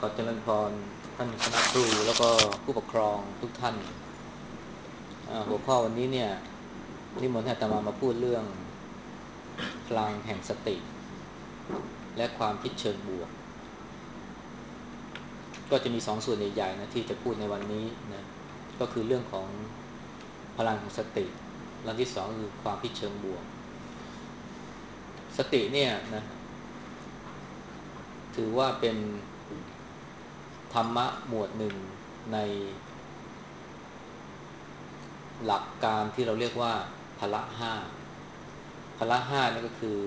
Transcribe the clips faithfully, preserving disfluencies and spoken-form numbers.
อเจริญพรท่านคณะครูแล้วก็ผู้ปกครองทุกท่านอ่าหัวข้อวันนี้เนี่ยนิมนต์ให้อาตมามาพูดเรื่องพลังแห่งสติและความคิดเชิงบวกก็จะมีสองส่วนใหญ่ๆนะที่จะพูดในวันนี้นะก็คือเรื่องของพลังของสติและที่สองคือความคิดเชิงบวกสติเนี่ยนะถือว่าเป็นธรรมะหมวดหนึ่งในหลักการที่เราเรียกว่าพละห้าพละห้านั่นก็คือ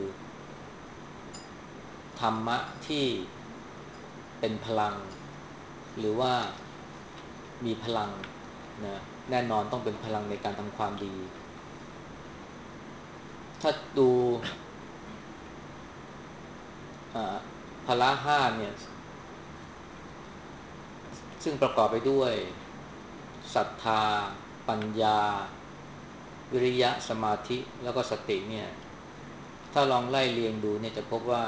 ธรรมะที่เป็นพลังหรือว่ามีพลังนะแน่นอนต้องเป็นพลังในการทำความดีถ้าดูพละห้าเนี่ยซึ่งประกอบไปด้วยศรัทธาปัญญาวิริยะสมาธิแล้วก็สติเนี่ยถ้าลองไล่เรียงดูเนี่ยจะพบว่า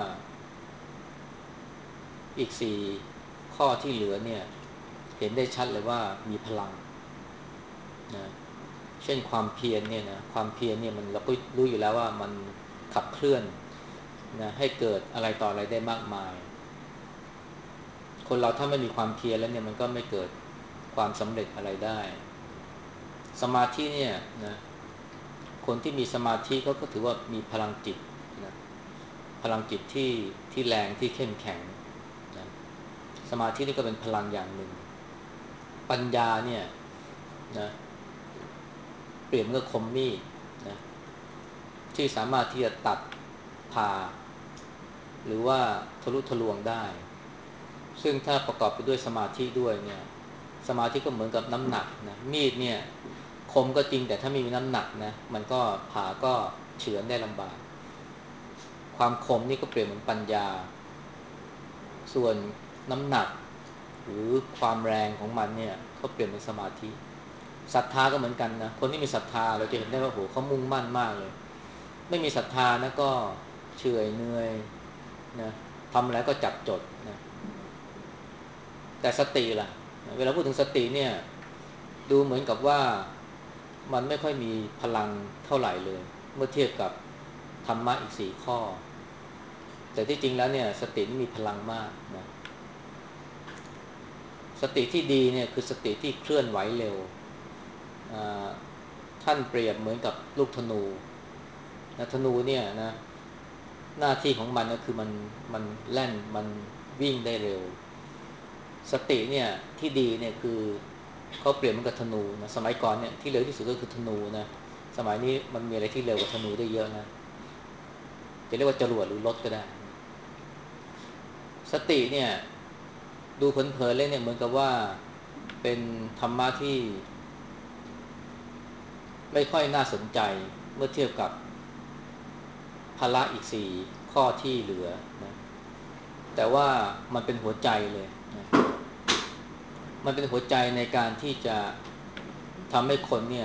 อีกสี่ข้อที่เหลือเนี่ยเห็นได้ชัดเลยว่ามีพลังนะเช่นความเพียรเนี่ยนะความเพียรเนี่ยมันเราก็รู้อยู่แล้วว่ามันขับเคลื่อนนะให้เกิดอะไรต่ออะไรได้มากมายคนเราถ้าไม่มีความเพียรแล้วเนี่ยมันก็ไม่เกิดความสำเร็จอะไรได้สมาธิเนี่ยนะคนที่มีสมาธิเขาก็ถือว่ามีพลังจิตนะพลังจิตที่ที่แรงที่เข้มแข็งนะสมาธินี่ก็เป็นพลังอย่างหนึ่งปัญญาเนี่ยนะเปรียบเหมือนคมมีดนะที่สามารถที่จะตัดผ่าหรือว่าทะลุทะลวงได้ซึ่งถ้าประกอบไปด้วยสมาธิด้วยเนี่ยสมาธิก็เหมือนกับน้ำหนักนะมีดเนี่ยคมก็จริงแต่ถ้าไม่มีน้ำหนักนะมันก็ผ่าก็เฉือนได้ลำบากความคมนี่ก็เปรียบเหมือนปัญญาส่วนน้ำหนักหรือความแรงของมันเนี่ยเขาเปรียบเป็นสมาธิศรัทธาก็เหมือนกันนะคนที่มีศรัทธาเราจะเห็นได้ว่าโหเขามุ่งมั่นมากเลยไม่มีศรัทธานะก็เฉื่อยเหนื่อยนะทำอะไรก็จับจดนะแต่สติล่ะเวลาพูดถึงสติเนี่ยดูเหมือนกับว่ามันไม่ค่อยมีพลังเท่าไหร่เลยเมื่อเทียบกับธรรมะอีกสี่ข้อแต่ที่จริงแล้วเนี่ยสตินี่มีพลังมากนะสติที่ดีเนี่ยคือสติที่เคลื่อนไหวเร็วท่านเปรียบเหมือนกับลูกธนูนะธนูเนี่ยนะหน้าที่ของมันก็คือมันมันแล่นมันวิ่งได้เร็วสติเนี่ยที่ดีเนี่ยคือเขาเปรียบเหมือนกับธนูนะสมัยก่อนเนี่ยที่เร็วที่สุดก็คือธนูนะสมัยนี้มันมีอะไรที่เร็วกว่าธนูได้เยอะนะจะเรียกว่าจรวดหรือรถก็ได้สติเนี่ยดูเผินๆเลยเนี่ยเหมือนกับว่าเป็นธรรมะที่ไม่ค่อยน่าสนใจเมื่อเทียบกับภาระอีกสี่ข้อที่เหลือนะแต่ว่ามันเป็นหัวใจเลยนะมันเป็นหัวใจในการที่จะทำให้คนเนี่ย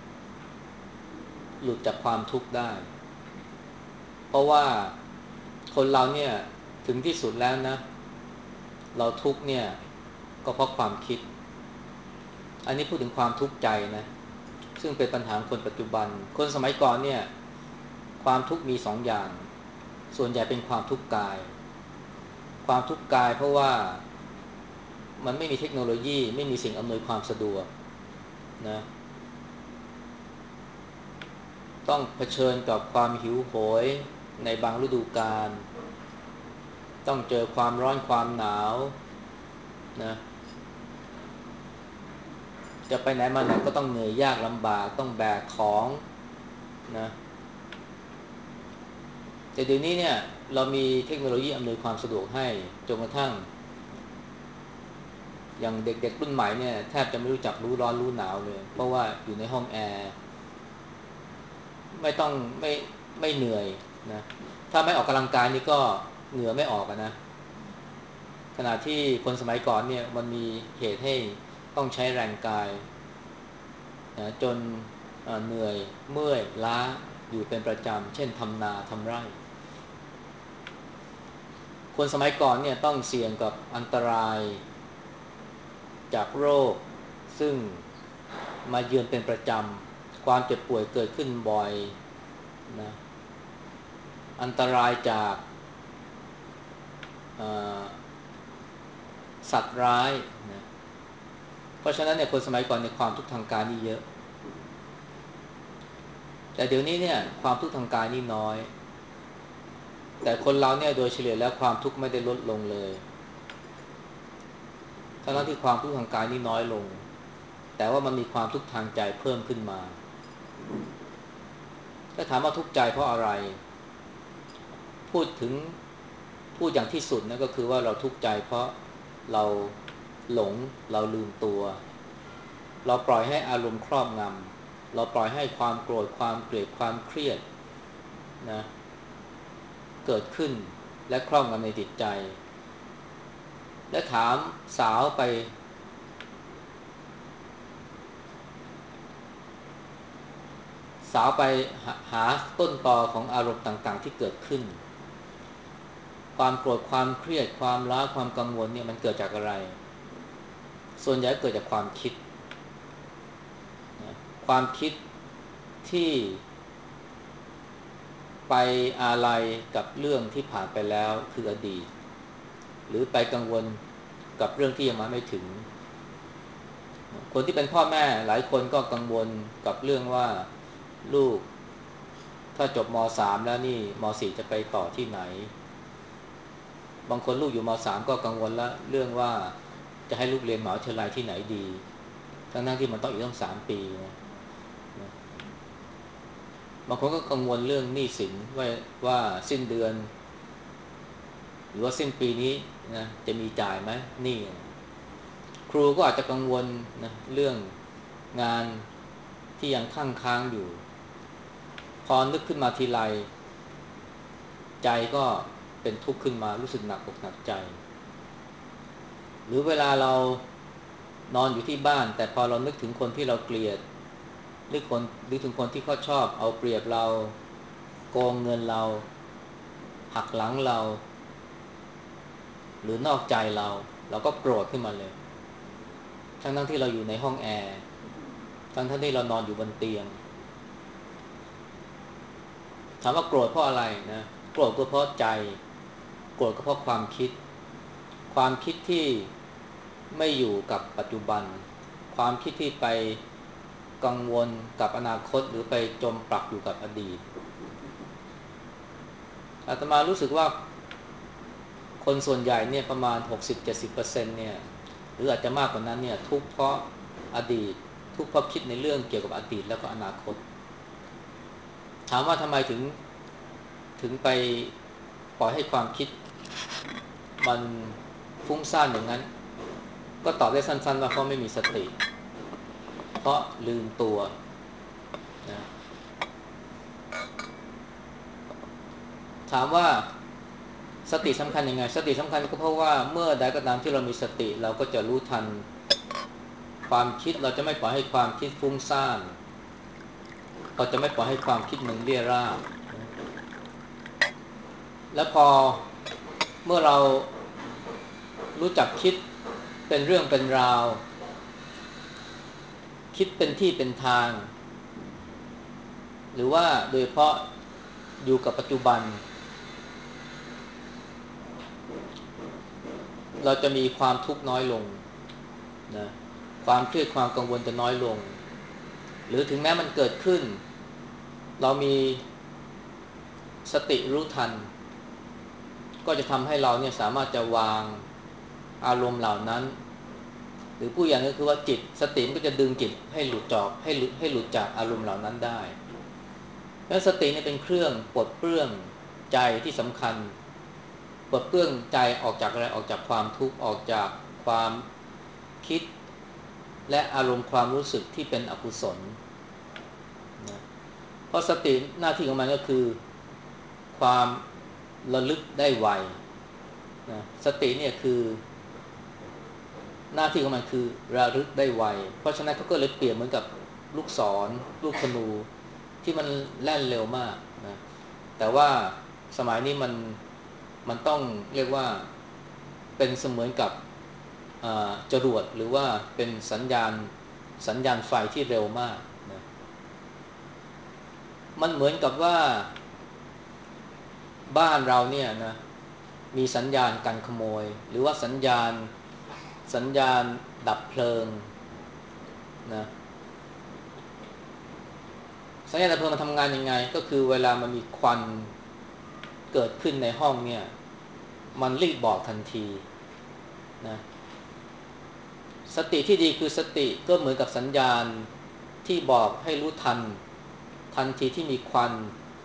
หลุดจากความทุกข์ได้เพราะว่าคนเราเนี่ยถึงที่สุดแล้วนะเราทุกข์เนี่ยก็เพราะความคิดอันนี้พูดถึงความทุกข์ใจนะซึ่งเป็นปัญหาของคนปัจจุบันคนสมัยก่อนเนี่ยความทุกข์มีสองอย่างส่วนใหญ่เป็นความทุกข์กายความทุกข์กายเพราะว่ามันไม่มีเทคโนโลยีไม่มีสิ่งอำนวยความสะดวกนะต้องเผชิญกับความหิวโหยในบางฤดูกาลต้องเจอความร้อนความหนาวนะจะไปไหนมาไหนก็ต้องเหนื่อยยากลำบากต้องแบกของนะแต่เดี๋ยวนี้เนี่ยเรามีเทคโนโลยีอำนวยความสะดวกให้จนกระทั่งอย่างเด็กๆรุ่นใหม่เนี่ยแทบจะไม่รู้จักรู้ร้อนรู้หนาวเลยเพราะว่าอยู่ในห้องแอร์ไม่ต้องไม่ไม่เหนื่อยนะถ้าไม่ออกกำลังกายนี่ก็เหงื่อไม่ออกนะขณะที่คนสมัยก่อนเนี่ยมันมีเหตุให้ต้องใช้แรงกายนะจนเหนื่อยเมื่อยล้าอยู่เป็นประจำเช่นทำนาทำไร่คคนสมัยก่อนเนี่ยต้องเสี่ยงกับอันตรายจากโรคซึ่งมาเยือนเป็นประจำความเจ็บป่วยเกิดขึ้นบ่อยนะอันตรายจากสัตว์ร้ายนะเพราะฉะนั้นเนี่ยคนสมัยก่อนในความทุกข์ทางกายนี่เยอะแต่เดี๋ยวนี้เนี่ยความทุกข์ทางกายนี่น้อยแต่คนเราเนี่ยโดยเฉลี่ยแล้วความทุกข์ไม่ได้ลดลงเลยทั้งที่ความทุกข์ทางกายนี่น้อยลงแต่ว่ามันมีความทุกข์ทางใจเพิ่มขึ้นมาถ้าถามว่าทุกข์ใจเพราะอะไรพูดถึงพูดอย่างที่สุดนะก็คือว่าเราทุกข์ใจเพราะเราหลงเราลืมตัวเราปล่อยให้อารมณ์ครอบงำเราปล่อยให้ความโกรธความเกลียดความเครียดนะเกิดขึ้นและครอบงำในจิตใจและถามสาวไปสาวไปหาต้นตอของอารมณ์ต่างๆที่เกิดขึ้นความโกรธความเครียดความล้าความกังวลเนี่ยมันเกิดจากอะไรส่วนใหญ่เกิดจากความคิดความคิดที่ไปอาลัยกับเรื่องที่ผ่านไปแล้วคืออดีตหรือไปกังวลกับเรื่องที่ยังมาไม่ถึงคนที่เป็นพ่อแม่หลายคนก็กังวลกับเรื่องว่าลูกถ้าจบม สาม แล้วนี่ม สี่ จะไปต่อที่ไหนบางคนลูกอยู่ม สาม ก็กังวลแล้วเรื่องว่าจะให้ลูกเรียนมหาวิทยาลัยที่ไหนดีทั้งๆที่มันต้องอีกตั้งสามปีนะบางคนก็กังวลเรื่องหนี้สินว่าว่าสิ้นเดือนหรือว่าสิ้นปีนี้นะจะมีจ่ายไหมหนี้ครูก็อาจจะกังวลนะเรื่องงานที่ยังค้างค้างอยู่พอนึกขึ้นมาทีไรใจก็เป็นทุกข์ขึ้นมารู้สึกหนักอกหนักใจหรือเวลาเรานอนอยู่ที่บ้านแต่พอเรานึกถึงคนที่เราเกลียดนึกคนนึกถึงคนที่เขาชอบเอาเปรียบเราโกงเงินเราหักหลังเราหรือนอกใจเราเราก็โกรธขึ้นมาเลยทั้งทั้งที่เราอยู่ในห้องแอร์ทั้งทั้งที่เรานอนอยู่บนเตียงถามว่าโกรธเพราะอะไรนะโกรธก็เพราะใจโกรธก็เพราะความคิดความคิดที่ไม่อยู่กับปัจจุบันความคิดที่ไปกังวลกับอนาคตหรือไปจมปลักอยู่กับอดีตอาตมารู้สึกว่าคนส่วนใหญ่เนี่ยประมาณ หกสิบถึงเจ็ดสิบเปอร์เซ็นต์ เปอร์เซ็นต์เนี่ยหรืออาจจะมากกว่านั้นเนี่ยทุกข์เพราะอดีตทุกข์เพราะคิดในเรื่องเกี่ยวกับอดีตแล้วก็อนาคตถามว่าทำไมถึงถึงไปปล่อยให้ความคิดมันฟุ้งซ่านอย่างนั้นก็ตอบได้สั้นๆว่าเขาไม่มีสติเพราะลืมตัวนะถามว่าสติสำคัญยังไงสติสำคัญก็เพราะว่าเมื่อใดก็ตามที่เรามีสติเราก็จะรู้ทันความคิดเราจะไม่ปล่อยให้ความคิดฟุ้งซ่านเราจะไม่ปล่อยให้ความคิดมันเรี่ยราดแล้วพอเมื่อเรารู้จักคิดเป็นเรื่องเป็นราวคิดเป็นที่เป็นทางหรือว่าโดยเฉพาะอยู่กับปัจจุบันเราจะมีความทุกข์น้อยลงนะความเครียดความกังวลจะน้อยลงหรือถึงแม้มันเกิดขึ้นเรามีสติรู้ทันก็จะทำให้เราเนี่ยสามารถจะวางอารมณ์เหล่านั้นหรือผู้อย่างก็คือว่าจิตสติมันก็จะดึงจิตให้หลุดจากให้หลุดให้หลุดจากอารมณ์เหล่านั้นได้แล้วสติเนี่ยเป็นเครื่องปลดเปลื้องใจที่สำคัญปลดเปลื้องใจออกจากอะไรออกจากความทุกข์ออกจากความคิดและอารมณ์ความรู้สึกที่เป็นอกุศลนะเพราะสติหน้าที่ของมันก็คือความระลึกได้ไวนะสติเนี่ยคือหน้าที่ของมันคือระลึกได้ไวเพราะฉะนั้นเขาก็เลยเปรียบเหมือนกับลูกศรลูกธนูที่มันแล่นเร็วมากนะแต่ว่าสมัยนี้มันมันต้องเรียกว่าเป็นเสมือนกับจรวดหรือว่าเป็นสัญญาณสัญญาณไฟที่เร็วมากนะมันเหมือนกับว่าบ้านเราเนี่ยนะมีสัญญาณการขโมยหรือว่าสัญญาณสัญญาณดับเพลิงนะสัญญาณดับเพลิงมันทำงานยังไงก็คือเวลามันมีควันเกิดขึ้นในห้องเนี่ยมันรีบบอกทันทีนะสติที่ดีคือสติก็เหมือนกับสัญญาณที่บอกให้รู้ทันทันทีที่มีควัน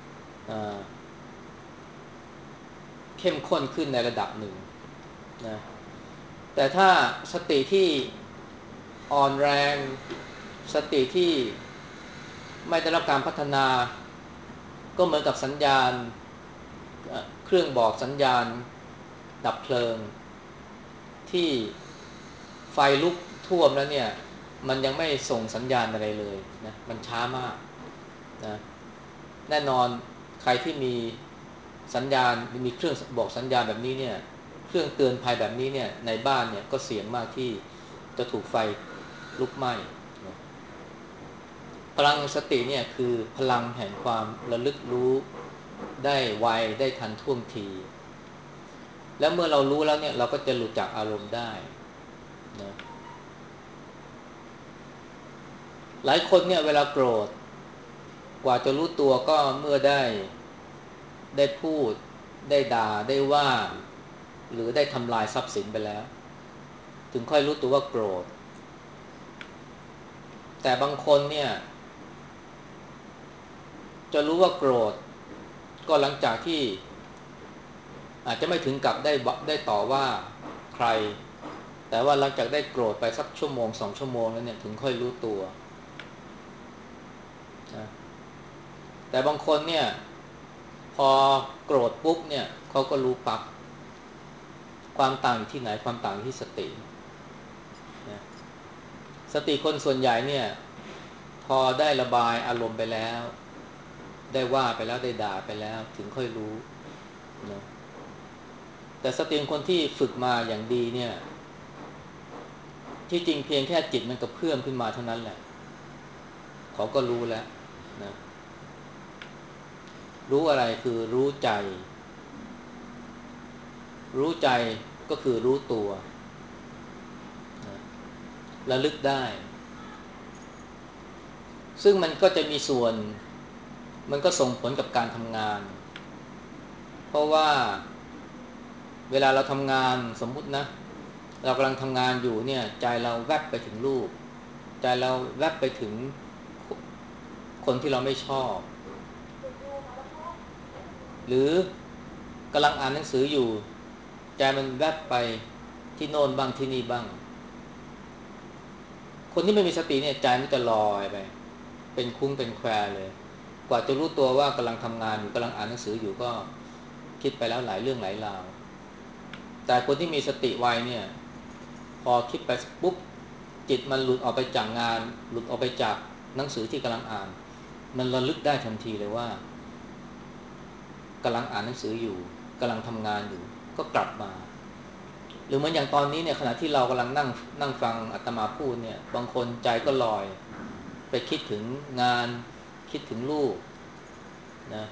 เข้มข้นขึ้นในระดับหนึ่งนะแต่ถ้าสติที่อ่อนแรงสติที่ไม่ได้รับการพัฒนาก็เหมือนกับสัญญาณเครื่องบอกสัญญาณดับเพลิงที่ไฟลุกท่วมแล้วเนี่ยมันยังไม่ส่งสัญญาณอะไรเลยนะมันช้ามากนะแน่นอนใครที่มีสัญญาณมีเครื่องบอกสัญญาณแบบนี้เนี่ยเครื่องเตือนภัยแบบนี้เนี่ยในบ้านเนี่ยก็เสี่ยงมากที่จะถูกไฟลุกไหม้นะพลังสติเนี่ยคือพลังแห่งความระลึกรู้ได้ไวได้ทันท่วงทีแล้วเมื่อเรารู้แล้วเนี่ยเราก็จะหลุดจากอารมณ์ได้นะหลายคนเนี่ยเวลาโกรธกว่าจะรู้ตัวก็เมื่อได้ได้พูดได้ด่าได้ว่าหรือได้ทำลายทรัพย์สินไปแล้วถึงค่อยรู้ตัวว่าโกรธแต่บางคนเนี่ยจะรู้ว่าโกรธก็หลังจากที่อาจจะไม่ถึงกับได้ได้ต่อว่าใครแต่ว่าหลังจากได้โกรธไปสักชั่วโมงสองชั่วโมงแล้วเนี่ยถึงค่อยรู้ตัวนะแต่บางคนเนี่ยพอโกรธปุ๊บเนี่ยเขาก็รู้ปั๊บความต่างอยู่ที่ไหนความต่างอยู่ที่สตินะสติคนส่วนใหญ่เนี่ยพอได้ระบายอารมณ์ไปแล้วได้ว่าไปแล้วได้ด่าไปแล้วถึงค่อยรู้นะแต่สติคนที่ฝึกมาอย่างดีเนี่ยที่จริงเพียงแค่จิตมันกระเพื่อมขึ้นมาเท่านั้นแหละเขาก็รู้แล้วนะรู้อะไรคือรู้ใจรู้ใจก็คือรู้ตัวนะระลึกได้ซึ่งมันก็จะมีส่วนมันก็ส่งผลกับการทำงานเพราะว่าเวลาเราทำงานสมมุตินะเรากำลังทำงานอยู่เนี่ยใจเราแวบไปถึงรูปใจเราแวบไปถึงคนที่เราไม่ชอบหรือกำลังอ่านหนังสืออยู่ใจมันแวบไปที่โน่นบ้างที่นี่บ้างคนที่ไม่มีสติเนี่ยใจมันจะลอยไปเป็นคุ้งเป็นแควเลยกว่าจะรู้ตัวว่ากำลังทำงานอยู่กำลังอ่านหนังสืออยู่ก็คิดไปแล้วหลายเรื่องหลายราวแต่คนที่มีสติไวเนี่ยพอคิดไปปุ๊บจิตมันหลุดออกไปจากงานหลุดออกไปจากหนังสือที่กำลังอ่านมันระลึกได้ทันทีเลยว่ากำลังอ่านหนังสืออยู่กำลังทำงานอยู่ก็กลับมาหรือเหมือนอย่างตอนนี้เนี่ยขณะที่เรากำลังนั่งนั่งฟังอาตมาพูดเนี่ยบางคนใจก็ลอยไปคิดถึงงานคิดถึงลูกนะ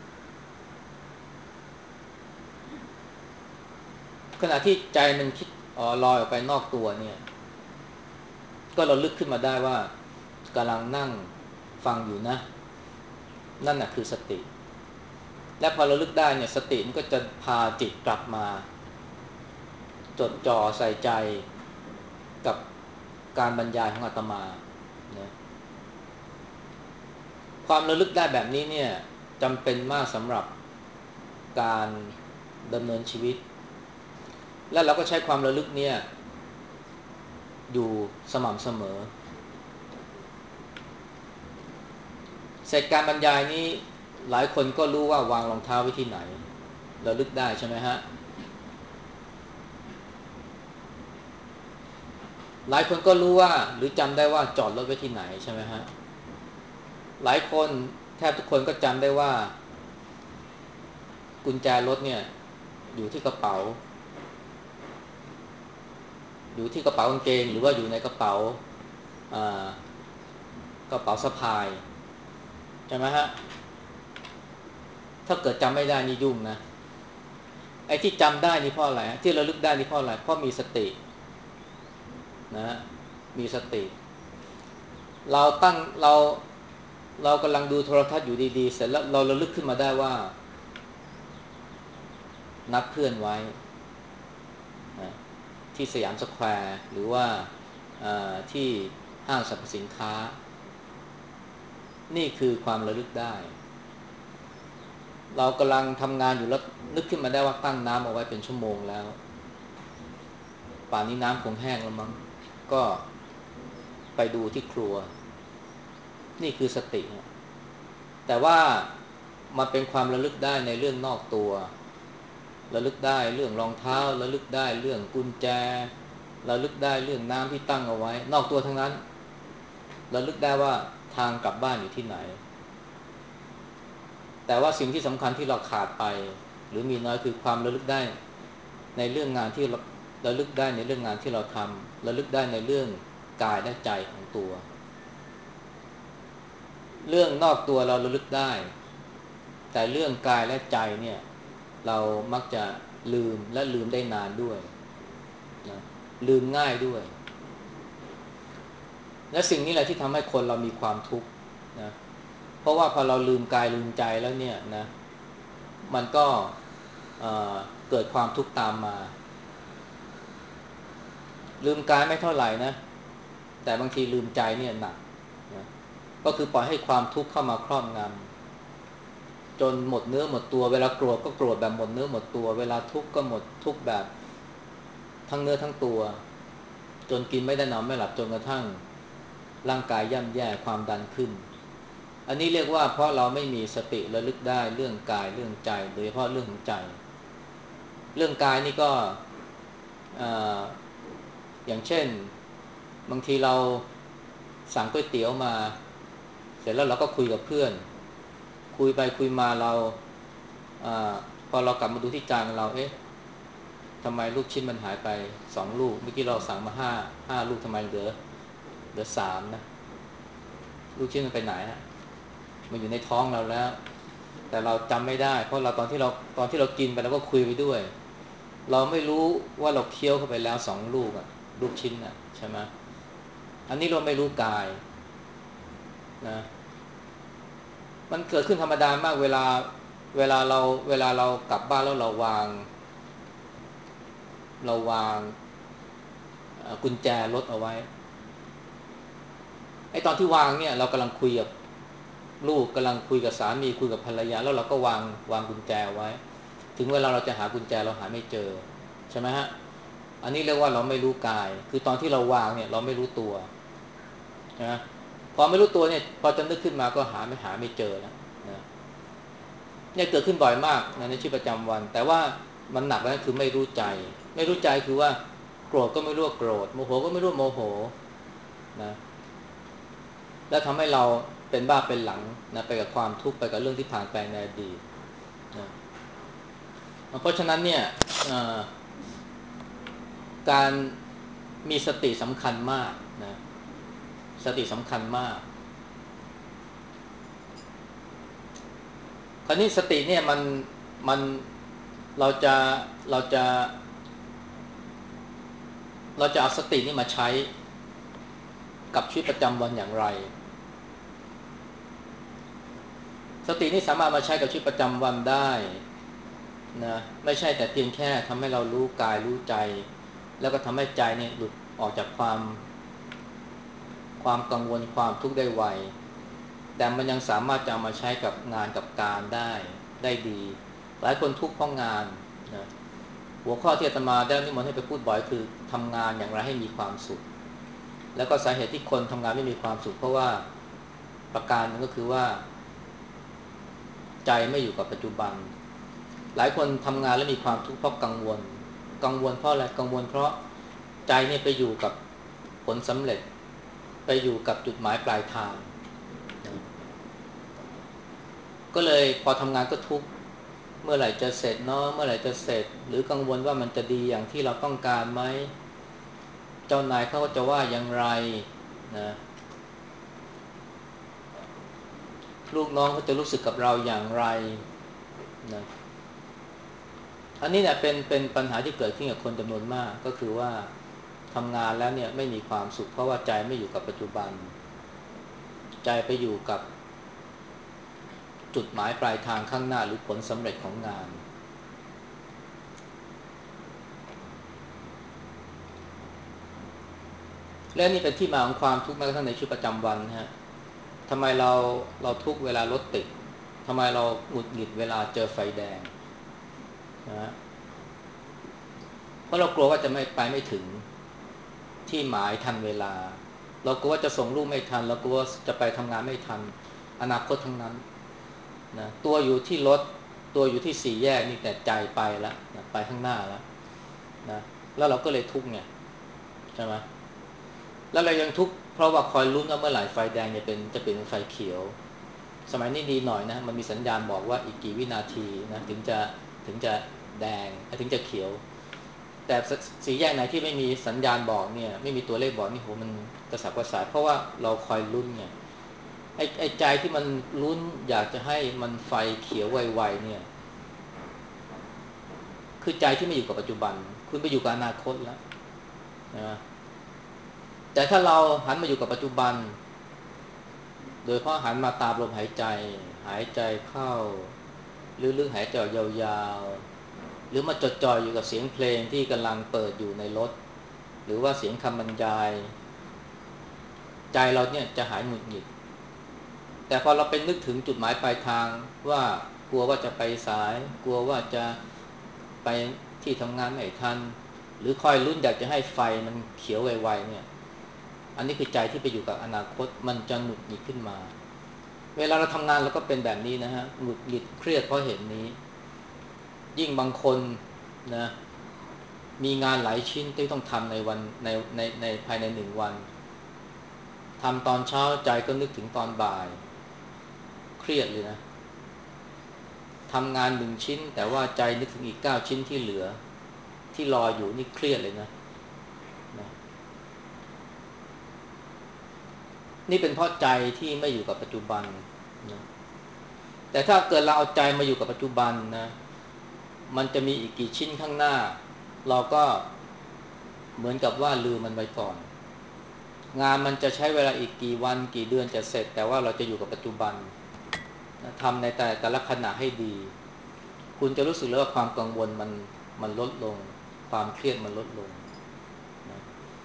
ขณะที่ใจมันคิดอ๋อลอยออกไปนอกตัวเนี่ยก็เราลึกขึ้นมาได้ว่ากำลังนั่งฟังอยู่นะนั่นน่ะคือสติและพอเราลึกได้เนี่ยสติมันก็จะพาจิตกลับมาจดจ่อใส่ใจกับการบรรยายของอาตมานะความระลึกได้แบบนี้เนี่ยจำเป็นมากสำหรับการดำเนินชีวิตและเราก็ใช้ความระลึกเนี่ยอยู่สม่ำเสมอเสร็จการบรรยายนี้หลายคนก็รู้ว่าวางรองเท้าไว้ที่ไหนระลึกได้ใช่ไหมฮะหลายคนก็รู้ว่าหรือจำได้ว่าจอดรถไว้ที่ไหนใช่ไหมฮะหลายคนแทบทุกคนก็จำได้ว่ากุญแจรถเนี่ยอยู่ที่กระเป๋าอยู่ที่กระเป๋ากางเกงหรือว่าอยู่ในกระเป๋าอ่ากระเป๋าสะพายใช่ไหมฮะถ้าเกิดจำไม่ได้นี่ยุ่งนะไอ้ที่จำได้นี่เพราะอะไรที่ระลึกได้นี่เพราะอะไรเพราะมีสตินะมีสติเราตั้งเราเรากำลังดูโทรทัศน์อยู่ดีๆเสร็จแล้วเราระลึกขึ้นมาได้ว่านัดเพื่อนไว้นะที่สยามสแควร์หรือว่าที่ห้างสรรพสินค้านี่คือความระลึกได้เรากำลังทำงานอยู่แล้วนึกขึ้นมาได้ว่าตั้งน้ำเอาไว้เป็นชั่วโมงแล้วป่านนี้น้ำคงแห้งแล้วมั้งก็ไปดูที่ครัวนี่คือสติแต่ว่ามันเป็นความระลึกได้ในเรื่องนอกตัวระลึกได้เรื่องรองเท้าระลึกได้เรื่องกุญแจระลึกได้เรื่องน้ำที่ตั้งเอาไว้นอกตัวทั้งนั้นระลึกได้ว่าทางกลับบ้านอยู่ที่ไหนแต่ว่าสิ่งที่สำคัญที่เราขาดไปหรือมีน้อยคือความระลึกได้ในเรื่องงานที่ระลึกได้ในเรื่องงานที่เราทำระลึกได้ในเรื่องกายและใจของตัวเรื่องนอกตัวเราระลึกได้แต่เรื่องกายและใจเนี่ยเรามักจะลืมและลืมได้นานด้วยนะลืมง่ายด้วยและสิ่งนี้แหละที่ทำให้คนเรามีความทุกข์นะเพราะว่าพอเราลืมกายลืมใจแล้วเนี่ยนะมันก็เเกิดความทุกข์ตามมาลืมกายไม่เท่าไหร่นะแต่บางทีลืมใจเนี่ยหนักนะก็คือปล่อยให้ความทุกข์เข้ามาครอบงำจนหมดเนื้อหมดตัวเวลาโกรธก็โกรธแบบหมดเนื้อหมดตัวเวลาทุกข์ก็หมดทุกข์แบบทั้งเนื้อทั้งตัวจนกินไม่ได้นอนไม่หลับจนกระทั่งร่างกายย่ำแย่ความดันขึ้นอันนี้เรียกว่าเพราะเราไม่มีสติระลึกได้เรื่องกายเรื่องใจโดยเฉพาะเรื่องของใจเรื่องกายนี่ก็อย่างเช่นบางทีเราสั่งก๋วยเตี๋ยวมาเสร็จแล้วเราก็คุยกับเพื่อนคุยไปคุยมาเราอพอเรากลับมาดูที่จานเราเอ๊ะทำไมลูกชิ้นมันหายไปสองลูกเมื่อกี้เราสั่งมาห้าห้าลูกทำไมเหลือเหลือสามนะลูกชิ้นมันไปไหนฮะมันอยู่ในท้องเราแล้วแต่เราจำไม่ได้เพราะเราตอนที่เราตอนที่เรากินไปเราก็คุยไปด้วยเราไม่รู้ว่าเราเคี้ยวเข้าไปแล้วสองลูกอะลูกชิ้นอะใช่ไหมอันนี้เราไม่รู้กายนะมันเกิดขึ้นธรรมดามากเวลาเวลาเราเวลาเรากลับบ้านแล้วเราวางเราวางกุญแจรถเอาไว้ไอ้ตอนที่วางเนี่ยเรากำลังคุยกับลูกกำลังคุยกับสามีคุยกับภรรยาแล้วเราก็วางวางกุญแจไว้ถึงเวลาเราจะหากุญแจเราหาไม่เจอใช่ไหมฮะอันนี้เรียกว่าเราไม่รู้กายคือตอนที่เราวางเนี่ยเราไม่รู้ตัวนะพอไม่รู้ตัวเนี่ยพอจะนึกขึ้นมาก็หาไม่หาไม่เจอแล้วนะเนี่ยเกิดขึ้นบ่อยมากนะในชีวิตประจำวันแต่ว่ามันหนักแล้วคือไม่รู้ใจไม่รู้ใจคือว่าโกรธก็ไม่รู้ว่าโกรธโมโหก็ไม่รู้โมโหนะแล้วทำให้เราเป็นบ้าเป็นหลังนะไปกับความทุกข์ไปกับเรื่องที่ผ่านไปในอดีตนะเพราะฉะนั้นเนี่ยการมีสติสำคัญมากนะสติสำคัญมากคราวนี้สติเนี่ยมันมันเราจะเราจะเราจะเอาสตินี่มาใช้กับชีวิตประจำวันอย่างไรสตินี่สามารถมาใช้กับชีวิตประจำวันได้นะไม่ใช่แต่เพียงแค่ทำให้เรารู้กายรู้ใจแล้วก็ทำให้ใจเนี่ยหลุดออกจากความความกังวลความทุกข์ได้ไวแต่มันยังสามารถจะเอามาใช้กับงานกับการได้ได้ดีหลายคนทุกข์เพราะงานนะหัวข้อที่อาตมาได้นิมนต์ให้ไปพูดบ่อยคือทำงานอย่างไรให้มีความสุขแล้วก็สาเหตุที่คนทำงานไม่มีความสุขเพราะว่าประการนึงก็คือว่าใจไม่อยู่กับปัจจุบันหลายคนทำงานแล้วมีความทุกข์เพราะกังวลกังวลเพราะอะไรกังวลเพราะใจเนี่ยไปอยู่กับผลสำเร็จไปอยู่กับจุดหมายปลายทางนะก็เลยพอทำงานก็ทุกข์เมื่อไหร่จะเสร็จเนาะเมื่อไหร่จะเสร็จหรือกังวลว่ามันจะดีอย่างที่เราต้องการไหมเจ้านายเขาจะว่าอย่างไรนะลูกน้องเขาจะรู้สึกกับเราอย่างไรนะอันนี้เนี่ยเป็นเป็นปัญหาที่เกิดขึ้นกับคนจำนวนมากก็คือว่าทำงานแล้วเนี่ยไม่มีความสุขเพราะว่าใจไม่อยู่กับปัจจุบันใจไปอยู่กับจุดหมายปลายทางข้างหน้าหรือผลสำเร็จของงานและนี่เป็นที่มาของความทุกข์แม้กระทั่งในชีวิตประจำวันนะฮะทำไมเราเราทุกข์เวลารถติดทำไมเราหงุดหงิดเวลาเจอไฟแดงนะฮะเพราะเรากลัวว่าจะไม่ไปไม่ถึงที่หมายทันเวลาเรากลัวว่าจะส่งลูกไม่ทันเรากลัวว่าจะไปทำงานไม่ทันอนาคตทั้งนั้นนะตัวอยู่ที่รถตัวอยู่ที่สี่แยกนี่แต่ใจไปแล้วนะไปข้างหน้าแล้วนะแล้วเราก็เลยทุกข์ไงใช่ไหมแล้วเรายังทุกข์เพราะว่าคอยลุ้นว่าเมื่อไหร่ไฟแดงจะเป็นจะเป็นไฟเขียวสมัยนี้ดีหน่อยนะมันมีสัญญาณบอกว่าอีกกี่วินาทีนะถึงจะถึงจะแดงถึงจะเขียวแต่สี่แยกไหนที่ไม่มีสัญญาณบอกเนี่ยไม่มีตัวเลขบอกนี่โหมันกระสับกระส่ายเพราะว่าเราคอยลุ้นไงไอ้ไอ้ใจที่มันลุ้นอยากจะให้มันไฟเขียวไวๆเนี่ยคือใจที่ไม่อยู่กับปัจจุบันคุณไปอยู่กับอนาคตแล้วนะแต่ถ้าเราหันมาอยู่กับปัจจุบันโดยเพราะหันมาตามลมหายใจหายใจเข้าลึกๆหายใจยาวๆหรือมาจดจ่ออยู่กับเสียงเพลงที่กำลังเปิดอยู่ในรถหรือว่าเสียงคำบรรยายใจเราเนี่ยจะหายหงุดหงิดแต่พอเราไปนึกถึงจุดหมายปลายทางว่ากลัวว่าจะไปสายกลัวว่าจะไปที่ทำงานไม่ทันหรือคอยลุ้นอยากจะให้ไฟมันเขียวไวๆเนี่ย อันนี้คือใจที่ไปอยู่กับอนาคตมันจะหงุดหงิดขึ้นมาเวลาเราทำงานเราก็เป็นแบบนี้นะฮะหงุดหงิดเครียดเพราะเหตุนี้ยิ่งบางคนนะมีงานหลายชิ้นที่ต้องทำในวันในในในภายในหนึ่งวันทำตอนเช้าใจก็นึกถึงตอนบ่ายเครียดเลยนะทำงานหนึ่งชิ้นแต่ว่าใจนึกถึงอีกเก้าชิ้นที่เหลือที่รออยู่นี่เครียดเลยนะนะนี่เป็นเพราะใจที่ไม่อยู่กับปัจจุบันนะแต่ถ้าเกิดเราเอาใจมาอยู่กับปัจจุบันนะมันจะมีอีกกี่ชิ้นข้างหน้าเราก็เหมือนกับว่าลืมมันไว้ก่อนงานมันจะใช้เวลาอีกกี่วันกี่เดือนจะเสร็จแต่ว่าเราจะอยู่กับปัจจุบันนะทำในแต่แต่ละขณะให้ดีคุณจะรู้สึกเลยว่าความกังวลมันมันลดลงความเครียดมันลดลงนะ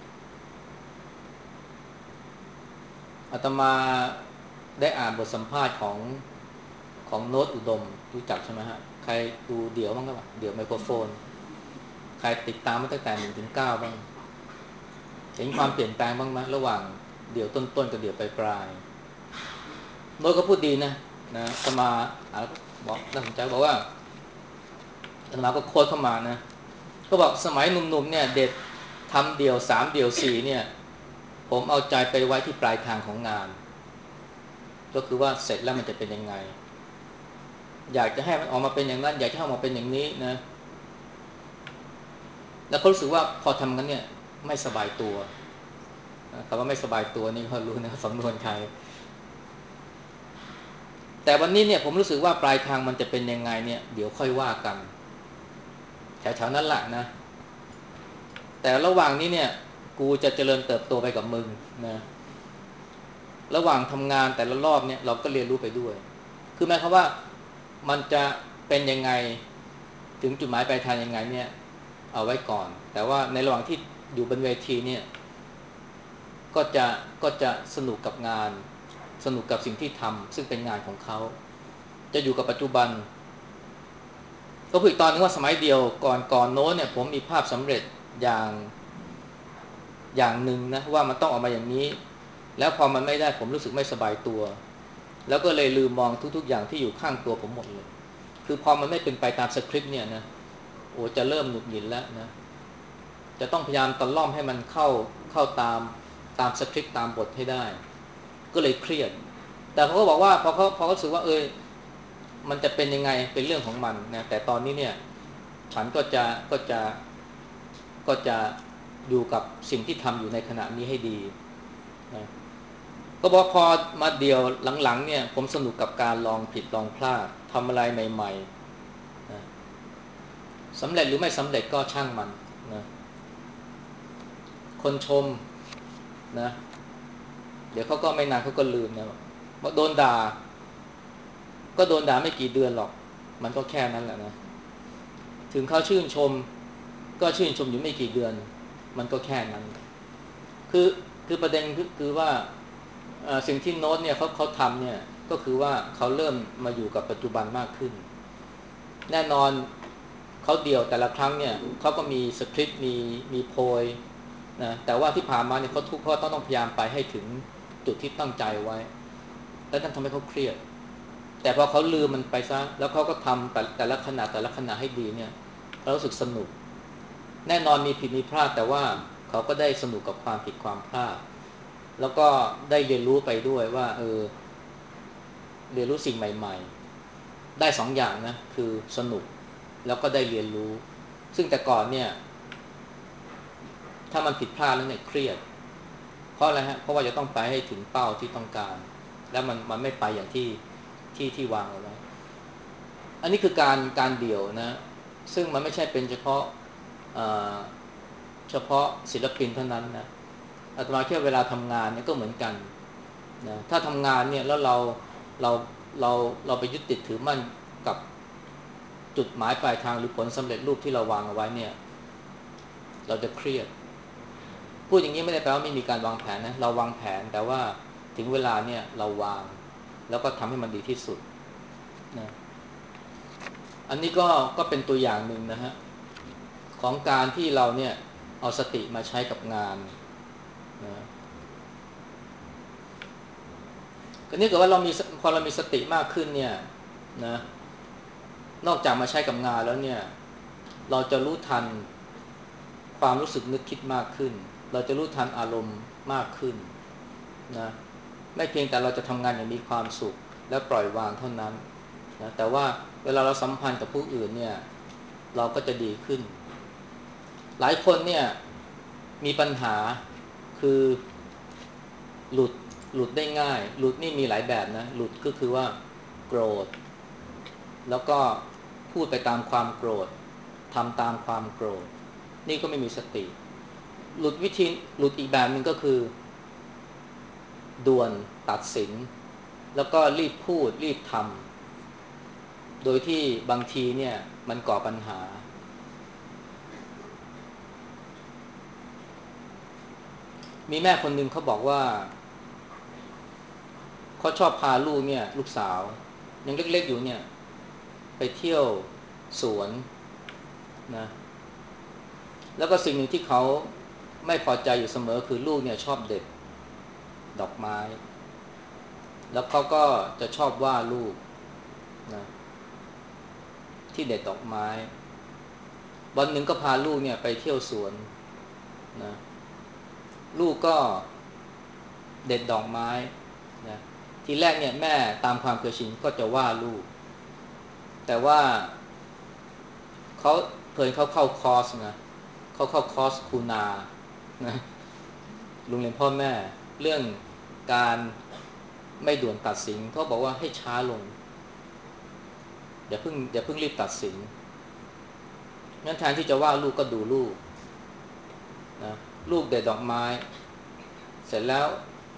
อาตมาได้อ่านบทสัมภาษณ์ของของโน้ตอุดมรู้จักใช่ไหมฮะใครดูเดี่ยวบ้างก็แบบเดี่ยวไมโครโฟนใครติดตามมาตั้งแต่หนึ่งถึงเก้าบ้างเห็นความเปลี่ยนแปลงบ้างไหมระหว่างเดี่ยวต้นๆกับเดี่ยวปลายๆโน้ตก็พูดดีนะนะอาตมาอ่านบอกน่าสนใจบอกว่าอาตมาก็โค้ดเข้ามานะก็บอกสมัยหนุ่มๆเนี่ยเด็ดทำเดี่ยวสามเดี่ยวสี่เนี่ยผมเอาใจไปไว้ที่ปลายทางของงานก็คือว่าเสร็จแล้วมันจะเป็นยังไงอยากจะให้มันออกมาเป็นอย่างนั้นอยากจะให้ออกมาเป็นอย่างนี้นะแล้วเขารู้สึกว่าพอทำงั้นเนี่ยไม่สบายตัวคำว่าไม่สบายตัวนี่เขารู้นะสำนวนไทยแต่วันนี้เนี่ยผมรู้สึกว่าปลายทางมันจะเป็นยังไงเนี่ยเดี๋ยวค่อยว่ากันแถวๆนั้นแหละนะแต่ระหว่างนี้เนี่ยกูจะเจริญเติบโตไปกับมึงนะระหว่างทำงานแต่ละรอบเนี่ยเราก็เรียนรู้ไปด้วยคือหมายความว่ามันจะเป็นยังไงถึงจุดหมายปลายทางยังไงเนี่ยเอาไว้ก่อนแต่ว่าในระหว่างที่อยู่บนเวทีเนี่ยก็จะก็จะสนุกกับงานสนุกกับสิ่งที่ทำซึ่งเป็นงานของเขาจะอยู่กับปัจจุบันก็พูดอีกตอนนึงว่าสมัยเดียวก่อนก่อนโน้นเนี่ยผมมีภาพสำเร็จอย่างอย่างหนึ่งนะว่ามันต้องออกมาอย่างนี้แล้วพอมันไม่ได้ผมรู้สึกไม่สบายตัวแล้วก็เลยลืมมองทุกๆอย่างที่อยู่ข้างตัวผมหมดเลยคือพอมันไม่เป็นไปตามสคริปต์เนี่ยนะโอ้จะเริ่มหงุดหงิดแล้วนะจะต้องพยายามตะล่อมให้มันเข้าเข้าตามตามสคริปต์ตามบทให้ได้ก็เลยเครียดแต่เขาก็บอกว่าพอเขาพอเขารู้สึกว่าเออมันจะเป็นยังไงเป็นเรื่องของมันนะแต่ตอนนี้เนี่ยฉันก็จะก็จะก็จะอยู่กับสิ่งที่ทำอยู่ในขณะนี้ให้ดีนะก็บอกพอมาเดียวหลังๆเนี่ยผมสนุกกับการลองผิดลองพลาดทำอะไรใหม่ๆนะสำเร็จหรือไม่สำเร็จก็ช่างมันนะคนชมนะเดี๋ยวเขาก็ไม่นานเขาก็ลืมนะว่าโดนด่าก็โดนด่าไม่กี่เดือนหรอกมันก็แค่นั้นแหละนะถึงเขาชื่นชมก็ชื่นชมอยู่ไม่กี่เดือนมันก็แค่นั้นคือคือประเด็นคือคือว่าสิ่งที่โน้ตเนี่ยเขาเขาทำเนี่ยก็คือว่าเขาเริ่มมาอยู่กับปัจจุบันมากขึ้นแน่นอนเขาเดี่ยวแต่ละครั้งเนี่ยเขาก็มีสคริปต์มีมีโพยนะแต่ว่าที่ผ่านมาเนี่ยเขาทุกข์เพราะต้องต้องพยายามไปให้ถึงจุดที่ตั้งใจไว้แล้วนั่นทำให้เขาเครียดแต่พอเขาลืมมันไปซะแล้วเขาก็ทำแต่แต่ละขณะแต่ละขณะให้ดีเนี่ยเขารู้สึกสนุกแน่นอนมีผิดมีพลาดแต่ว่าเขาก็ได้สนุกกับความผิดความพลาดแล้วก็ได้เรียนรู้ไปด้วยว่าเออเรียนรู้สิ่งใหม่ๆได้สองอย่างนะคือสนุกแล้วก็ได้เรียนรู้ซึ่งแต่ก่อนเนี่ยถ้ามันผิดพลาดแล้วเนี่ยเครียดเพราะอะไรฮะเพราะว่าจะต้องไปให้ถึงเป้าที่ต้องการแล้วมันมันไม่ไปอย่างที่ที่ที่วางเอาไว้อันนี้คือการการเดี่ยวนะซึ่งมันไม่ใช่เป็นเฉพาะเฉพาะศิลปินเท่านั้นนะอาตมาแค่เวลาทำงานเนี่ยก็เหมือนกันนะถ้าทำงานเนี่ยแล้วเราเราเราเราไปยึดติดถือมั่นกับจุดหมายปลายทางหรือผลสำเร็จรูปที่เราวางเอาไว้เนี่ยเราจะเครียดพูดอย่างนี้ไม่ได้แปลว่าไม่มีการวางแผนนะเราวางแผนแต่ว่าถึงเวลาเนี่ยเราวางแล้วก็ทำให้มันดีที่สุดนะอันนี้ก็ก็เป็นตัวอย่างหนึ่งนะฮะของการที่เราเนี่ยเอาสติมาใช้กับงานนะก็นี่เกิดว่าเรามีพอเรามีสติมากขึ้นเนี่ยนะนอกจากมาใช้กับงานแล้วเนี่ยเราจะรู้ทันความรู้สึกนึกคิดมากขึ้นเราจะรู้ทันอารมณ์มากขึ้นนะไม่เพียงแต่เราจะทำงานอย่างมีความสุขและปล่อยวางเท่านั้นนะแต่ว่าเวลาเราสัมพันธ์กับผู้อื่นเนี่ยเราก็จะดีขึ้นหลายคนเนี่ยมีปัญหาคือหลุดหลุดได้ง่ายหลุดนี่มีหลายแบบนะหลุดก็คือว่าโกรธแล้วก็พูดไปตามความโกรธทำตามความโกรธนี่ก็ไม่มีสติหลุดวิธีหลุดอีกแบบหนึ่งก็คือด่วนตัดสินแล้วก็รีบพูดรีบทำโดยที่บางทีเนี่ยมันก่อปัญหามีแม่คนหนึ่งเขาบอกว่าเขาชอบพาลูกเนี่ยลูกสาวยังเล็กๆอยู่เนี่ยไปเที่ยวสวนนะแล้วก็สิ่งหนึ่งที่เขาไม่พอใจอยู่เสมอคือลูกเนี่ยชอบเด็ดดอกไม้แล้วเขาก็จะชอบว่าลูกนะที่เด็ดดอกไม้วันหนึ่งก็พาลูกเนี่ยไปเที่ยวสวนนะลูกก็เด็ดดอกไม้นะทีแรกเนี่ยแม่ตามความเคยชินก็จะว่าลูกแต่ว่าเขาเคยเขาเข้าคอร์สนะเขาเข้าคอร์สคูนานะโรงเรียนพ่อแม่เรื่องการไม่ด่วนตัดสินเขาบอกว่าให้ช้าลงอย่าเพิ่งอย่าเพิ่งรีบตัดสินงั้นแทนที่จะว่าลูกก็ดูลูกนะลูกเด็ดดอกไม้เสร็จแล้ว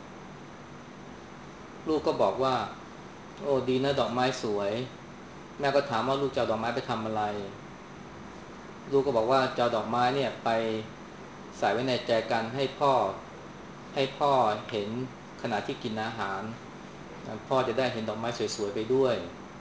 ลูกก็บอกว่าโอ้ดีนะดอกไม้สวยแม่ก็ถามว่าลูกจะเอาดอกไม้ไปทำอะไรลูกก็บอกว่าจะเอาดอกไม้เนี่ยไปใส่ไว้ในแจกันให้พ่อให้พ่อเห็นขณะที่กินอาหารพ่อจะได้เห็นดอกไม้สวยๆไปด้วย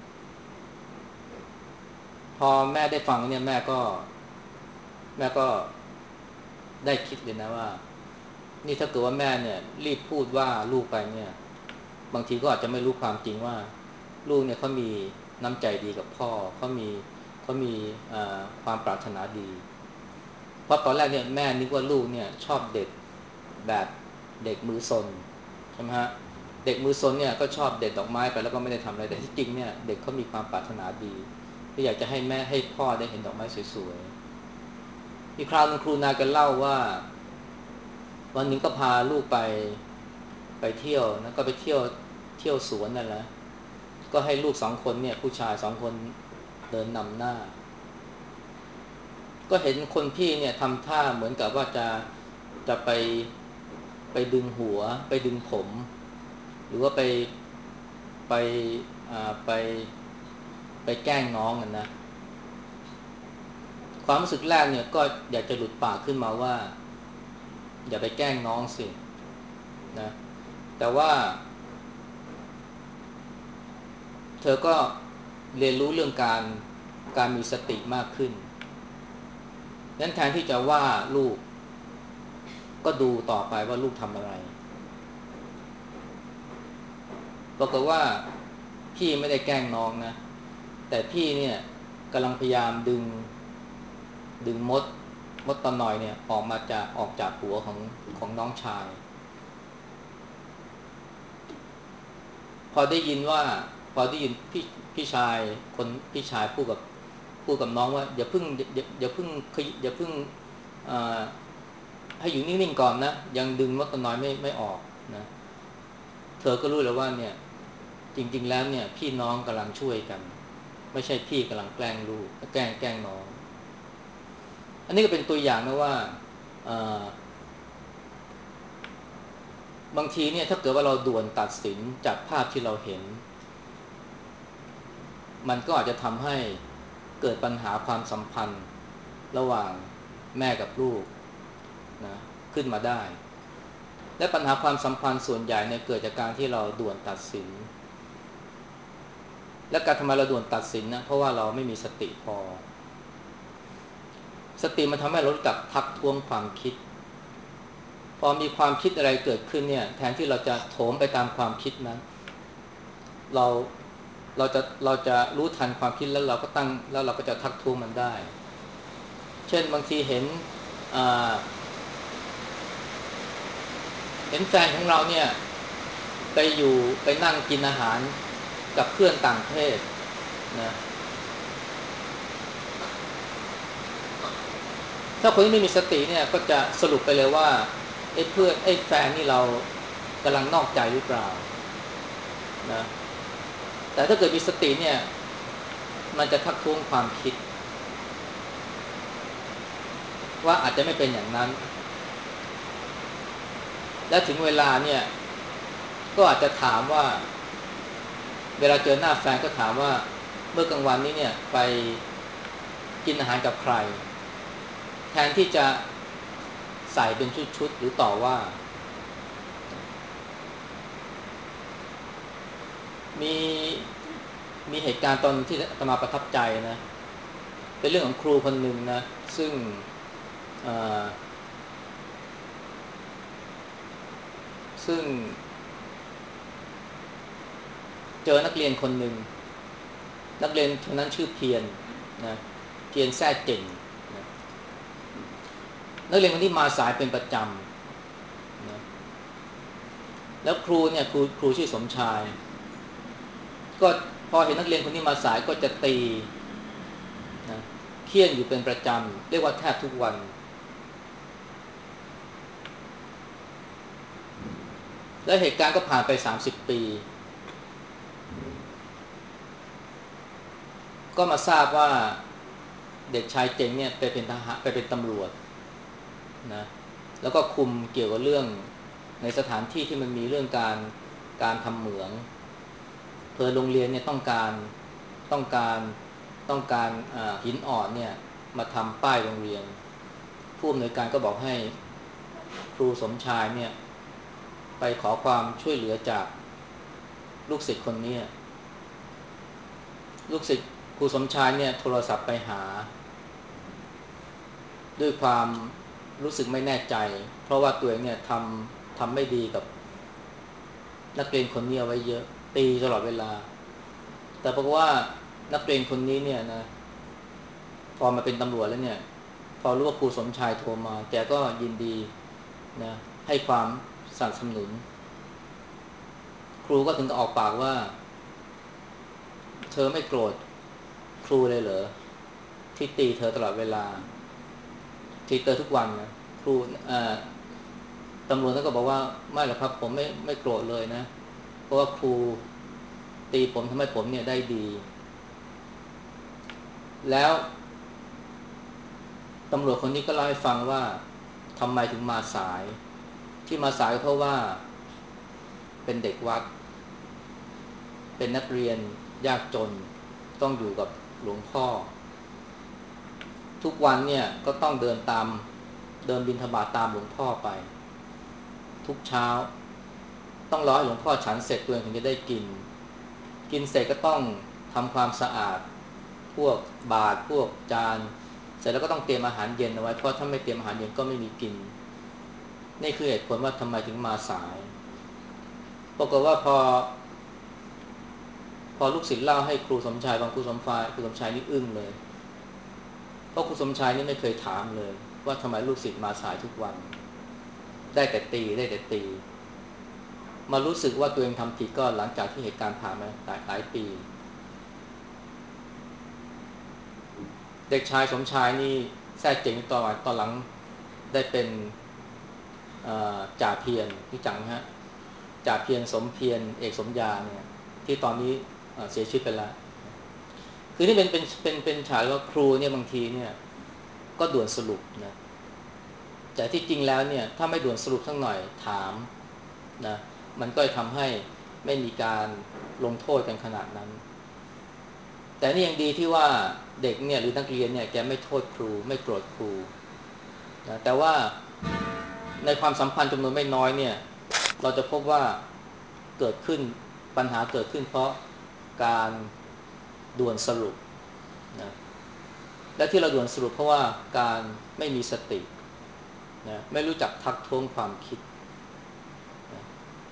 พอแม่ได้ฟังเนี่ยแม่ก็แม่ก็ได้คิดเลยนะว่านี่ถ้าเกิดว่าแม่เนี่ยรีบพูดว่าลูกไปเนี่ยบางทีก็อาจจะไม่รู้ความจริงว่าลูกเนี่ยเขามีน้ำใจดีกับพ่อเขามีเขามีความปรารถนาดีเพราะตอนแรกเนี่ยแม่นึกว่าลูกเนี่ยชอบเด็กแบบเด็กมือซนใช่ไหมฮะเด็กมือซนเนี่ยก็ชอบเด็ดดอกไม้ไปแล้วก็ไม่ได้ทำอะไรแต่ที่จริงเนี่ยเด็กเขามีความปรารถนาดีที่อยากจะให้แม่ให้พ่อได้เห็นดอกไม้สวยๆอีกคราวนึงครูนากันเล่าว่าวันหนึ่งก็พาลูกไปไปเที่ยวนะก็ไปเที่ยวเที่ยวสวนนั่นแหละก็ให้ลูกสองคนเนี่ยผู้ชายสองคนเดินนำหน้าก็เห็นคนพี่เนี่ยทำท่าเหมือนกับว่าจะจะไปไปดึงหัวไปดึงผมหรือว่าไปไปอ่าไปไปแกล้งน้องกันนะความรู้สึกแรกเนี่ยก็อยากจะหลุดปากขึ้นมาว่าอย่าไปแกล้งน้องสินะแต่ว่าเธอก็เรียนรู้เรื่องการการมีสติมากขึ้นนั้นแทนที่จะว่าลูกก็ดูต่อไปว่าลูกทำอะไรปรากฏว่าพี่ไม่ได้แกล้งน้องนะแต่พี่เนี่ยกำลังพยายามดึงดึงมดมดตะนอยเนี่ยออกมาจากออกจากหัวของของน้องชายพอได้ยินว่าพอได้ยินพี่พี่ชายคนพี่ชายพูดกับพูดกับน้องว่าอย่าเพิ่งอย่าอย่าเพิ่งอย่าเพิ่งให้อยู่นิ่งๆก่อนนะยังดึงมดตะนอยไม่ไม่ออกนะเธอก็รู้แล้วว่าเนี่ยจริงๆแล้วเนี่ยพี่น้องกำลังช่วยกันไม่ใช่พี่กำลังแกล้งลูกแกล้งแกล้งน้องอันนี้ก็เป็นตัวอย่างนะว่าบางทีเนี่ยถ้าเกิดว่าเราด่วนตัดสินจากภาพที่เราเห็นมันก็อาจจะทำให้เกิดปัญหาความสัมพันธ์ระหว่างแม่กับลูกนะขึ้นมาได้และปัญหาความสัมพันธ์ส่วนใหญ่เนี่ยเกิดจากการที่เราด่วนตัดสินและการทำไมเราด่วนตัดสินนะเพราะว่าเราไม่มีสติพอสติมันทำให้เรารู้จักทักท้วงความคิดพอมีความคิดอะไรเกิดขึ้นเนี่ยแทนที่เราจะโถมไปตามความคิดนั้นเราเราจะเราจะรู้ทันความคิดแล้วเราก็ตั้งแล้วเราก็จะทักท้วงมันได้เช่นบางทีเห็นเห็นแฟนของเราเนี่ยไปอยู่ไปนั่งกินอาหารกับเพื่อนต่างเพศนะถ้าคนที่ไม่มีสติเนี่ยก็จะสรุปไปเลยว่าไอ้เพื่อนไอ้แฟนนี่เรากำลังนอกใจหรือเปล่านะแต่ถ้าเกิดมีสติเนี่ยมันจะทักท้วงความคิดว่าอาจจะไม่เป็นอย่างนั้นและถึงเวลาเนี่ยก็อาจจะถามว่าเวลาเจอหน้าแฟนก็ถามว่าเมื่อกลางวันนี้เนี่ยไปกินอาหารกับใครแทนที่จะใส่เป็นชุดๆหรือต่อว่ามีมีเหตุการณ์ตอนที่อาตมาประทับใจนะเป็นเรื่องของครูคนหนึ่งนะซึ่งซึ่งเจอนักเรียนคนหนึ่งนักเรียนคนนั้นชื่อเพียรนะเพียรแท้เก่งนะนักเรียนคนที่มาสายเป็นประจำนะแล้วครูเนี่ยครูครูชื่อสมชายก็พอเห็นนักเรียนคนนี้มาสายก็จะตีนะเคี่ยนอยู่เป็นประจำเรียกว่าแทบทุกวันและเหตุการณ์ก็ผ่านไปสามสิบปีก็มาทราบว่าเด็กชายเจ๋งเนี่ยไปเป็นทหารไปเป็นตำรวจนะแล้วก็คุมเกี่ยวกับเรื่องในสถานที่ที่มันมีเรื่องการการทำเหมืองเพอโรงเรียนเนี่ยต้องการต้องการต้องการหินอ่อนเนี่ยมาทำป้ายโรงเรียนผู้อำนวยการก็บอกให้ครูสมชายเนี่ยไปขอความช่วยเหลือจากลูกศิษย์คนนี้ลูกศิษย์ครูสมชายเนี่ยโทรศัพท์ไปหาด้วยความรู้สึกไม่แน่ใจเพราะว่าตัวเองเนี่ยทำทำไม่ดีกับนักเรียนคนนี้เอาไว้เยอะตีตลอดเวลาแต่เพราะว่านักเรียนคนนี้เนี่ยนะพอมาเป็นตำรวจแล้วเนี่ยพอรู้ว่าครูสมชายโทรมาแกก็ยินดีนะให้ความสนับสนุนรูก็ถึงกับออกปากว่าเธอไม่โกรธครูเลยเหรอที่ตีเธอตลอดเวลาที่เตือนทุกวันนะครูอ่าตำรวจก็บอกว่าไม่หรอกครับผมไม่ไม่โกรธเลยนะเพราะว่าครูตีผมทำให้ผมเนี่ยได้ดีแล้วตำรวจคนนี้ก็เล่าให้ฟังว่าทำไมถึงมาสายที่มาสายเพราะว่าเป็นเด็กวัดเป็นนักเรียนยากจนต้องอยู่กับหลวงพ่อทุกวันเนี่ยก็ต้องเดินตามเดินบิณฑบาตตามหลวงพ่อไปทุกเช้าต้องรอให้หลวงพ่อฉันเสร็จตัวเองถึงจะได้กินกินเสร็จก็ต้องทำความสะอาดพวกบาตรพวกจานเสร็จแล้วก็ต้องเตรียมอาหารเย็นเอาไว้เพราะถ้าไม่เตรียมอาหารเย็นก็ไม่มีกินนี่คือเหตุผลว่าทำไมถึงมาสายปรากฏว่าพอพอลูกศิษย์เล่าให้ครูสมชายบางครูสมชายครูสมชายนี่อึ้งเลยเพราะครูสมชายนี่ไม่เคยถามเลยว่าทำไมลูกศิษย์มาสายทุกวันได้แต่ตีได้แต่ตีมารู้สึกว่าตัวเองทำผิดก็หลังจากที่เหตุการณ์ผ่านมาหลายหลายปีเด็กชายสมชายนี่แท้เจ๋งตอนตอนหลังได้เป็นจ่าเพียรที่จังฮะจ่าเพียรสมเพียรเอกสมยาเนี่ยที่ตอนนี้เสียชีวิตไปแล้วคือที่เป็นเป็นเป็นเป็นฉายว่าครูเนี่ยบางทีเนี่ยก็ด่วนสรุปนะแต่ที่จริงแล้วเนี่ยถ้าไม่ด่วนสรุปสักหน่อยถามนะมันก็จะทำให้ไม่มีการลงโทษกันขนาดนั้นแต่นี่ยังดีที่ว่าเด็กเนี่ยหรือนักเรียนเนี่ยแกไม่โทษครูไม่โกรธครูนะแต่ว่าในความสัมพันธ์จำนวนไม่น้อยเนี่ยเราจะพบว่าเกิดขึ้นปัญหาเกิดขึ้นเพราะการด่วนสรุปนะและที่เราด่วนสรุปเพราะว่าการไม่มีสตินะไม่รู้จักทักท้วงความคิดนะ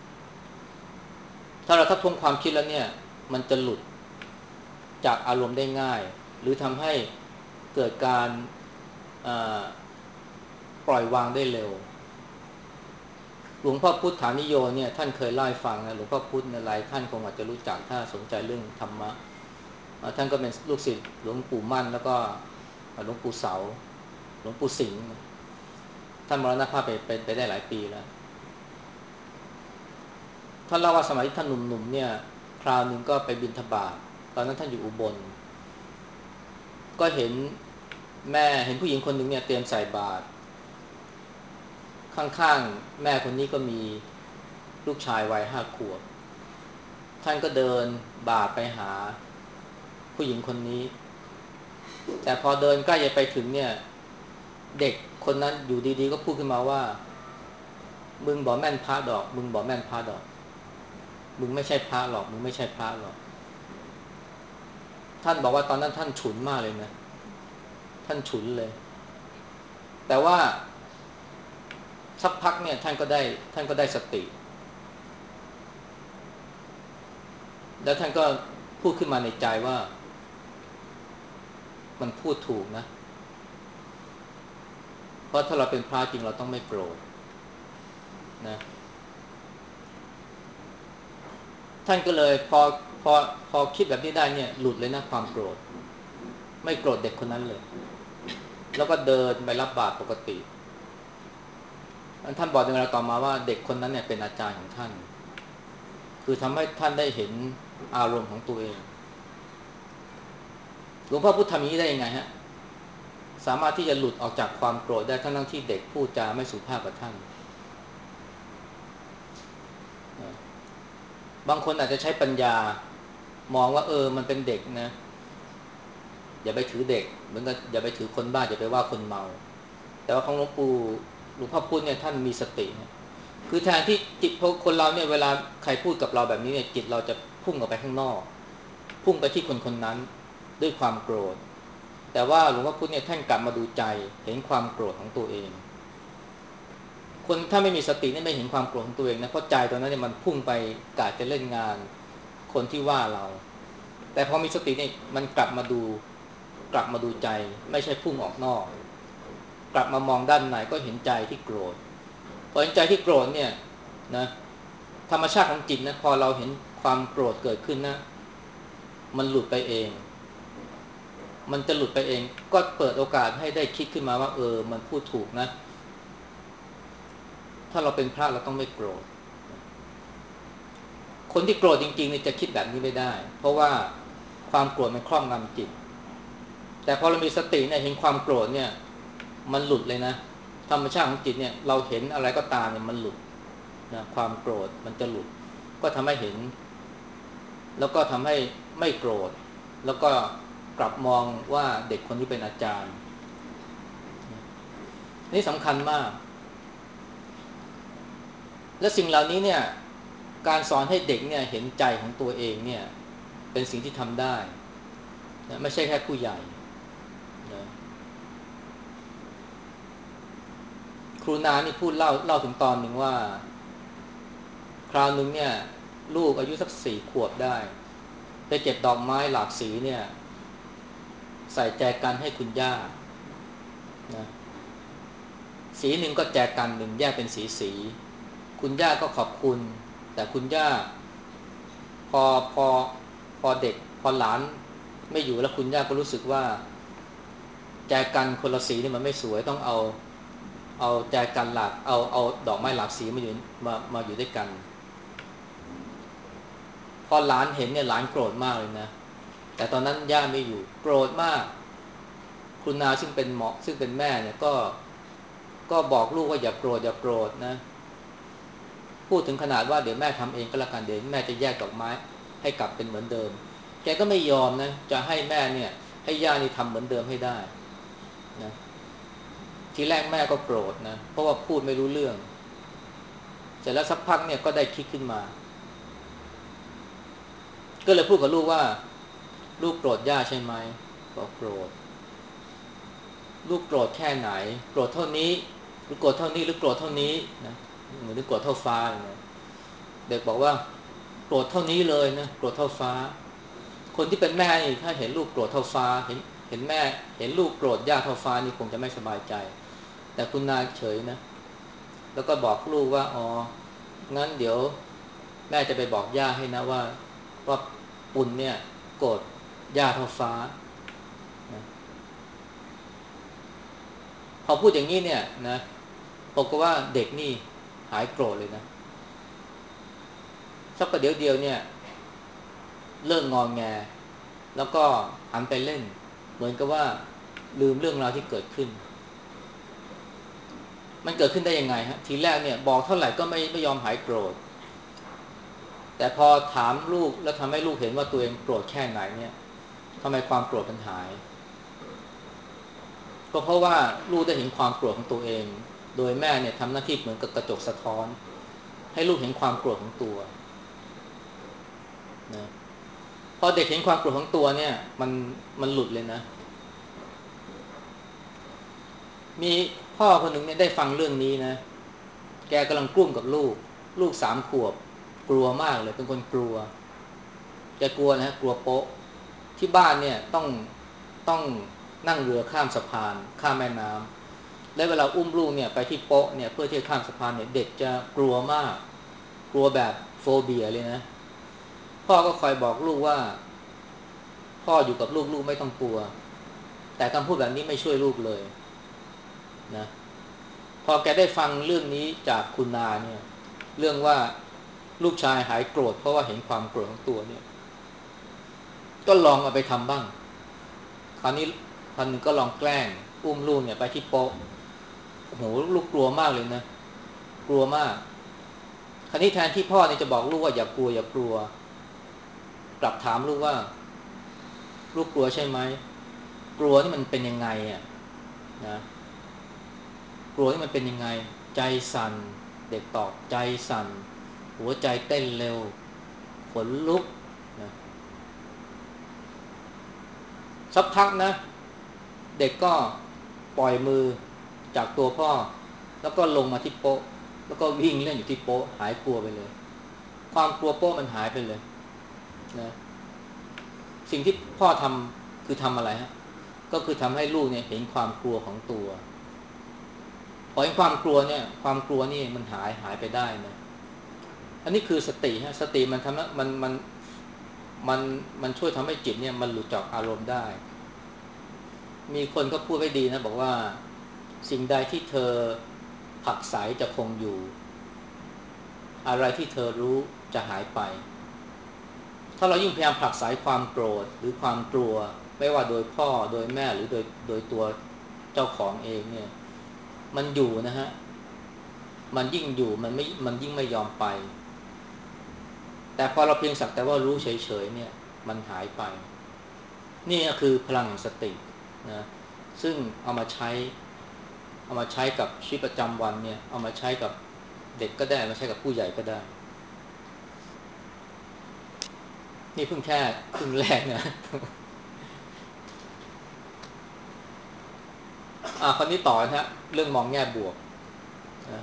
ถ้าเราทักท้วงความคิดแล้วเนี่ยมันจะหลุดจากอารมณ์ได้ง่ายหรือทำให้เกิดการปล่อยวางได้เร็วหลวงพ่อพุทธานิโยเนี่ยท่านเคยเล่าให้ฟังนะหลวงพ่อพุทธในหลายท่านคงอาจจะรู้จักถ้าสนใจเรื่องธรรมะท่านก็เป็นลูกศิษย์หลวงปู่มั่นแล้วก็หลวงปู่เสาหลวงปู่สิงห์ท่านมรณภาพไปไปไปได้หลายปีแล้วท่านเล่าว่าสมัยที่ท่านหนุ่มๆเนี่ยคราวหนึ่งก็ไปบิณฑบาตตอนนั้นท่านอยู่อุบลก็เห็นแม่เห็นผู้หญิงคนหนึ่งเนี่ยเตรียมใส่บาตรข้างๆแม่คนนี้ก็มีลูกชายวัยห้าขวบท่านก็เดินบาตรไปหาผู้หญิงคนนี้แต่พอเดินใกล้จะไปถึงเนี่ยเด็กคนนั้นอยู่ดีๆก็พูดขึ้นมาว่ามึงบอกแม่นพระดอกมึงบอกแม่นพระดอกมึงไม่ใช่พระหรอกมึงไม่ใช่พระหรอกท่านบอกว่าตอนนั้นท่านฉุนมากเลยนะท่านฉุนเลยแต่ว่าสักพักเนี่ยท่านก็ได้ท่านก็ได้สติแล้วท่านก็พูดขึ้นมาในใจว่ามันพูดถูกนะเพราะถ้าเราเป็นพระจริงเราต้องไม่โกรธนะท่านก็เลยพอพอพอคิดแบบนี้ได้เนี่ยหลุดเลยนะความโกรธไม่โกรธเด็กคนนั้นเลยแล้วก็เดินไปรับบาตรปกติท่านบอกในเวลาต่อมาว่าเด็กคนนั้นเนี่ยเป็นอาจารย์ของท่านคือทำให้ท่านได้เห็นอารมณ์ของตัวเองหลวงพ่อพุทธทำอย่างนี้ได้ยังไงฮะสามารถที่จะหลุดออกจากความโกรธได้ทั้งที่เด็กพูดจาไม่สุภาพกับท่านบางคนอาจจะใช้ปัญญามองว่าเออมันเป็นเด็กนะอย่าไปถือเด็กเหมือนกับอย่าไปถือคนบ้าอย่าไปว่าคนเมาแต่ว่าของหลวงปู่หลวงพ่อพุธเนี่ยท่านมีสตินะคือแทนที่จิตพคนเราเนี่ยเวลาใครพูดกับเราแบบนี้เนี่ยจิตเราจะพุ่งออกไปข้างนอกพุ่งไปที่คนคนนั้นด้วยความโกรธแต่ว่าหลวงพ่อพุธเนี่ยท่านกลับมาดูใจเห็นความโกรธของตัวเองคนถ้าไม่มีสตินี่ไม่เห็นความโกรธของตัวเองนะเพราะใจตอนนั้นเนี่ยมันพุ่งไปกะจะเล่นงานคนที่ว่าเราแต่พอมีสติเนี่ยมันกลับมาดูกลับมาดูใจไม่ใช่พุ่งออกนอกกลับมามองด้านในก็เห็นใจที่โกรธพอเห็นใจที่โกรธเนี่ยนะธรรมชาติของจิตนะพอเราเห็นความโกรธเกิดขึ้นนะมันหลุดไปเองมันจะหลุดไปเองก็เปิดโอกาสให้ได้คิดขึ้นมาว่าเออมันพูดถูกนะถ้าเราเป็นพระเราต้องไม่โกรธคนที่โกรธจริงๆเนี่ยจะคิดแบบนี้ไม่ได้เพราะว่าความโกรธมันครอบงำจิตแต่พอเรามีสติเนี่ยเห็นความโกรธเนี่ยมันหลุดเลยนะธรรมชาติของจิตเนี่ยเราเห็นอะไรก็ตามเนี่ยมันหลุดนะความโกรธมันจะหลุดก็ทำให้เห็นแล้วก็ทำให้ไม่โกรธแล้วก็กลับมองว่าเด็กคนนี้เป็นอาจารย์นี่สำคัญมากและสิ่งเหล่านี้เนี่ยการสอนให้เด็กเนี่ยเห็นใจของตัวเองเนี่ยเป็นสิ่งที่ทำได้นะไม่ใช่แค่ผู้ใหญ่นะครูนานี่พูดเล่าเล่าถึงตอนหนึ่งว่าคราวหนึ่งเนี่ยลูกอายุสักสี่ขวบได้ไปเก็บดอกไม้หลากสีเนี่ยใส่แจกันให้คุณย่านะสีหนึ่งก็แจกันหนึ่งแยกเป็นสีสีคุณย่าก็ขอบคุณแต่คุณย่าพอพอพอเด็กพอหลานไม่อยู่แล้วคุณย่าก็รู้สึกว่าแจกันคนละสีนี่มันไม่สวยต้องเอาเอาแจกันหลากเอาเอาดอกไม้หลากสีมาอยู่มามาอยู่ด้วยกันพอหลานเห็นเนี่ยหลานโกรธมากเลยนะแต่ตอนนั้นย่าไม่อยู่โกรธมากคุณนาซึ่งเป็นหมอซึ่งเป็นแม่เนี่ยก็ก็บอกลูกว่าอย่าโกรธอย่าโกรธนะพูดถึงขนาดว่าเดี๋ยวแม่ทำเองก็แล้วกันเดี๋ยวแม่จะแยกดอกไม้ให้กลับเป็นเหมือนเดิมแกก็ไม่ยอมนะจะให้แม่เนี่ยให้ย่านี่ทำเหมือนเดิมให้ได้นะทีแรกแม่ก็โกรธนะเพราะว่าพูดไม่รู้เรื่องเสร็จแล้วสักพักเนี่ยก็ได้คิดขึ้นมาก็เลยพูดกับลูกว่าลูกโกรธย่าใช่ไหมบอกโกรธลูกโกรธแค่ไหนโกรธเท่านี้หรือโกรธเท่านี้หรือโกรธเท่านี้นะเหมือนโกรธเท่าฟ้าอย่างเงี้ยเด็กบอกว่าโกรธเท่านี้เลยนะโกรธเท่าฟ้าคนที่เป็นแม่นี่ถ้าเห็นลูกโกรธเท่าฟ้าเห็นเห็นแม่เห็นลูกโกรธย่าเท่าฟ้านี่คงจะไม่สบายใจแต่คุณนายเฉยนะแล้วก็บอกลูกว่าอ๋องั้นเดี๋ยวแม่จะไปบอกย่าให้นะว่าว่าปุ่นเนี่ยโกรธย่าเท่าฟ้านะพอพูดอย่างนี้เนี่ยนะบอกว่าเด็กนี่หายโกรธเลยนะสักประเดี๋ยวเดียวเนี่ยเลิกงอแงแล้วก็หันไปเล่นเหมือนกับว่าลืมเรื่องราวที่เกิดขึ้นมันเกิดขึ้นได้ยังไงฮะทีแรกเนี่ยบอกเท่าไหร่ก็ไม่ไม่ยอมหายโกรธแต่พอถามลูกแล้วทำให้ลูกเห็นว่าตัวเองโกรธแค่ไหนเนี่ยทำไมความโกรธมันหายก็เพราะว่าลูกได้เห็นความโกรธของตัวเองโดยแม่เนี่ยทำหน้าที่เหมือนกับกระจกสะท้อนให้ลูกเห็นความโกรธของตัวนะพอเด็กเห็นความโกรธของตัวเนี่ยมันมันหลุดเลยนะมีพ่อคนหนึ่งเนี่ยได้ฟังเรื่องนี้นะแกกำลังกลุ้มกับลูกลูกสามขวบกลัวมากเลยเป็นคนกลัวแกกลัวนะกลัวโป๊ะที่บ้านเนี่ยต้องต้องนั่งเรือข้ามสะพานข้ามแม่น้ำและเวลาอุ้มลูกเนี่ยไปที่โป๊ะเนี่ยเพื่อที่จะข้ามสะพานเนี่ยเด็กจะกลัวมากกลัวแบบโฟเบียเลยนะพ่อก็คอยบอกลูกว่าพ่ออยู่กับลูกลูกไม่ต้องกลัวแต่คำพูดแบบนี้ไม่ช่วยลูกเลยนะพอแกได้ฟังเรื่องนี้จากคุณนาเนี่ยเรื่องว่าลูกชายหายโกรธเพราะว่าเห็นความโกรธของตัวเนี่ยก็ลองเอาไปทำบ้างคราวนี้พันหนึ่งก็ลองแกล้งอุ้มลูกเนี่ยไปที่โป๊ะโอ้โหลูกกลัวมากเลยนะกลัวมากคราวนี้แทนที่พ่อเนี่ยจะบอกลูกว่าอย่ากลัวอย่ากลัวกลับถามลูกว่าลูกกลัวใช่ไหมกลัวนี่มันเป็นยังไงอ่ะนะกลัวนี่มันเป็นยังไงใจสั่นเด็กตอบใจสั่นหัวใจเต้นเร็วขนลุกนะสักพักนะเด็กก็ปล่อยมือจากตัวพ่อแล้วก็ลงมาที่โป๊ะแล้วก็วิ่งเล่นอยู่ที่โป๊ะหายกลัวไปเลยความกลัวโป๊ะมันหายไปเลยนะสิ่งที่พ่อทำคือทำอะไรฮะก็คือทำให้ลูกเนี่ยเห็นความกลัวของตัวพอเห็นความกลัวเนี่ยความกลัวนี่มันหายหายไปได้นะอันนี้คือสติฮะสติมันทำให้มันมันมันมันช่วยทำให้จิตเนี่ยมันหลุดจากอารมณ์ได้มีคนก็พูดไว้ดีนะบอกว่าสิ่งใดที่เธอผลักไสจะคงอยู่อะไรที่เธอรู้จะหายไปถ้าเรายิ่งพยายามผลักไสความโกรธหรือความกลัวไม่ว่าโดยพ่อโดยแม่หรือโดยโดยตัวเจ้าของเองเนี่ยมันอยู่นะฮะมันยิ่งอยู่มันไม่มันยิ่งไม่ยอมไปแต่พอเราเพียงสักแต่ว่ารู้เฉยๆเนี่ยมันหายไปนี่ก็คือพลังแห่งสตินะซึ่งเอามาใช้เอามาใช้กับชีวิตประจำวันเนี่ยเอามาใช้กับเด็กก็ได้เอามาใช้กับผู้ใหญ่ก็ได้นี่เพิ่งแค่ครึ่งแรกนะอ่าคราวนี้ต่อนะฮะเรื่องมองแง่บวกนะ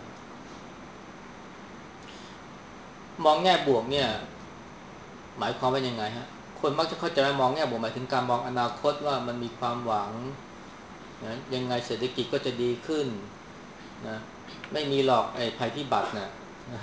มองแง่บวกเนี่ยหมายความว่ายังไงฮะคนมักจะเข้าใจว่ามองแง่บวกหมายถึงการมองอนาคตว่ามันมีความหวังนะยังไงเศรษฐกิจก็จะดีขึ้นนะไม่มีหรอกไอ้ภัยพิบัตินะนะ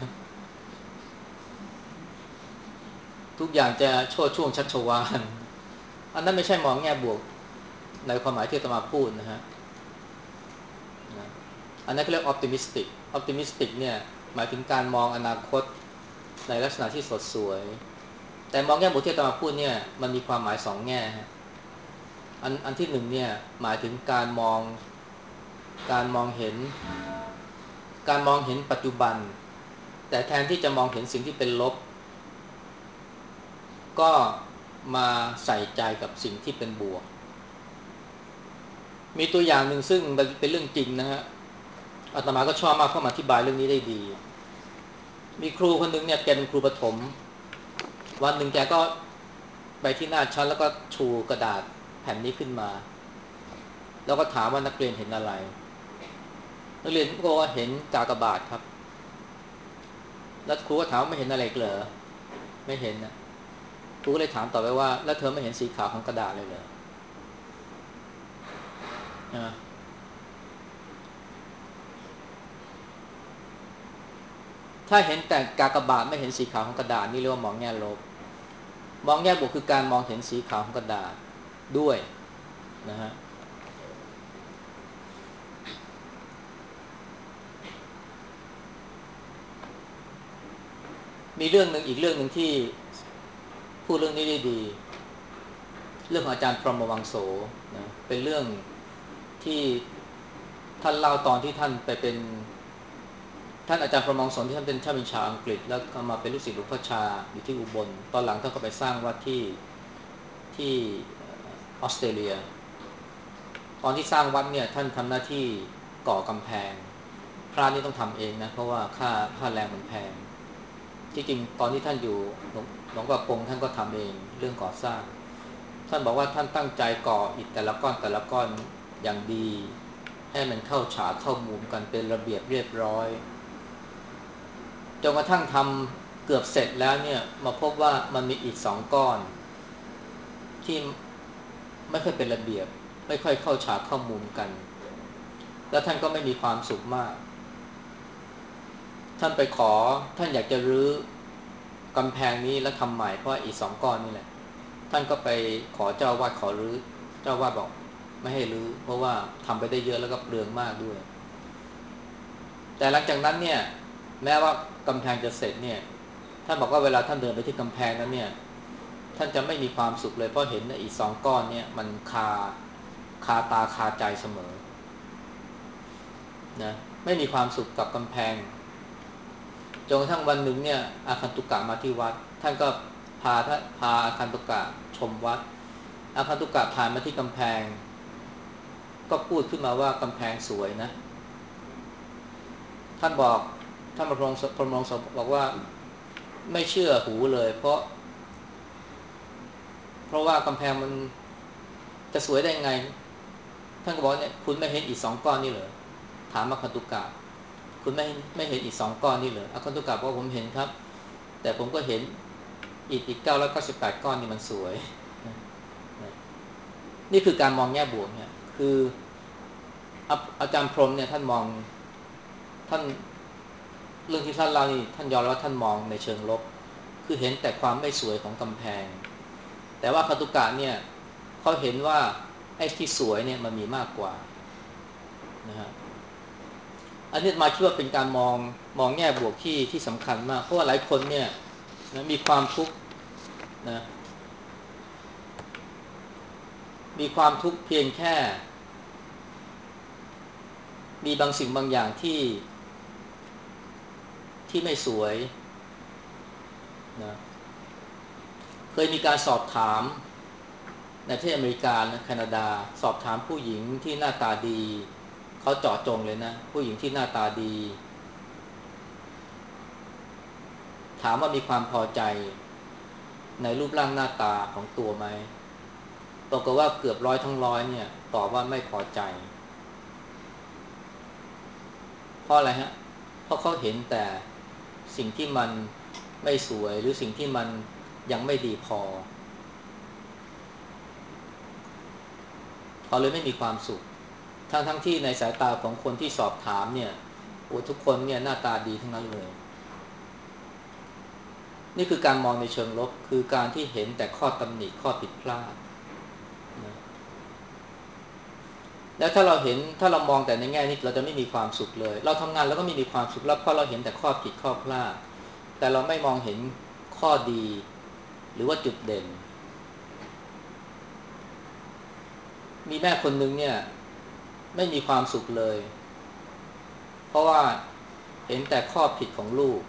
ทุกอย่างจะโชดช่วงชัชวาลอันนั้นไม่ใช่มองแง่บวกในความหมายที่อาตมาพูดนะฮะนะอันนั้นเขาเรียก optimistic optimistic เนี่ยหมายถึงการมองอนาคตในลักษณะที่สดสวยแต่มองแง่บวกที่อาตมาพูดเนี่ยมันมีความหมายสองแง่ฮะอันอันที่หนึ่งเนี่ยหมายถึงการมองการมองเห็นการมองเห็นปัจจุบันแต่แทนที่จะมองเห็นสิ่งที่เป็นลบก็มาใส่ใจกับสิ่งที่เป็นบวกมีตัวอย่างหนึ่งซึ่งเป็นเรื่องจริงนะฮะอาตมาก็ชอบมากเพราะมาอธิบายเรื่องนี้ได้ดีมีครูคนหนึ่งเนี่ยแกเป็นครูประถมวันหนึ่งแกก็ไปที่หน้าชั้นแล้วก็ชูกระดาษแผ่นนี้ขึ้นมาแล้วก็ถามว่านักเรียนเห็นอะไรนักเรียนก็บอกว่าเห็นกากบาทครับแล้วครูก็ถามว่าไม่เห็นอะไรเหรอไม่เห็นนะครูก็เลยถามต่อไปว่าแล้วเธอไม่เห็นสีขาวของกระดาษเลยเหรออ่าถ้าเห็นแต่กากบาทไม่เห็นสีขาวของกระดาษนี่เรียกว่ามองแง่ลบมองแง่บวกคือการมองเห็นสีขาวของกระดาษด้วยนะฮะมีเรื่องหนึ่งอีกเรื่องหนึ่งที่พูดเรื่องนี้ได้ดีเรื่องของอาจารย์พรหมวังโสนะเป็นเรื่องที่ท่านเล่าตอนที่ท่านไปเป็นท่านอาจารย์พรหมวังโสที่ท่านเป็นชาวิชาอังกฤษแล้วก็มาเป็นลูกศิษย์หลวงพ่อชาอยู่ที่อุบลตอนหลังท่านก็ไปสร้างวัดที่ที่ออสเตรเลียตอนที่สร้างวัดเนี่ยท่านทำหน้าที่ก่อกำแพงพระนี่ต้องทำเองนะเพราะว่าค่าค่าแรงมันแพงที่จริงตอนที่ท่านอยู่หลวงหลวงประปงท่านก็ทำเองเรื่องก่อสร้างท่านบอกว่าท่านตั้งใจก่ออิฐแต่ละก้อนแต่ละก้อนอย่างดีให้มันเข้าฉากเข้ามุมกันเป็นระเบียบเรียบร้อยจนกระทั่งทำเกือบเสร็จแล้วเนี่ยมาพบว่ามันมีอิฐสองก้อนที่ไม่ค่อยเป็นระเบียบไม่ค่อยเข้าฉากเข้ามุมกันแล้วท่านก็ไม่มีความสุขมาก ท่านไปขอท่านอยากจะรื้อกำแพงนี้แล้วทำใหม่เพราะอีกสองก้อนนี่แหละท่านก็ไปขอเจ้าวาดขอรื้อเจ้าวาดบอกไม่ให้รื้อเพราะว่าทำไปได้เยอะแล้วก็เปลืองมากด้วยแต่หลังจากนั้นเนี่ยแม้ว่ากำแพงจะเสร็จเนี่ยท่านบอกว่าเวลาท่านเดินไปที่กำแพงนั้นเนี่ยท่านจะไม่มีความสุขเลยเพราะเห็นอีกสองก้อนเนี่ยมันคาคาตาคาใจเสมอนะไม่มีความสุขกับกำแพง จนกระทั่งวันหนึ่งเนี่ยอาคันตุกะมาที่วัดท่านก็พาท่านพาอาคันตุกะชมวัดอาคันตุกะผ่านมาที่กำแพงก็พูดขึ้นมาว่ากำแพงสวยนะท่านบอกท่านพระพรหมพระพรหมบอกว่าไม่เชื่อหูเลยเพราะเพราะว่ากำแพงมันจะสวยได้ไงท่านก็บอกเนี่ยคุณไม่เห็นอีกสองก้อนนี่เหรอถามอาคันตุกะคุณไม่ไม่เห็นอีกสองก้อนนี่เหรออาคันตุกะบอกผมเห็นครับแต่ผมก็เห็นอีกอีกเก้าร้อยเก้าสิบแปดก้อนนี่มันสวย นี่คือการมองแง่บวกเนี่ยคืออาจารย์พรหมเนี่ยท่านมองท่านเรื่องที่ท่านเล่านี่ท่านยอมรับว่าท่านมองในเชิงลบคือเห็นแต่ความไม่สวยของกำแพงแต่ว่าคาตุกะเนี่ยเขาเห็นว่าไอ้ที่สวยเนี่ยมันมีมากกว่านะฮะอันนี้มาคิดว่าเป็นการมองมองแง่บวกที่ที่สำคัญมากเพราะว่าหลายคนเนี่ยนะมีความทุกข์นะมีความทุกข์เพียงแค่มีบางสิ่งบางอย่างที่ที่ไม่สวยนะเคยมีการสอบถามในประเทศอเมริกานะแคนาดาสอบถามผู้หญิงที่หน้าตาดีเขาเจาะจงเลยนะผู้หญิงที่หน้าตาดีถามว่ามีความพอใจในรูปร่างหน้าตาของตัวไหมปรากฏว่าเกือบร้อยทั้งร้อยเนี่ยตอบว่าไม่พอใจเพราะอะไรฮะเพราะเขาเห็นแต่สิ่งที่มันไม่สวยหรือสิ่งที่มันยังไม่ดีพอเขาเลยไม่มีความสุขทั้งทั้งที่ในสายตาของคนที่สอบถามเนี่ยโอ้ทุกคนเนี่ยหน้าตาดีทั้งนั้นเลยนี่คือการมองในเชิงลบคือการที่เห็นแต่ข้อตำหนิข้อผิดพลาดนะแล้วถ้าเราเห็นถ้าเรามองแต่ในแง่นี้เราจะไม่มีความสุขเลยเราทำงานแล้วก็ไม่มีความสุขแล้วเพราะเราเห็นแต่ข้อผิดข้อพลาดแต่เราไม่มองเห็นข้อดีหรือว่าจุดเด่นมีแม่คนนึงเนี่ยไม่มีความสุขเลยเพราะว่าเห็นแต่ข้อผิดของลูก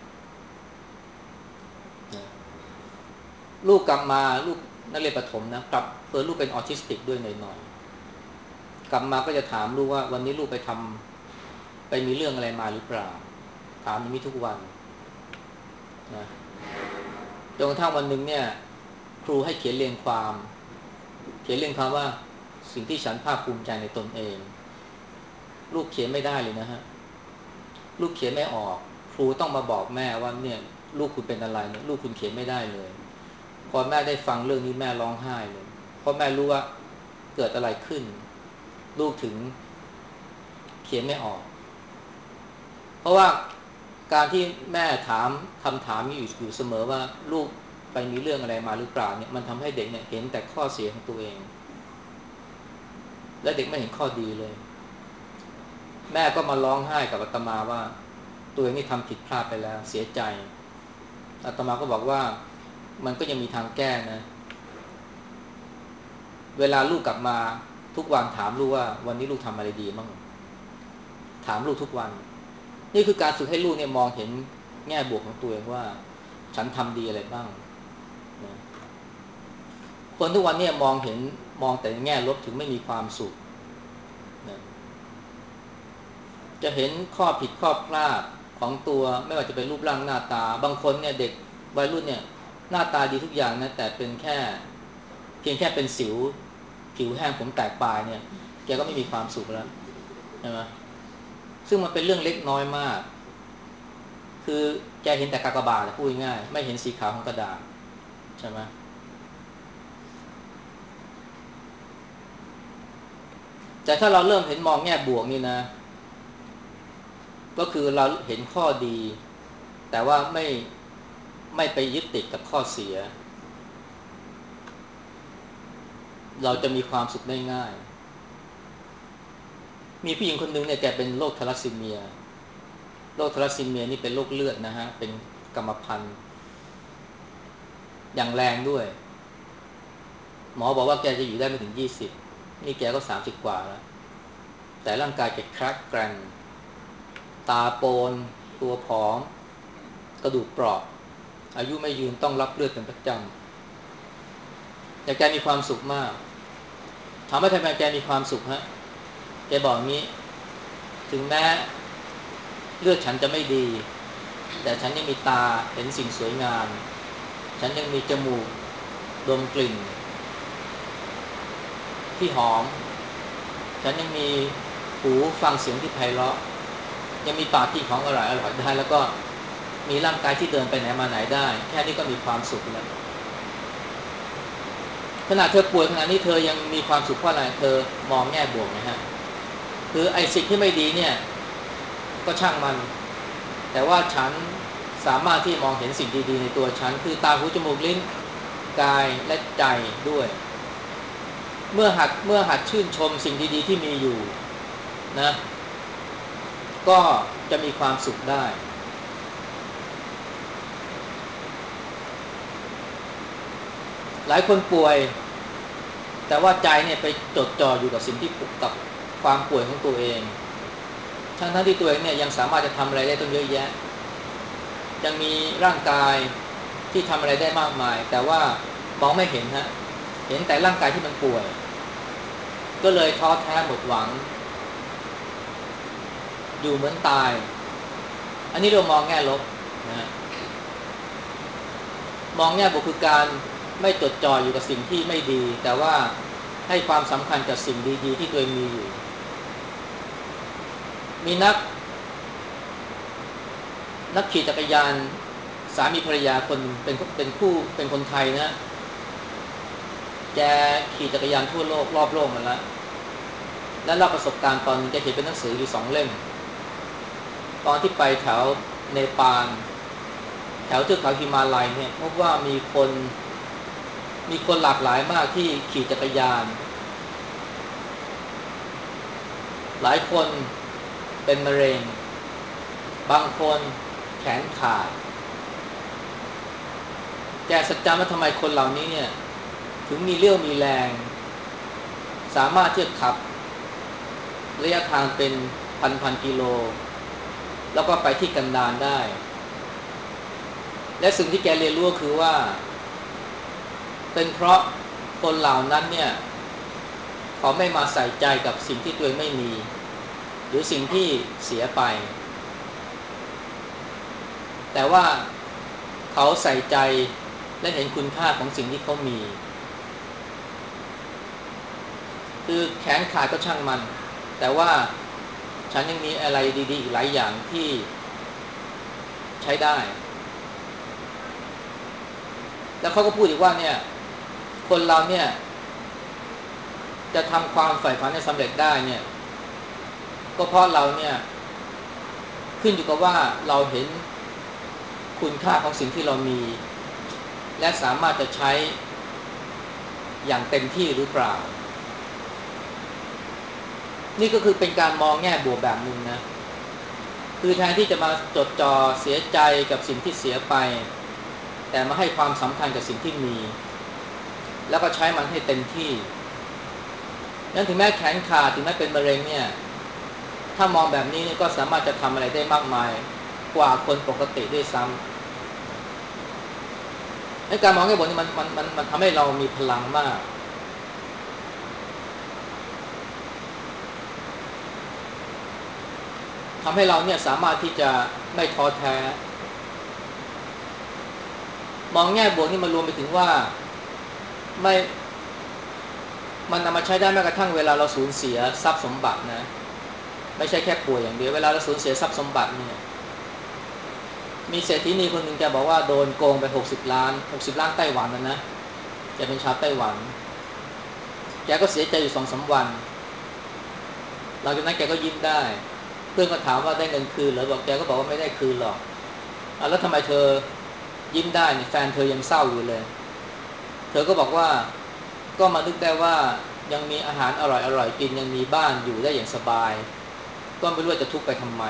นะลูกกลับมาลูกนักเรียนประถมนะกลับเออลูกเป็นออทิสติกด้วยหน่อยๆกลับมาก็จะถามลูกว่าวันนี้ลูกไปทำไปมีเรื่องอะไรมาหรือเปล่าถามอย่างนี้ทุกวันนะจนกระทั่งวันหนึ่งเนี่ยครูให้เขียนเรียงความเขียนเรียงความว่าสิ่งที่ฉันภาคภูมิใจในตนเองลูกเขียนไม่ได้เลยนะฮะ ลูกเขียนไม่ออกครูต้องมาบอกแม่ว่าเนี่ยลูกคุณเป็นอะไรเนี่ยลูกคุณเขียนไม่ได้เลยพอแม่ได้ฟังเรื่องนี้แม่ร้องไห้เลยเพราะแม่รู้ว่าเกิดอะไรขึ้นลูกถึงเขียนไม่ออกเพราะว่าการที่แม่ถามคำถามนี้อยู่อยู่เสมอว่าลูกไปมีเรื่องอะไรมาหรือเปล่าเนี่ยมันทำให้เด็กเนี่ยเห็นแต่ข้อเสียของตัวเองและเด็กไม่เห็นข้อดีเลยแม่ก็มาร้องไห้กับอาตมาว่าตัวเองนี่ทำผิดพลาดไปแล้วเสียใจ อาตมาก็บอกว่ามันก็ยังมีทางแก้นะเวลาลูกกลับมาทุกวันถามลูกว่าวันนี้ลูกทำอะไรดีบ้างถามลูกทุกวันนี่คือการฝึกให้ลูกเนี่ยมองเห็นแง่บวกของตัวเองว่าฉันทำดีอะไรบ้างนะคนทุกวันเนี่ยมองเห็นมองแต่แง่ลบถึงไม่มีความสุขนะจะเห็นข้อผิดข้อพลาดของตัวไม่ว่าจะเป็นรูปร่างหน้าตาบางคนเนี่ยเด็กวัยรุ่นเนี่ยหน้าตาดีทุกอย่างนะแต่เป็นแค่เพียงแค่เป็นสิวผิวแห้งผมแตกปลายเนี่ยแกก็ไม่มีความสุขแล้วใช่ไหมซึ่งมันเป็นเรื่องเล็กน้อยมากคือแกเห็นแต่กากบาทพูดง่ายไม่เห็นสีขาวของกระดาษใช่ไหมแต่ถ้าเราเริ่มเห็นมองแง่บวกนี่นะก็คือเราเห็นข้อดีแต่ว่าไม่ไม่ไปยึดติดกับข้อเสียเราจะมีความสุขได้ง่ายมีผู้หญิงคนหนึ่งเนี่ยแกเป็นโรคทาลัสซีเมียโรคทาลัสซีเมียนี่เป็นโรคเลือดนะฮะเป็นกรรมพันธุ์อย่างแรงด้วยหมอบอกว่าแกจะอยู่ได้ไม่ถึงยี่สิบนี่แกก็สามสิบกว่าแล้วแต่ร่างกายแกแคร็กแกร่งตาโปนตัวผอมกระดูกเปราะอายุไม่ยืนต้องรับเลือดเป็นประจำแต่แกมีความสุขมากถามว่าทำไมแกมีความสุขฮะแกบอกงี้ถึงแม้เลือดฉันจะไม่ดีแต่ฉันยังมีตาเห็นสิ่งสวยงามฉันยังมีจมูกดมกลิ่นที่หอมฉันยังมีหูฟังเสียงที่ไพเราะยังมีปากที่ของอร่อยอร่อยได้แล้วก็มีร่างกายที่เดินไปไหนมาไหนได้แค่นี้ก็มีความสุขแล้วขณะเธอป่วยขณะนี้เธอยังมีความสุขเพราะอะไรเธอมองแง่บวกนะฮะคือไอ้สิ่งที่ไม่ดีเนี่ยก็ช่างมันแต่ว่าฉันสามารถที่มองเห็นสิ่งดีๆในตัวฉันคือตาหูจมูกลิ้นกายและใจด้วยเมื่อหัดเมื่อหัดชื่นชมสิ่งดีๆที่มีอยู่นะก็จะมีความสุขได้หลายคนป่วยแต่ว่าใจเนี่ยไปจดจ่ออยู่กับสิ่งที่ผูกกับความป่วยของตัวเองทั้งทั้งที่ตัวเองเนี่ยยังสามารถจะทำอะไรได้ตั้งเยอะแยะยังมีร่างกายที่ทำอะไรได้มากมายแต่ว่ามองไม่เห็นฮะเห็นแต่ร่างกายที่มันป่วยก็เลยท้อแท้หมดหวังอยู่เหมือนตายอันนี้เรามองแง่ลบนะมองแง่บวกคือการไม่จดจ่ออยู่กับสิ่งที่ไม่ดีแต่ว่าให้ความสำคัญกับสิ่งดีๆที่ตัวเองมีอยู่มีนักนักขี่จักรยานสามีภรรยาคนเป็นเป็นคู่เป็นคนไทยนะแกขี่จักรยานทั่วโลกรอบโลกมาแล้วและเล่าประสบการณ์ตอนนึงแกเขียนเป็นหนังสืออยู่สองเล่มตอนที่ไปแถวเนปาลแถวเทือกเขาหิมาลัยเนี่ยพบว่ามีคนมีคนหลากหลายมากที่ขี่จักรยานหลายคนเป็นมะเร็งบางคนแขนขาดแกสัจจำว่าทำไมคนเหล่านี้เนี่ยถึงมีเรี่ยวมีแรงสามารถที่จะขับระยะทางเป็นพันพันกิโลแล้วก็ไปที่กันดารได้และสิ่งที่แกเรียนรู้ก็คือว่าเป็นเพราะคนเหล่านั้นเนี่ยเขาไม่มาใส่ใจกับสิ่งที่ตัวเองไม่มีหรือสิ่งที่เสียไปแต่ว่าเขาใส่ใจและเห็นคุณค่าของสิ่งที่เขามีคือแขนขาดก็ช่างมันแต่ว่าฉันยังมีอะไรดีๆอีกหลายอย่างที่ใช้ได้แล้วเขาก็พูดอีกว่าเนี่ยคนเราเนี่ยจะทำความใฝ่ฝันให้สำเร็จได้เนี่ยก็เพราะเราเนี่ยขึ้นอยู่กับว่าเราเห็นคุณค่าของสิ่งที่เรามีและสามารถจะใช้อย่างเต็มที่หรือเปล่านี่ก็คือเป็นการมองแง่บวกแบบนึงนะคือแทนที่จะมาจดจ่อเสียใจกับสิ่งที่เสียไปแต่มาให้ความสำคัญกับสิ่งที่มีแล้วก็ใช้มันให้เต็มที่นั้นถึงแม้แขนขาดถึงแม้เป็นมะเร็งเนี่ยถ้ามองแบบนี้เนี่ยก็สามารถจะทำอะไรได้มากมายกว่าคนปกติด้วยซ้ำในการมองแง่บวกนี่มันมันมันมันทำให้เรามีพลังมากทำให้เราเนี่ยสามารถที่จะไม่ท้อแท้มองแง่บวกนี่มันรวมไปถึงว่าไม่มันนำมาใช้ได้แม้กระทั่งเวลาเราสูญเสียทรัพย์สมบัตินะไม่ใช่แค่ป่วยอย่างเดียวเวลาเราสูญเสียทรัพย์สมบัติเนี่ยมีเศรษฐีนีคนหนึ่งแกบอกว่าโดนโกงไปหกสิบล้านหกสิบล้านไต้หวันนะนะแกเป็นชาวไต้หวันแกก็เสียใจอยู่สองสามวันหลังจากนั้นแกก็ยิ้มได้เพื่อนก็ถามว่าได้เงินคืนหรือบอกแกก็บอกว่าไม่ได้คืนหรอกอ่ะแล้วทำไมเธอยิ้มได้เนี่ยแฟนเธอยังเศร้าอยู่เลยเธอก็บอกว่าก็มานึกได้ว่ายังมีอาหารอร่อยๆกินยังมีบ้านอยู่ได้อย่างสบายก็ไม่รู้ว่าจะทุกข์ไปทำไม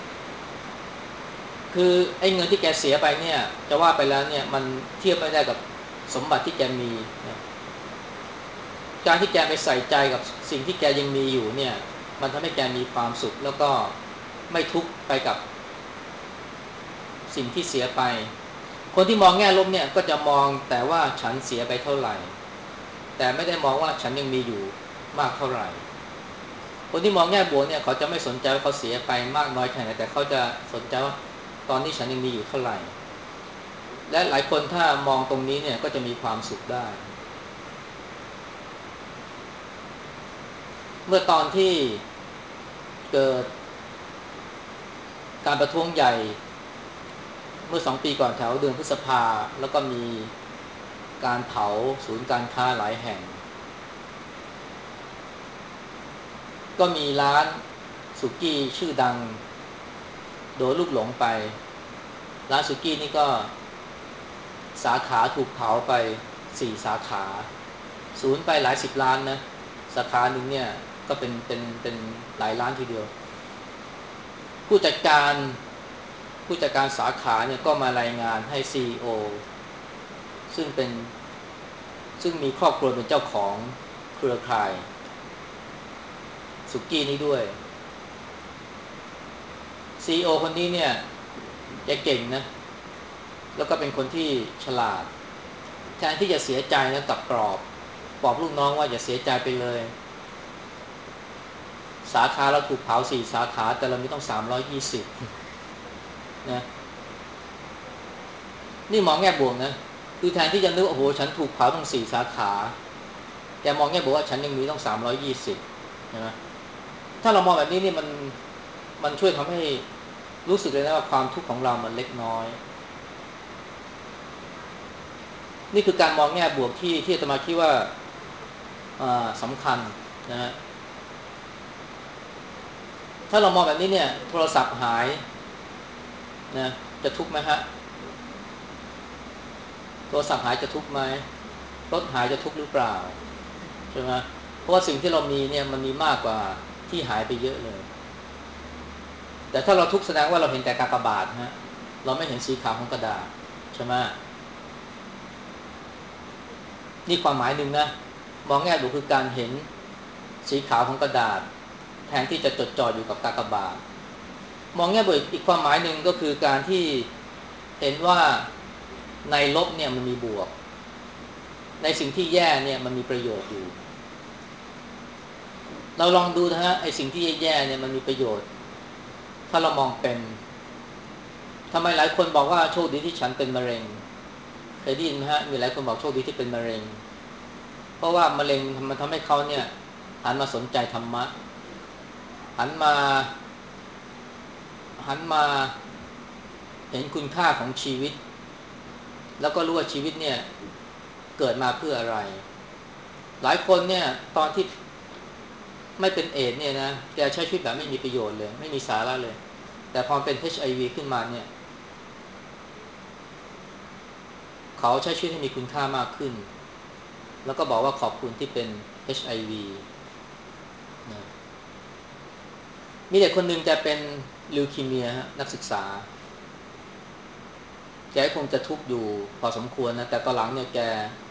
คือไอ้เงินที่แกเสียไปเนี่ยจะว่าไปแล้วเนี่ยมันเทียบไม่ได้กับสมบัติที่แกมีนะการที่แกไปใส่ใจกับสิ่งที่แกยังมีอยู่เนี่ยมันทำให้แกมีความสุขแล้วก็ไม่ทุกข์ไปกับสิ่งที่เสียไปคนที่มองแง่ลบเนี่ยก็จะมองแต่ว่าฉันเสียไปเท่าไหร่แต่ไม่ได้มองว่าฉันยังมีอยู่มากเท่าไหร่คนที่มองแง่บวกเนี่ยเขาจะไม่สนใจว่าเขาเสียไปมากน้อยแค่ไหนแต่เขาจะสนใจว่าตอนนี้ฉันยังมีอยู่เท่าไหร่และหลายคนถ้ามองตรงนี้เนี่ยก็จะมีความสุขได้เมื่อตอนที่เกิดการประท้วงใหญ่เมื่อสองปีก่อนแถวเดือนพฤษภาแล้วก็มีการเผาศูนย์การค้าหลายแห่งก็มีร้านสุกี้ชื่อดังโดนลูกหลงไปร้านสุกี้นี่ก็สาขาถูกเผาไปสี่สาขาศูนย์ไปหลายสิบล้านนะสาขาหนึ่งเนี่ยก็เป็นเป็นเป็นหลายล้านทีเดียวผู้จัดการผู้จัดการสาขาเนี่ยก็มารายงานให้ ซี อี โอ ซึ่งเป็นซึ่งมีครอบครัวเป็นเจ้าของเครือข่ายสุกี้นี้ด้วย ซี อี โอ คนนี้เนี่ยแกเก่งนะแล้วก็เป็นคนที่ฉลาดแทนที่จะเสียใจนะกลับปลอบปลอบลูกน้องว่าอย่าเสียใจไปเลยสาขาเราถูกเผาสี่สาขาแต่เรามีต้องสามร้อยยี่สิบนะนี่มองแง่บวกนะคือแทนที่จะนึกโอ้โหฉันถูกเผาทั้งสี่สาขาแกมองแง่บวกว่าฉันยังมีต้องสามร้อยยี่สิบใช่ไหมถ้าเรามองแบบนี้นี่มันมันช่วยทำให้รู้สึกเลยนะว่าความทุกข์ของเรามันเล็กน้อยนี่คือการมองแง่บวกที่ที่อาตมาคิดว่าสำคัญนะฮะถ้าเรามองแบบนี้เนี่ยโทรศัพท์หายนะจะทุกข์ไหมฮะโทรศัพท์หายจะทุกข์ไหมรถหายจะทุกข์หรือเปล่าใช่ไหมเพราะว่าสิ่งที่เรามีเนี่ยมันมีมากกว่าที่หายไปเยอะเลยแต่ถ้าเราทุกข์แสดงว่าเราเห็นแต่กากบาทฮะเราไม่เห็นสีขาวของกระดาษใช่ไหมนี่ความหมายหนึ่งนะมองแง่บวกคือการเห็นสีขาวของกระดาษแทนที่จะจดจ่ออยู่กับกากบาทมองแง่บวกอีกความหมายหนึ่งก็คือการที่เห็นว่าในลบเนี่ยมันมีบวกในสิ่งที่แย่เนี่ยมันมีประโยชน์อยู่เราลองดูนะฮะไอ้สิ่งที่แย่ๆเนี่ยมันมีประโยชน์ถ้าเรามองเป็นทำไมหลายคนบอกว่าโชคดีที่ฉันเป็นมะเร็งเคยได้ยินไหมฮะมีหลายคนบอกโชคดีที่เป็นมะเร็งเพราะว่ามะเร็งมันทำให้เขาเนี่ยหันมาสนใจธรรมะหันมาหันมาเห็นคุณค่าของชีวิตแล้วก็รู้ว่าชีวิตเนี่ยเกิดมาเพื่ออะไรหลายคนเนี่ยตอนที่ไม่เป็นเอดส์เนี่ยนะแกใช้ชีวิตแบบไม่มีประโยชน์เลยไม่มีสาระเลยแต่พอเป็น เอช ไอ วี ขึ้นมาเนี่ยเขาใช้ชีวิตให้มีคุณค่ามากขึ้นแล้วก็บอกว่าขอบคุณที่เป็น เอช ไอ วี นะมีเด็กคนหนึ่งแกเป็นลิวคีเมียฮะนักศึกษาแกคงจะทุกข์อยู่พอสมควรนะแต่ตอนหลังเนี่ยแก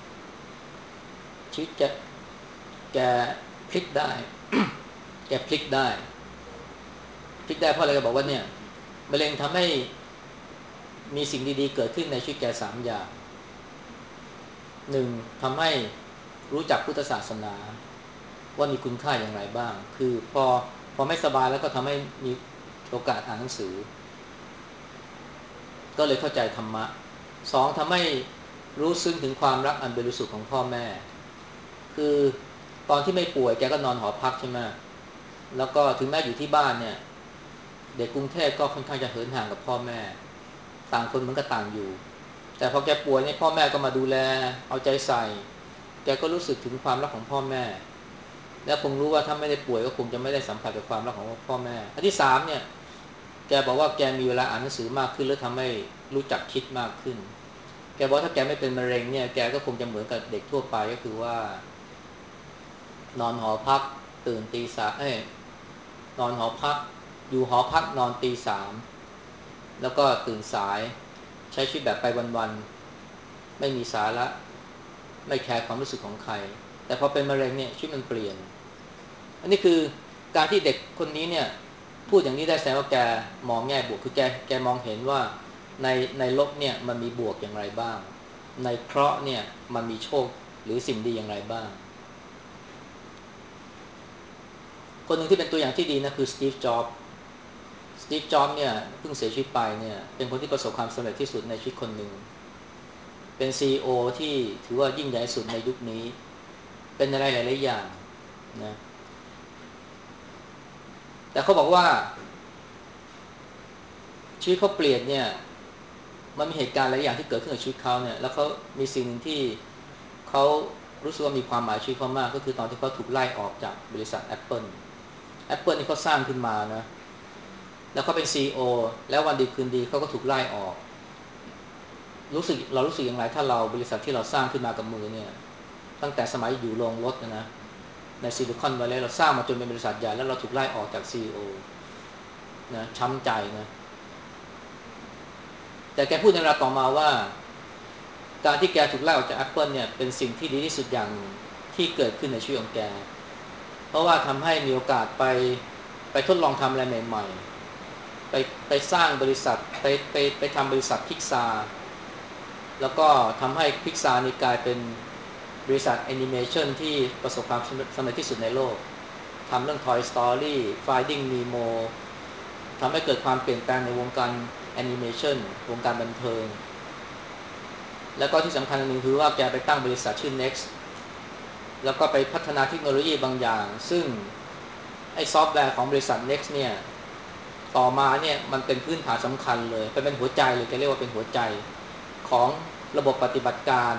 ชีวิตแกแกพลิกได้ แกพลิกได้พลิกได้เพราะอะไรก็บอกว่าเนี่ยมะเร็งทำให้มีสิ่งดีๆเกิดขึ้นในชีวิตแกสามอย่างหนึ่งทำให้รู้จักพุทธศาสนาว่ามีคุณค่าอย่างไรบ้างคือพอพอไม่สบายแล้วก็ทำให้มีโอกาสอ่านหนังสือก็เลยเข้าใจธรรมะสองทำให้รู้ซึ้งถึงความรักอันบริสุทธิ์ของพ่อแม่คือตอนที่ไม่ป่วยแกก็นอนหอพักใช่ไหมแล้วก็ถึงแม้อยู่ที่บ้านเนี่ยเด็กกรุงเทพก็ค่อนข้างจะเหินห่างกับพ่อแม่ต่างคนเหมือนกับต่างอยู่แต่พอแกป่วยเนี่ยพ่อแม่ก็มาดูแลเอาใจใส่แกก็รู้สึกถึงความรักของพ่อแม่และคงรู้ว่าถ้าไม่ได้ป่วยก็คงจะไม่ได้สัมผัสกับความรักของพ่อแม่อันที่สามเนี่ยแกบอกว่าแกมีเวลาอ่านหนังสือมากขึ้นแล้วทำให้รู้จักคิดมากขึ้นแกบอกถ้าแกไม่เป็นมะเร็งเนี่ยแกก็คงจะเหมือนกับเด็กทั่วไปก็คือว่านอนหอพักตื่นตีสามเอ้ยนอนหอพักอยู่หอพักนอนตีสามแล้วก็ตื่นสายใช้ชีวิตแบบไปวันๆไม่มีสาระไม่แคร์ความรู้สึกของใครแต่พอเป็นมะเร็งเนี่ยชีวิตมันเปลี่ยนอันนี้คือการที่เด็กคนนี้เนี่ยพูดอย่างนี้ได้แสดงว่าแกมองแง่บวกคือแกแกมองเห็นว่าในในลบเนี่ยมันมีบวกอย่างไรบ้างในเคราะห์เนี่ยมันมีโชคหรือสิ่งดีอย่างไรบ้างคนหนึ่งที่เป็นตัวอย่างที่ดีนะคือสตีฟจ็อบส์สตีฟจ็อบส์เนี่ยเพิ่งเสียชีวิตไปเนี่ยเป็นคนที่ประสบความสำเร็จที่สุดในชีวิตคนหนึ่งเป็น ซี อี โอ ที่ถือว่ายิ่งใหญ่สุดในยุคนี้เป็นอะไรหลายๆอย่างนะแต่เขาบอกว่าชีวิตเขาเปลี่ยนเนี่ยมันมีเหตุการณ์หลายอย่างที่เกิดขึ้นกับชีวิตเขาเนี่ยแล้วเขามีสิ่งหนึ่งที่เขารู้สึกว่ามีความหมายชีวิตเขามากก็คือตอนที่เขาถูกไล่ออกจากบริษัท Apple Apple นี่เขาสร้างขึ้นมานะแล้วเขาเป็น ซี อี โอ แล้ววันดีคืนดีเขาก็ถูกไล่ออกรู้สึกเรารู้สึกอย่างไรถ้าเราบริษัทที่เราสร้างขึ้นมากับมือเนี่ยตั้งแต่สมัยอยู่โรงรถนะนะในซิลิคอนวัลเลย์เราสร้างมาจนเป็นบริษัทใหญ่แล้วเราถูกไล่ออกจาก ซี อี โอ นะช้ำใจนะแต่แกพูดในเวลาต่อมาว่าการที่แกถูกไล่ออกจาก Apple เนี่ยเป็นสิ่งที่ดีที่สุดอย่างที่เกิดขึ้นในชีวิตของแกเพราะว่าทำให้มีโอกาสไปไปทดลองทำอะไรใหม่ๆไปไปสร้างบริษัทไปไปไปทำบริษัทพิกซาแล้วก็ทำให้พิกซานี่กลายเป็นบริษัทแอนิเมชันที่ประสบความสำเร็จที่สุดในโลกทำเรื่อง Toy Story Finding Nemo ทำให้เกิดความเปลี่ยนแปลงในวงการแอนิเมชันวงการบันเทิงแล้วก็ที่สำคัญหนึ่งคือว่าแกไปตั้งบริษัทชื่อ Next แล้วก็ไปพัฒนาเทคโนโลยีบางอย่างซึ่งไอ้ซอฟต์แวร์ของบริษัท Next เนี่ยต่อมาเนี่ยมันเป็นพื้นฐานสำคัญเลยเป็นหัวใจเลยแกเรียกว่าเป็นหัวใจของระบบปฏิบัติการ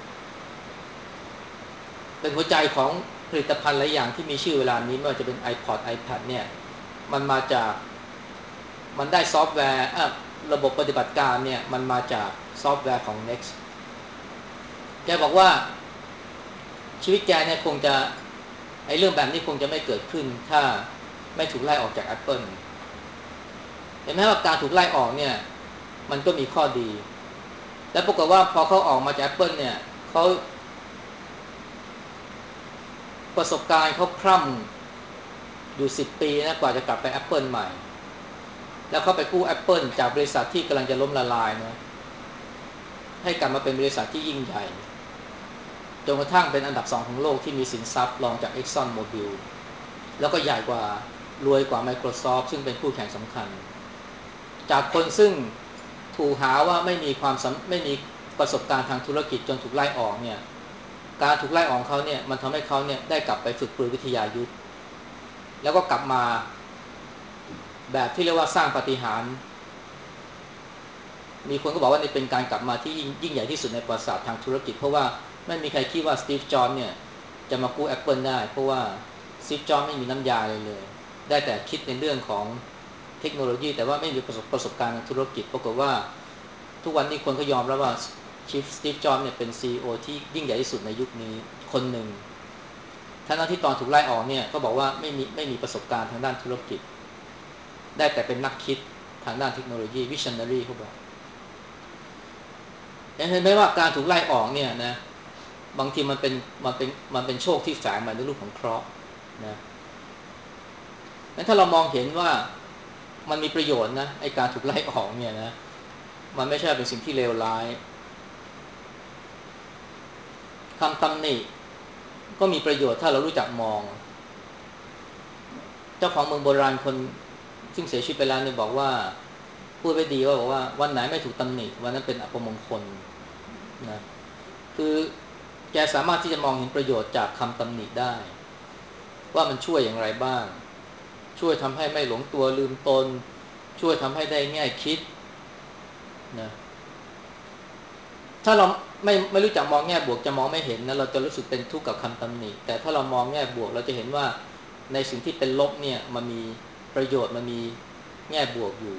เป็นหัวใจของผลิตภัณฑ์หลายอย่างที่มีชื่อเวลานี้ไม่ว่าจะเป็น iPod iPad เนี่ยมันมาจากมันได้ซอฟต์แวร์ระบบปฏิบัติการเนี่ยมันมาจากซอฟต์แวร์ของ Next แกบอกว่าชีวิตแกเนี่ยคงจะไอ้เรื่องแบบนี้คงจะไม่เกิดขึ้นถ้าไม่ถูกไล่ออกจาก Apple เห็นไหมว่าการถูกไล่ออกเนี่ยมันก็มีข้อดีและปรากฏว่าพอเขาออกมาจาก Apple เนี่ยเขาประสบการณ์เขาคร่ำอยู่สิบปีนะกว่าจะกลับไป Apple ใหม่แล้วเขาไปกู้ Apple จากบริษัทที่กำลังจะล้มละลายนะให้กลับมาเป็นบริษัทที่ยิ่งใหญ่จนกระทั่งเป็นอันดับสองของโลกที่มีสินทรัพย์รองจาก Exxon Mobil แล้วก็ใหญ่กว่ารวยกว่า Microsoft ซึ่งเป็นคู่แข่งสำคัญจากคนซึ่งถูกหาว่าไม่มีความไม่มีประสบการณ์ทางธุรกิจจนถูกไล่ออกเนี่ยการถูกไล่ออกเขาเนี่ยมันทำให้เขาเนี่ยได้กลับไปฝึกปรือวิทยายุทธแล้วก็กลับมาแบบที่เรียกว่าสร้างปาฏิหาริย์มีคนก็บอกว่านี่เป็นการกลับมาที่ยิ่งใหญ่ที่สุดในประวัติศาสตร์ทางธุรกิจเพราะว่าไม่มีใครคิดว่าสตีฟจ็อบส์เนี่ยจะมากู้ Apple ได้เพราะว่าสตีฟจ็อบส์ไม่มีน้ำยาเลยเลยได้แต่คิดในเรื่องของเทคโนโลยีแต่ว่าไม่มีประสบประสบการณ์ทางธุรกิจปรากฏว่าทุกวันนี้คนก็ยอมรับว่าชิฟสตีฟจ็อบส์เนี่ยเป็น ซี อี โอ ที่ยิ่งใหญ่ที่สุดในยุคนี้คนหนึ่งทั้งที่ตอนถูกไล่ออกเนี่ยก็บอกว่าไม่มีไม่มีประสบการณ์ทางด้านธุรกิจได้แต่เป็นนักคิดทางด้านเทคโนโลยีวิชั่นนารีเขาบอกเห็นไหมว่าการถูกไล่ออกเนี่ยนะบางทีมันเป็นมันเป็นมันเป็นโชคที่แฝงมาในรูปของเคราะห์นะงั้นถ้าเรามองเห็นว่ามันมีประโยชน์นะไอ้การถูกไล่ออกเนี่ยนะมันไม่ใช่เป็นสิ่งที่เลวร้ายคำตำหนิก็มีประโยชน์ถ้าเรารู้จักมองเจ้าของเมืองโบราณคนซึ่งเสียชีวิตไปแล้วเนี่ยบอกว่าพูดไว้ดีว่าบอกว่าวันไหนไม่ถูกตำหนิวันนั้นเป็นอัปมงคลนะคือแกสามารถที่จะมองเห็นประโยชน์จากคำตำหนิได้ว่ามันช่วยอย่างไรบ้างช่วยทำให้ไม่หลงตัวลืมตนช่วยทำให้ได้แง่คิดนะถ้าเราไม่ไม่รู้จักมองแง่บวกจะมองไม่เห็นนะเราจะรู้สึกเป็นทุกข์กับคำตำหนิแต่ถ้าเรามองแง่บวกเราจะเห็นว่าในสิ่งที่เป็นลบเนี่ยมันมีประโยชน์มันมีแง่บวกอยู่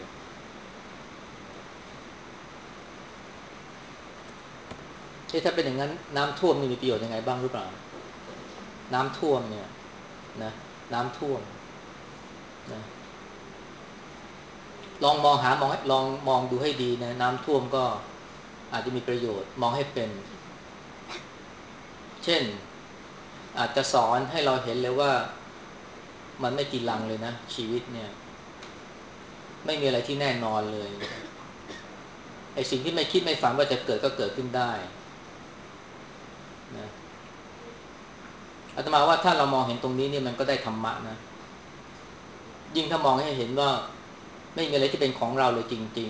ที่ถ้าเป็นอย่างนั้นน้ำท่วมมีประโยชน์ยังไงบ้างหรือเปล่าน้ำท่วมเนี่ยนะน้ำท่วมนะลองมองหามองลองมองดูให้ดีนะน้ำท่วมก็อาจจะมีประโยชน์มองให้เป็นเช่นอาจจะสอนให้เราเห็นเลยว่ามันไม่กีรังเลยนะชีวิตเนี่ยไม่มีอะไรที่แน่นอนเลยไอ้สิ่งที่ไม่คิดไม่ฝันว่าจะเกิดก็เกิดขึ้นได้นะอาตมาว่าถ้าเรามองเห็นตรงนี้เนี่ยมันก็ได้ธรรมะนะยิ่งถ้ามองให้เห็นว่าไม่มีอะไรที่เป็นของเราเลยจริง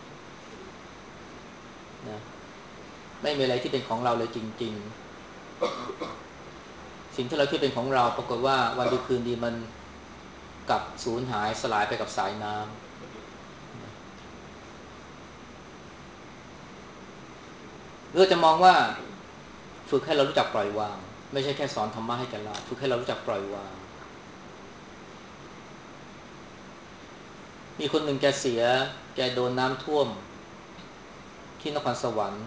ๆนะไม่มีอะไรที่เป็นของเราเลยจริงๆสิ่งที่เราคิดเป็นของเราปรากฏว่าวันดีคืนดีมันกลับสูญหายสลายไปกับสายน้ำหรือจะมองว่าฝึกให้เรารู้จักปล่อยวางไม่ใช่แค่สอนธรรมะให้แก่เราฝึกให้เรารู้จักปล่อยวางมีคนหนึ่งแกเสียแกโดนน้ำท่วมที่นครสวรรค์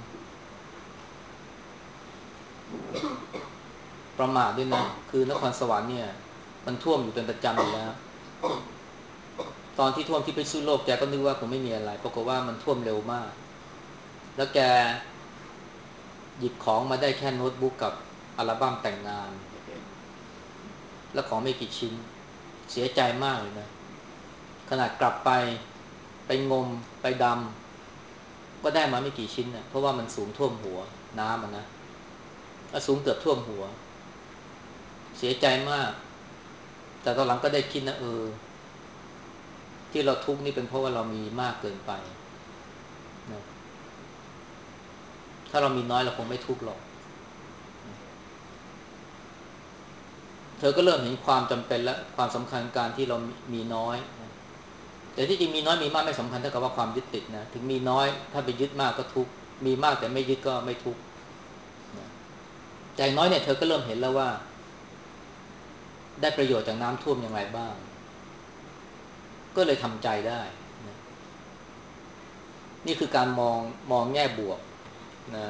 ประมาทด้วยนะคือนครสวรรค์เนี่ยมันท่วมอยู่เป็นประจำอยู่แล้วตอนที่ท่วมที่พิษณุโลกแกก็นึกว่าคงไม่มีอะไรปรากฏว่ามันท่วมเร็วมากแล้วแกหยิบของมาได้แค่โน้ตบุ๊กกับอัลบั้มแต่งงานแล้วของไม่กี่ชิ้นเสียใจมากเลยนะขนาดกลับไปไปงมไปดำก็ได้มาไม่กี่ชิ้นนะเพราะว่ามันสูงท่วมหัวน้ำมันนะสูงเกือบท่วมหัวเสียใจมากแต่ตอนหลังก็ได้คิดนะเออที่เราทุกข์นี่เป็นเพราะว่าเรามีมากเกินไปนะถ้าเรามีน้อยเราคงไม่ทุกข์หรอกเธอก็เริ่มเห็นความจำเป็นและความสำคัญการที่เรามีน้อยนะแต่ที่จริงมีน้อยมีมากไม่สำคัญเท่ากับว่าความยึดติดนะถึงมีน้อยถ้าไปยึดมากก็ทุกข์มีมากแต่ไม่ยึดก็ไม่ทุกข์นะแต่อย่างน้อยเนี่ยเธอก็เริ่มเห็นแล้วว่าได้ประโยชน์จากน้ำท่วมอย่างไรบ้างก็เลยทำใจได้นะนี่คือการมองมองแง่บวกนะ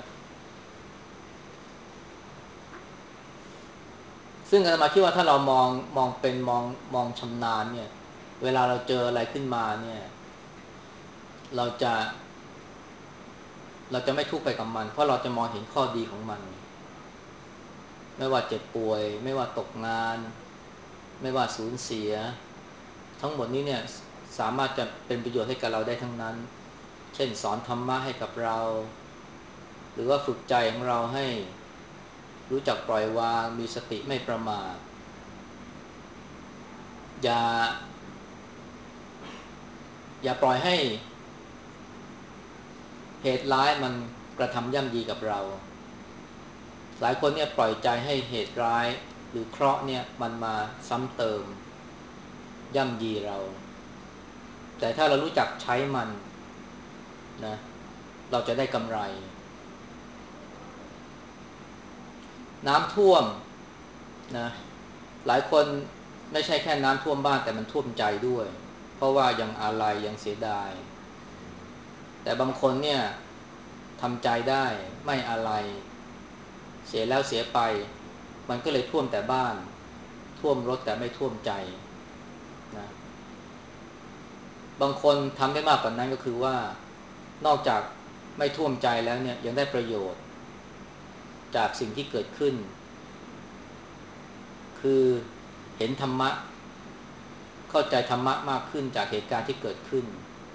ซึ่งอาตมาคิดว่าถ้าเรามองมองเป็นมองมองชำนาญเนี่ยเวลาเราเจออะไรขึ้นมาเนี่ยเราจะเราจะไม่ทุกข์ไปกับมันเพราะเราจะมองเห็นข้อดีของมันไม่ว่าเจ็บป่วยไม่ว่าตกงานไม่ว่าสูญเสียทั้งหมดนี้เนี่ยสามารถจะเป็นประโยชน์ให้กับเราได้ทั้งนั้นเช่นสอนธรรมะให้กับเราหรือว่าฝึกใจของเราให้รู้จักปล่อยวางมีสติไม่ประมาทอย่าอย่าปล่อยให้เหตุร้ายมันกระทำย่ำยีกับเราหลายคนเนี่ยปล่อยใจให้เหตุร้ายหรือเคราะห์เนี่ยมันมาซ้ำเติมย่ำยีเราแต่ถ้าเรารู้จักใช้มันนะเราจะได้กำไรน้ำท่วมนะหลายคนไม่ใช่แค่น้ำท่วมบ้านแต่มันท่วมใจด้วยเพราะว่ายังอาลัยยังเสียดายแต่บางคนเนี่ยทำใจได้ไม่อาลัยเสียแล้วเสียไปมันก็เลยท่วมแต่บ้านท่วมรถแต่ไม่ท่วมใจนะบางคนทำได้มากกว่านั้นก็คือว่านอกจากไม่ท่วมใจแล้วเนี่ยยังได้ประโยชน์จากสิ่งที่เกิดขึ้นคือเห็นธรรมะเข้าใจธรรมะมากขึ้นจากเหตุการณ์ที่เกิดขึ้น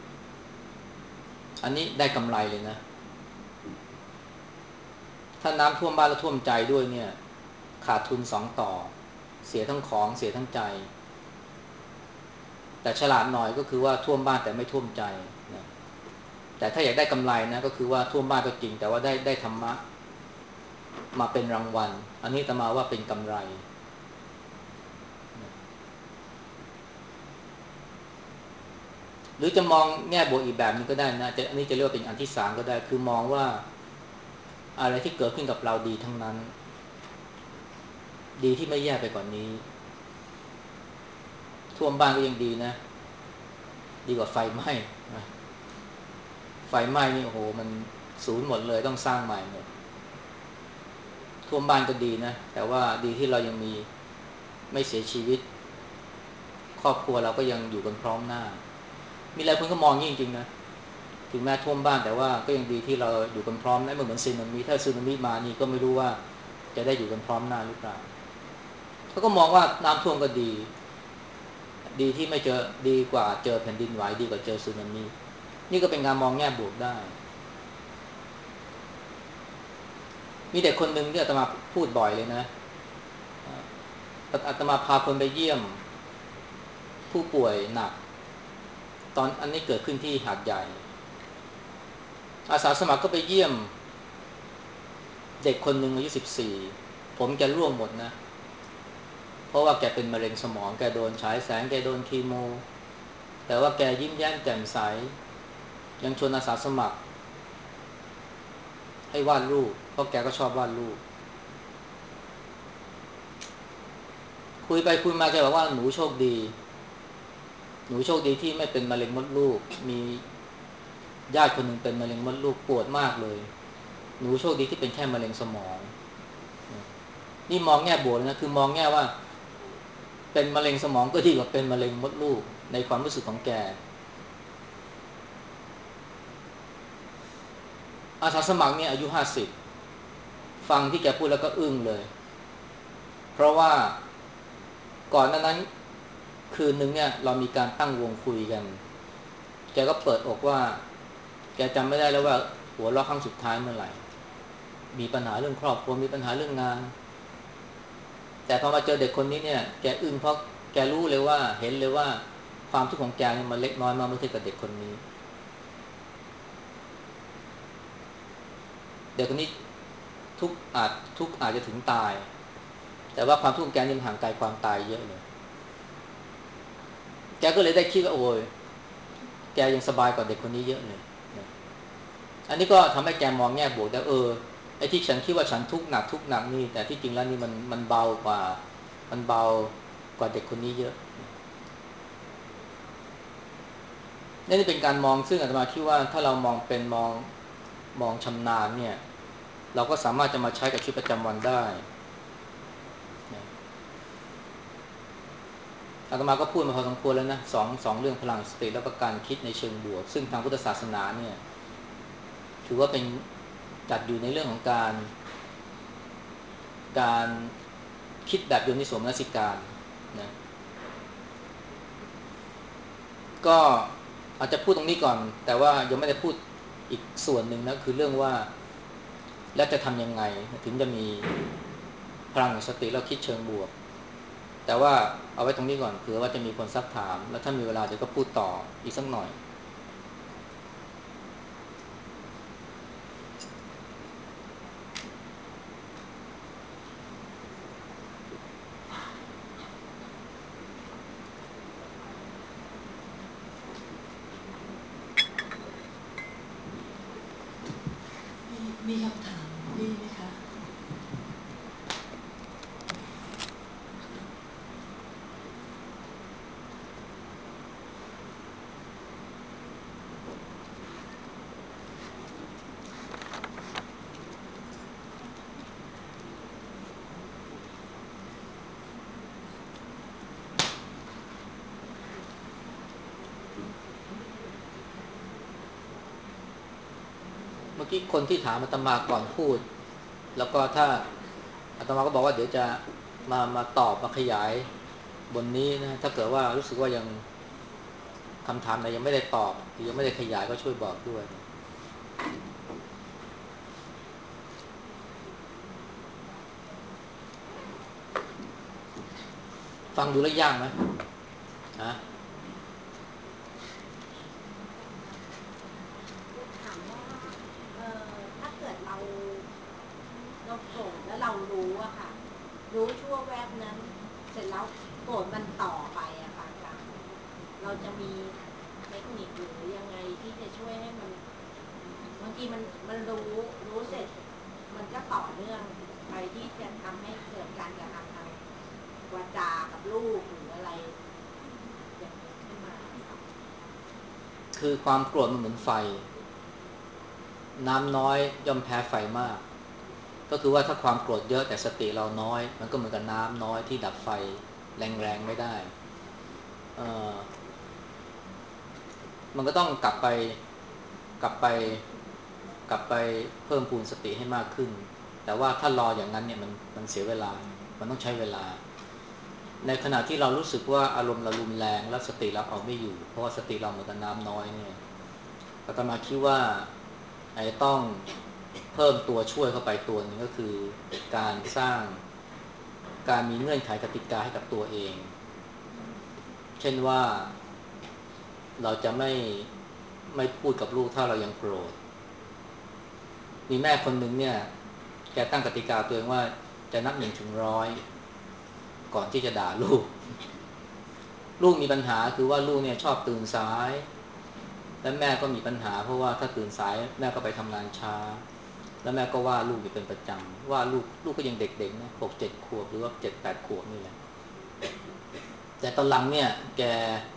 อันนี้ได้กำไรเลยนะถ้าน้ำท่วมบ้านแล้วท่วมใจด้วยเนี่ยขาดทุนสองต่อเสียทั้งของเสียทั้งใจแต่ฉลาดหน่อยก็คือว่าท่วมบ้านแต่ไม่ท่วมใจนะแต่ถ้าอยากได้กำไรนะก็คือว่าท่วมบ้านก็จริงแต่ว่าได้ได้ธรรมะมาเป็นรางวัลอันนี้อาตมาว่าเป็นกำไรหรือจะมองแง่บวกอีกแบบนึงก็ได้นะจะอันนี้จะเรียกว่าเป็นอันที่สามก็ได้คือมองว่าอะไรที่เกิดขึ้นกับเราดีทั้งนั้นดีที่ไม่แย่ไปกว่านี้ท่วมบ้านก็ยังดีนะดีกว่าไฟไหม้ไฟไหม้นี่โอ้โหมันศูนย์หมดเลยต้องสร้างใหม่หมดท่วมบ้านก็ดีนะแต่ว่าดีที่เรายังมีไม่เสียชีวิตครอบครัวเราก็ยังอยู่กันพร้อมหน้ามีหลายคนก็มองจริงๆนะถึงแม้ท่วมบ้านแต่ว่าก็ยังดีที่เราอยู่กันพร้อมนะเหมือนสึนามิถ้าสึนามิมานี่ก็ไม่รู้ว่าจะได้อยู่กันพร้อมหน้าหรือเปล่าเขาก็มองว่าน้ำท่วมก็ดีดีที่ไม่เจอดีกว่าเจอแผ่นดินไหวดีกว่าเจอสึนามินี่ก็เป็นการมองแง่บวกได้มีเด็กคนหนึ่งที่อาตมาพูดบ่อยเลยนะอาตมาพาคนไปเยี่ยมผู้ป่วยหนักตอนอันนี้เกิดขึ้นที่หาดใหญ่อาสาสมัครก็ไปเยี่ยมเด็กคนหนึ่งอายุสิบสี่ผมแกร่วงหมดนะเพราะว่าแกเป็นมะเร็งสมองแกโดนฉายแสงแกโดนคีโมแต่ว่าแกยิ้มแย้มแจ่มใสยังชวนอาสาสมัครให้วาดรูปเพราะแกก็ชอบวาดรูปคุยไปคุยมาแกบอกว่าหนูโชคดีหนูโชคดีที่ไม่เป็นมะเร็งมดลูกมีญาติคนหนึ่งเป็นมะเร็งมดลูกปวดมากเลยหนูโชคดีที่เป็นแค่มะเร็งสมองนี่มองแง่บวกนะคือมองแง่ว่าเป็นมะเร็งสมองก็ดีกว่าเป็นมะเร็งมดลูกในความรู้สึกของแกอาสาสมัครเนี่ยอายุห้าสิบฟังที่แกพูดแล้วก็อึ้งเลยเพราะว่าก่อนหน้านั้นคืนนึงเนี่ยเรามีการตั้งวงคุยกันแกก็เปิดอกว่าแกจำไม่ได้แล้วว่าหัวเราะครั้งสุดท้ายเมื่อไหร่มีปัญหาเรื่องครอบครัวมีปัญหาเรื่องงานแต่พอมาเจอเด็กคนนี้เนี่ยแกอึ้งเพราะแกรู้เลยว่าเห็นเลยว่าความทุกข์ของแกเนี่ยมันเล็กน้อยมากเมื่อเทียบกับเด็กคนนี้เด็กคนนี้ทุกอาจทุกอาจจะถึงตายแต่ว่าความทุกข์ของแกนี่มันห่างไกลความตายเยอะเลยแกก็เลยได้คิดว่าโอ้ยแกยังสบายกว่าเด็กคนนี้เยอะเลยอันนี้ก็ทำให้แกมองแง่บวกได้เออไอ้ที่ฉันคิดว่าฉันทุกข์หนักทุกข์หนักนี่แต่ที่จริงแล้วนี่มันมันเบากว่ามันเบากว่าเด็กคนนี้เยอะนี่เป็นการมองซึ่งอาตมาคิดว่าถ้าเรามองเป็นมองมองชำนาญเนี่ยเราก็สามารถจะมาใช้กับชีวิตประจำวันได้อาตมาก็พูดมาพอสมควรแล้วนะสองสองเรื่องพลังสติและก็การคิดในเชิงบวกซึ่งทางพุทธศาสนาเนี่ยถือว่าเป็นจัดอยู่ในเรื่องของการการคิดแบบโยนิโสมนสิการนะก็อาจจะพูดตรงนี้ก่อนแต่ว่ายังไม่ได้พูดอีกส่วนหนึ่งนะคือเรื่องว่าแล้วจะทำยังไงถึงจะมีพลังสติแล้วคิดเชิงบวกแต่ว่าเอาไว้ตรงนี้ก่อนเผื่อว่าจะมีคนซักถามแล้วถ้ามีเวลาเดี๋ยวก็พูดต่ออีกสักหน่อยมีมีคำถามพี่ไหมคะเมื่อกี้คนที่ถามอาตมาก่อนพูดแล้วก็ถ้าอาตมาก็บอกว่าเดี๋ยวจะมามาตอบมาขยายบนนี้นะถ้าเกิดว่ารู้สึกว่ายังคำถามไหนยังไม่ได้ตอบหรือยังไม่ได้ขยายก็ช่วยบอกด้วยฟังดูแล้วยากไหมฮะถามว่าเออถ้าเกิดเราเราโกรธแล้วเรารู้อะค่ะรู้ชั่วแวบนั้นเสร็จแล้วโกรธมันต่อไปอะค่ะอาจารย์เราจะมีเทคนิคหรือยังไงที่จะช่วยให้มันบางทีมันมันรู้รู้เสร็จมันก็ต่อเนื่องไปที่จะทำให้เกิดการกระทำทางวาจากับลูกหรืออะไรอย่างนี้ขึ้นมาค่ะคือความโกรธมันเหมือนไฟน้ำน้อยย่อมแพ้ไฟมากก็คือว่าถ้าความโกรธเยอะแต่สติเราน้อยมันก็เหมือนกับน้ำน้อยที่ดับไฟแรงๆไม่ได้เออมันก็ต้องกลับไปกลับไปกลับไปเพิ่มพูนสติให้มากขึ้นแต่ว่าถ้ารออย่างนั้นเนี่ยมันมันเสียเวลามันต้องใช้เวลาในขณะที่เรารู้สึกว่าอารมณ์เรารุนแรงแล้วสติเราเอาไม่อยู่เพราะว่าสติเราเหมือนกับน้ำน้อยเนี่ยอาตมาคิดว่าไอ้ต้องเพิ่มตัวช่วยเข้าไปตัวหนึงก็คือการสร้างการมีเงื่อนไขกติกาให้กับตัวเองเช่นว่าเราจะไม่ไม่พูดกับลูกถ้าเรายังโกรธมีแม่คนหนึ่งเนี่ยแกตั้งกติกาตัวเองว่าจะนับหนึ่งถึงร้อยก่อนที่จะด่าลูกลูกมีปัญหาคือว่าลูกเนี่ยชอบตื่นสายและแม่ก็มีปัญหาเพราะว่าถ้าตื่นสายแม่ก็ไปทำงานช้าแล้วแม่ก็ว่าลูกอยู่เป็นประจำว่าลูกลูกก็ยังเด็กๆนะหกเจ็ดขวบหรือว่าเจ็ดแปดขวบนี่แหละแต่ตอนหลังเนี่ยแก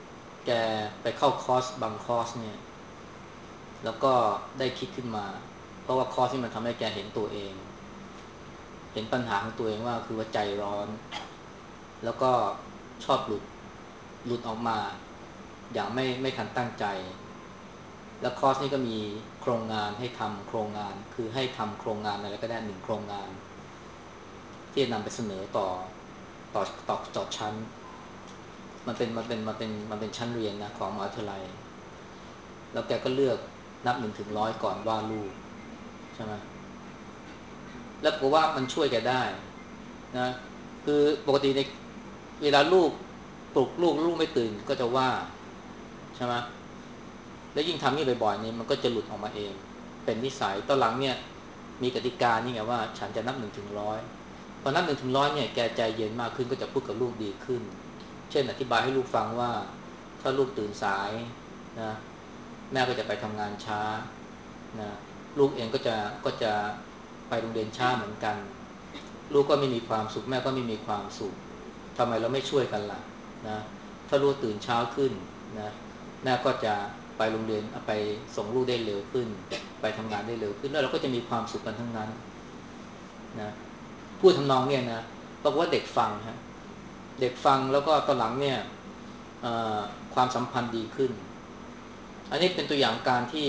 แกไปเข้าคอร์สบางคอร์สเนี่ยแล้วก็ได้คิดขึ้นมาเพราะว่าคอร์สที่มันทำให้แกเห็นตัวเองเห็นปัญหาของตัวเองว่าคือว่าใจร้อนแล้วก็ชอบหลุดหลุดออกมาอย่างไม่ไม่ทันตั้งใจแล้วคอร์สนี้ก็มีโครงงานให้ทำโครงงานคือให้ทำโครงงานอะไรก็ได้หนึ่งโครงงานที่จะนำไปเสนอต่อต่อต่อต่อชั้นมันเป็นมันเป็นมันเป็นมันเป็นชั้นเรียนนะของมหาวิทยาลัยแล้วแกก็เลือกนับหนึ่งถึงร้อยก่อนวาดรูปใช่ไหมแล้วผมว่ามันช่วยแกได้นะคือปกติในเวลาลูกปลุกลูกลูกไม่ตื่นก็จะว่าใช่ไหมแล้วยิ่งทำนี่บ่อยๆนี่มันก็จะหลุดออกมาเองเป็นนิสัยตอนหลังเนี่ยมีกติกานี่ไงว่าฉันจะนับหนึ่งถึงร้อยพอนับหนึ่งถึงร้อยเนี่ยแกใจเย็นมากขึ้นก็จะพูดกับลูกดีขึ้นเช่นอธิบายให้ลูกฟังว่าถ้าลูกตื่นสายนะแม่ก็จะไปทำงานช้านะลูกเองก็จะก็จะไปโรงเรียนช้าเหมือนกันลูกก็ไม่มีความสุขแม่ก็ไม่มีความสุขทำไมเราไม่ช่วยกันล่ะนะถ้าลูกตื่นเช้าขึ้นนะแม่ก็จะไปโรงเรียนไปส่งลูกได้เร็วขึ้นไปทำงานได้เร็วขึ้นแล้วเราก็จะมีความสุขกันทั้งนั้นนะพูดทำนองเนี่ยนะบอกว่าเด็กฟังฮะเด็กฟังแล้วก็ตอนหลังเนี่ยความสัมพันธ์ดีขึ้นอันนี้เป็นตัวอย่างการที่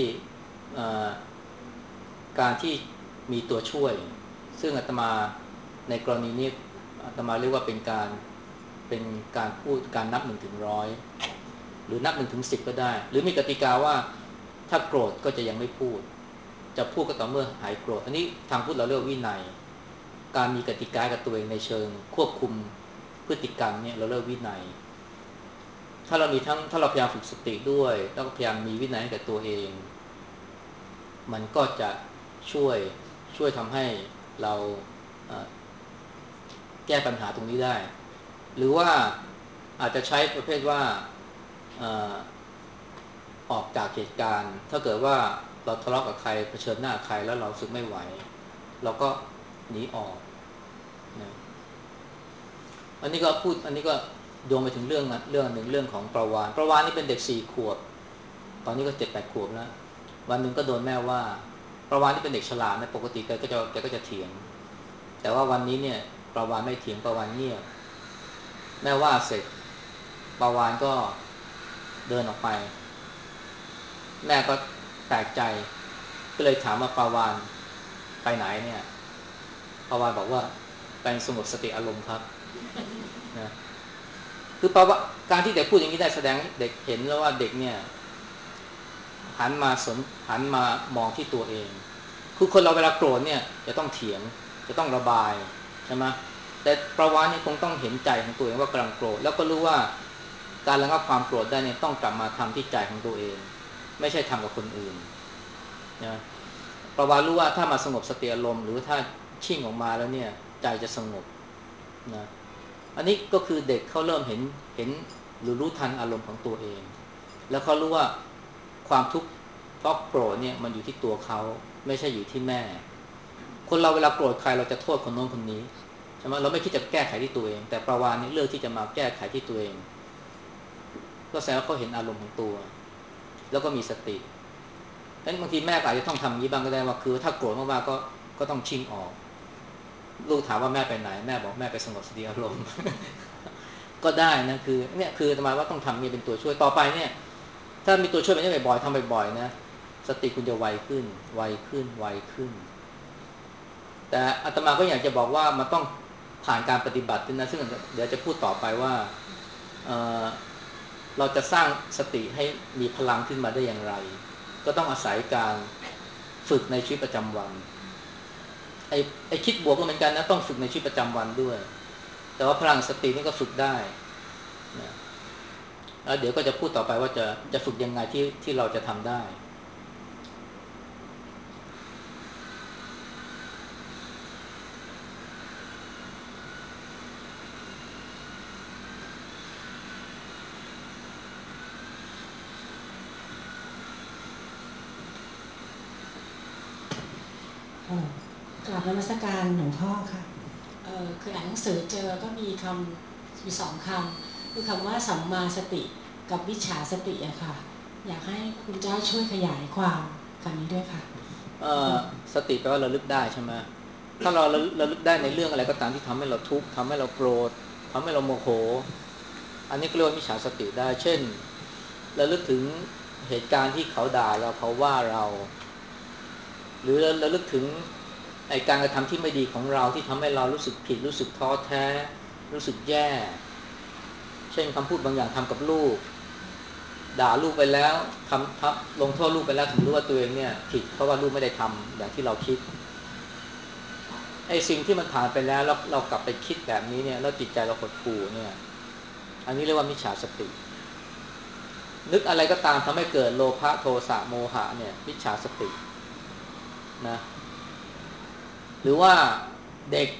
การที่มีตัวช่วยซึ่งอาตมาในกรณีนี้อาตมาเรียกว่าเป็นการเป็นการพูดการนับหนึ่งถึงร้อยหรือนับหนึ่งถึงสิบก็ได้หรือมีกติกาว่าถ้าโกรธก็จะยังไม่พูดจะพูดก็ต่อเมื่อหายโกรธอันนี้ทางพุทธเราเรียกวินัยการมีกติกากับตัวเองในเชิงควบคุมพฤติกรรมเนี่ยเราเรียกวินัยถ้าเรามีทั้งถ้าเราพยายามฝึกสติด้วยแล้วก็พยายามมีวินัยให้กับตัวเองมันก็จะช่วยช่วยทำให้เราแก้ปัญหาตรงนี้ได้หรือว่าอาจจะใช้ประเภทว่าออกจากเหตุการณ์ถ้าเกิดว่าเราทะเลาะกับใครเผชิญหน้าใครแล้วเราสึกไม่ไหวเราก็หนีออกนะอันนี้ก็พูดอันนี้ก็โยงไปถึงเรื่องเรื่องหนึ่งเรื่องของประวานประวานนี่เป็นเด็กสี่ขวบตอนนี้ก็เจ็ดแปดขวบแล้ววันหนึ่งก็โดนแม่ว่าประวานนี่เป็นเด็กฉลาดนะปกติแกก็จะแกก็จะเถียงแต่ว่าวันนี้เนี่ยประวานไม่เถียงประวานเงียบแม่ว่าเสร็จประวานก็เดินออกไปแม่ก็แปลกใจก็เลยถามว่าประวานไปไหนเนี่ยประวานบอกว่าไปสงบสติอารมณ์ครับนะคือประวานการที่เด็กพูดอย่างนี้ได้แสดงเด็กเห็นแล้วว่าเด็กเนี่ยหันมาสนหันมามองที่ตัวเองคือคนเราเวลาโกรธเนี่ยจะต้องเถียงจะต้องระบายใช่ไหมแต่ประวานนี่คงต้องเห็นใจของตัวเองว่ากำลังโกรธแล้วก็รู้ว่าการระงับความโกรธได้เนี่ยต้องกลับมาทำที่ใจของตัวเองไม่ใช่ทำกับคนอื่นนะประวานรู้ว่าถ้ามาสงบสติอารมณ์หรือถ้าชิ่งออกมาแล้วเนี่ยใจจะสงบนะอันนี้ก็คือเด็กเขาเริ่มเห็นเห็นหรือรู้ทันอารมณ์ของตัวเองแล้วเขารู้ว่าความทุกข์เพราะโกรธเนี่ยมันอยู่ที่ตัวเขาไม่ใช่อยู่ที่แม่คนเราเวลาโกรธใครเราจะโทษคนโน้นคนนี้ใช่ไหมเราไม่คิดจะแก้ไขที่ตัวเองแต่ประวานนี่เลือกที่จะมาแก้ไขที่ตัวเองก็แสดงว่าเขาเห็นอารมณ์ของตัวแล้วก็มีสติดังนั้นบางทีแม่อาจจะต้องทำอย่างนี้บ้างก็ได้ว่าคือถ้าโกรธมากๆก็ก็ต้องชิ่งออกลูกถามว่าแม่ไปไหนแม่บอกแม่ไปสงบสติอารมณ์ ก็ได้นะคือเนี่ยคือหมายว่าต้องทำนี่เป็นตัวช่วยต่อไปเนี่ยถ้ามีตัวช่วยแบบนี้บ่อยๆทำบ่อยๆนะสติคุณจะไวขึ้นไวขึ้นไวขึ้นแต่อาตมาก็อยากจะบอกว่ามันต้องผ่านการปฏิบัตินะซึ่งเดี๋ยวจะพูดต่อไปว่า เอ่อ เราจะสร้างสติให้มีพลังขึ้นมาได้อย่างไรก็ต้องอาศัยการฝึกในชีวิตประจำวันไอ้ไอ้คิดบวกก็เหมือนกันนะต้องฝึกในชีวิตประจำวันด้วยแต่ว่าพลังสตินี่ก็ฝึกได้นะแล้วเดี๋ยวก็จะพูดต่อไปว่าจะจะฝึกยังไงที่ที่เราจะทำได้กราบนมัสการหลวงพ่อค่ะเอ่อเคยอ่านหนังสือเจอก็มีคำมีสองคำคือคำว่าสัมมาสติกับมิจฉาสติอะค่ะอยากให้คุณเจ้าช่วยขยายความคำนี้ด้วยค่ะสติแปลว่าระลึกได้ใช่ไหมถ้าเราระลึกได้ในเรื่องอะไรก็ตามที่ทำให้เราทุกข์ทำให้เราโกรธทำให้เราโมโหอันนี้ก็เรียกว่ามิจฉาสติได้เช่นระลึกถึงเหตุการณ์ที่เขาด่าเราเขาว่าเราหรือระลึกถึงไอ้การกระทำที่ไม่ดีของเราที่ทำให้เรารู้สึกผิดรู้สึกท้อแท้รู้สึกแย่เช่นคำพูดบางอย่างทำกับลูกด่าลูกไปแล้วทำทำลงโทษลูกไปแล้วถึงรู้ว่าตัวเองเนี่ยผิดเพราะว่าลูกไม่ได้ทำอย่างที่เราคิดไอ้สิ่งที่มันผ่านไปแล้วแล้วเรากลับไปคิดแบบนี้เนี่ยแล้วจิตใจเราหดหู่เนี่ยอันนี้เรียกว่ามิจฉาสตินึกอะไรก็ตามทำให้เกิดโลภะโทสะโมหะเนี่ยมิจฉาสตินะหรือว่าเด็ก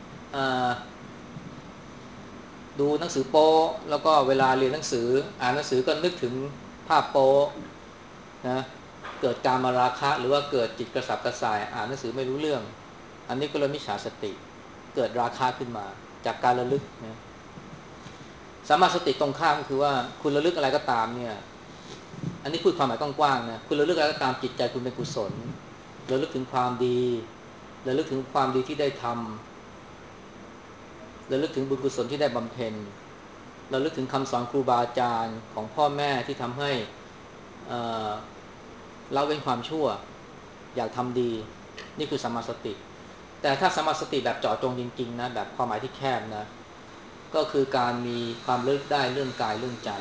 ดูหนังสือโป๊แล้วก็เวลาเรียนหนังสืออ่านหนังสือก็นึกถึงภาพโป๊นะเกิดการมาราคะหรือว่าเกิดจิตกระสับกระส่ายอ่านหนังสือไม่รู้เรื่องอันนี้ก็เลยมิจฉาสติเกิดราคะขึ้นมาจากการระลึกนะสัมมาสติตรงข้ามคือว่าคุณระลึกอะไรก็ตามเนี่ยอันนี้พูดความหมายกว้างๆนะคุณระลึกอะไรก็ตามจิตใจคุณเป็นกุศลระลึกถึงความดีระลึกถึงความดีที่ได้ทำระลึกถึงบุญกุศลที่ได้บำเพ็ญระลึกถึงคำสอนครูบาอาจารย์ของพ่อแม่ที่ทำให้ละเว้นความชั่วอยากทำดีนี่คือสัมมาสติแต่ถ้าสัมมาสติแบบเจาะจงจริงๆนะแบบความหมายที่แคบนะก็คือการมีความระลึกได้เรื่องกายเรื่องใจ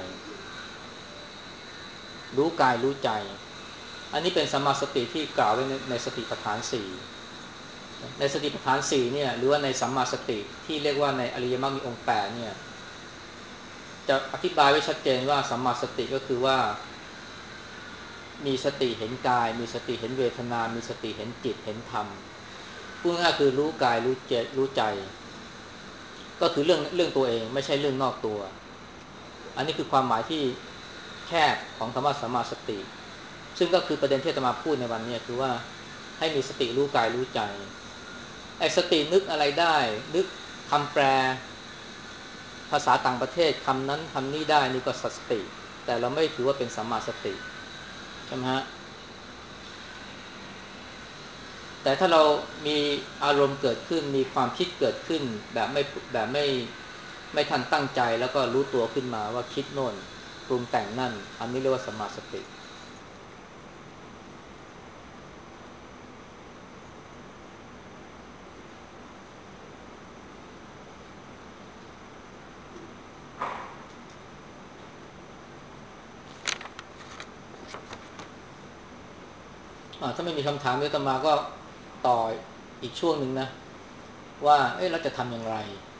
รู้กายรู้ใจอันนี้เป็นสัมมาสติที่กล่าวไว้ในในสติปัฏฐานสี่ในสติปัฏฐานสี่เนี่ยหรือว่าในสัมมาสติที่เรียกว่าในอริยมรรคมีองค์แปดเนี่ยจะอธิบายไว้ชัดเจนว่าสัมมาสติก็คือว่ามีสติเห็นกายมีสติเห็นเวทนามีสติเห็นจิตเห็นธรรมพูดง่ายคือรู้กายรู้เจรู้ใจก็คือเรื่องเรื่องตัวเองไม่ใช่เรื่องนอกตัวอันนี้คือความหมายที่แคบของคำว่าสัมมาสติซึ่งก็คือประเด็นที่อาตมาพูดในวันนี้คือว่าให้มีสติรู้กายรู้ใจไอ้สตินึกอะไรได้นึกคำแปลภาษาต่างประเทศคำนั้นคำนี้ได้นี่ก็สติแต่เราไม่ถือว่าเป็นสัมมาสติใช่ไหมฮะแต่ถ้าเรามีอารมณ์เกิดขึ้นมีความคิดเกิดขึ้นแบบไม่แบบไม่ไม่ทันตั้งใจแล้วก็รู้ตัวขึ้นมาว่าคิดโน่นปรุงแต่งนั่นอันนี้เรียกว่าสัมมาสติถ้าไม่มีคำถามนี้ต่อมาก็ต่ออีกช่วงหนึ่งนะว่าเอ๊ะเราจะทำอย่างไร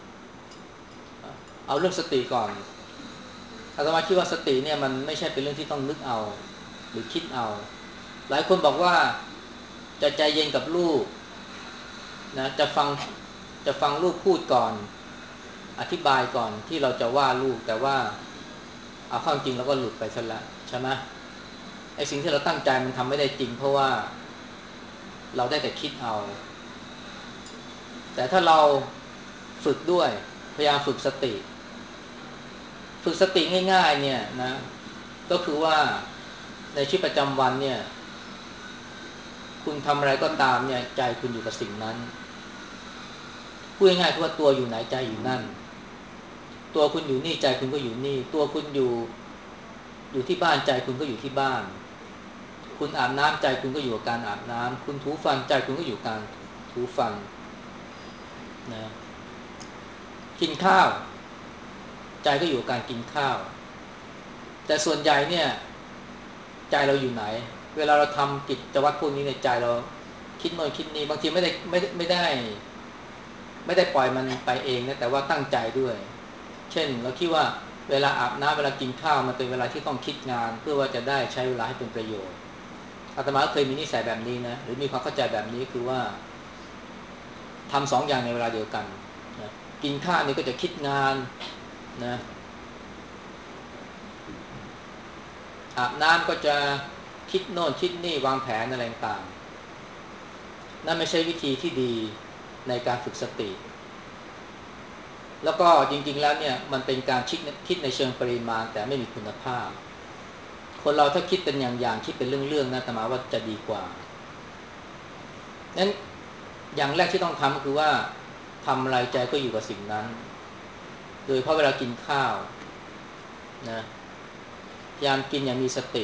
เอาเรื่องสติก่อนอาตมาคิดว่าสติเนี่ยมันไม่ใช่เป็นเรื่องที่ต้องนึกเอาหรือคิดเอาหลายคนบอกว่าจะใจเย็นกับลูกนะจะฟังจะฟังลูกพูดก่อนอธิบายก่อนที่เราจะว่าลูกแต่ว่าเอาเข้าจริงแล้วก็หลุดไปซะแล้วใช่ไหมไอ้สิ่งที่เราตั้งใจมันทำไม่ได้จริงเพราะว่าเราได้แต่คิดเอาแต่ถ้าเราฝึกด้วยพยายามฝึกสติฝึกสติง่ายๆเนี่ยนะก็คือว่าในชีวิตประจำวันเนี่ยคุณทำอะไรก็ตามเนี่ยใจคุณอยู่กับสิ่งนั้นพูดง่ายๆคือว่าตัวอยู่ไหนใจอยู่นั่นตัวคุณอยู่นี่ใจคุณก็อยู่นี่ตัวคุณอยู่อยู่ที่บ้านใจคุณก็อยู่ที่บ้านคุณอาบน้ำใจคุณก็อยู่กับการอาบน้ำคุณถูฟันใจคุณก็อยู่การถูฟันนะกินข้าวใจก็อยู่กับการกินข้าวแต่ส่วนใหญ่เนี่ยใจเราอยู่ไหนเวลาเราทำกิจวัตรพวกนี้ในใจเราคิดโน่นคิดนี้บางทีไม่ได้ไม่ไม่ได้ไม่ได้ปล่อยมันไปเองนะแต่ว่าตั้งใจด้วยเช่นเราคิดว่าเวลาอาบน้ำเวลากินข้าวมันเป็นเวลาที่ต้องคิดงานเพื่อว่าจะได้ใช้เวลาให้เป็นประโยชน์อาตมาเคยมีนิสัยแบบนี้นะหรือมีความเข้าใจแบบนี้คือว่าทำสองอย่างในเวลาเดียวกันนะกินข้าวนี่ก็จะคิดงานนะอาบน้ำก็จะคิดโน่นคิดนี่วางแผนอะไรต่างนั่นไม่ใช่วิธีที่ดีในการฝึกสติแล้วก็จริงๆแล้วเนี่ยมันเป็นการคิดคิดในเชิงปริมาณแต่ไม่มีคุณภาพคนเราถ้าคิดเป็นอย่างๆคิดเป็นเรื่องๆนะแต่หมายว่าจะดีกว่านั้นอย่างแรกที่ต้องทำก็คือว่าทำอะไรใจก็อยู่กับสิ่งนั้นโดยเพราะเวลากินข้าวนะพยายามกินอย่างมีสติ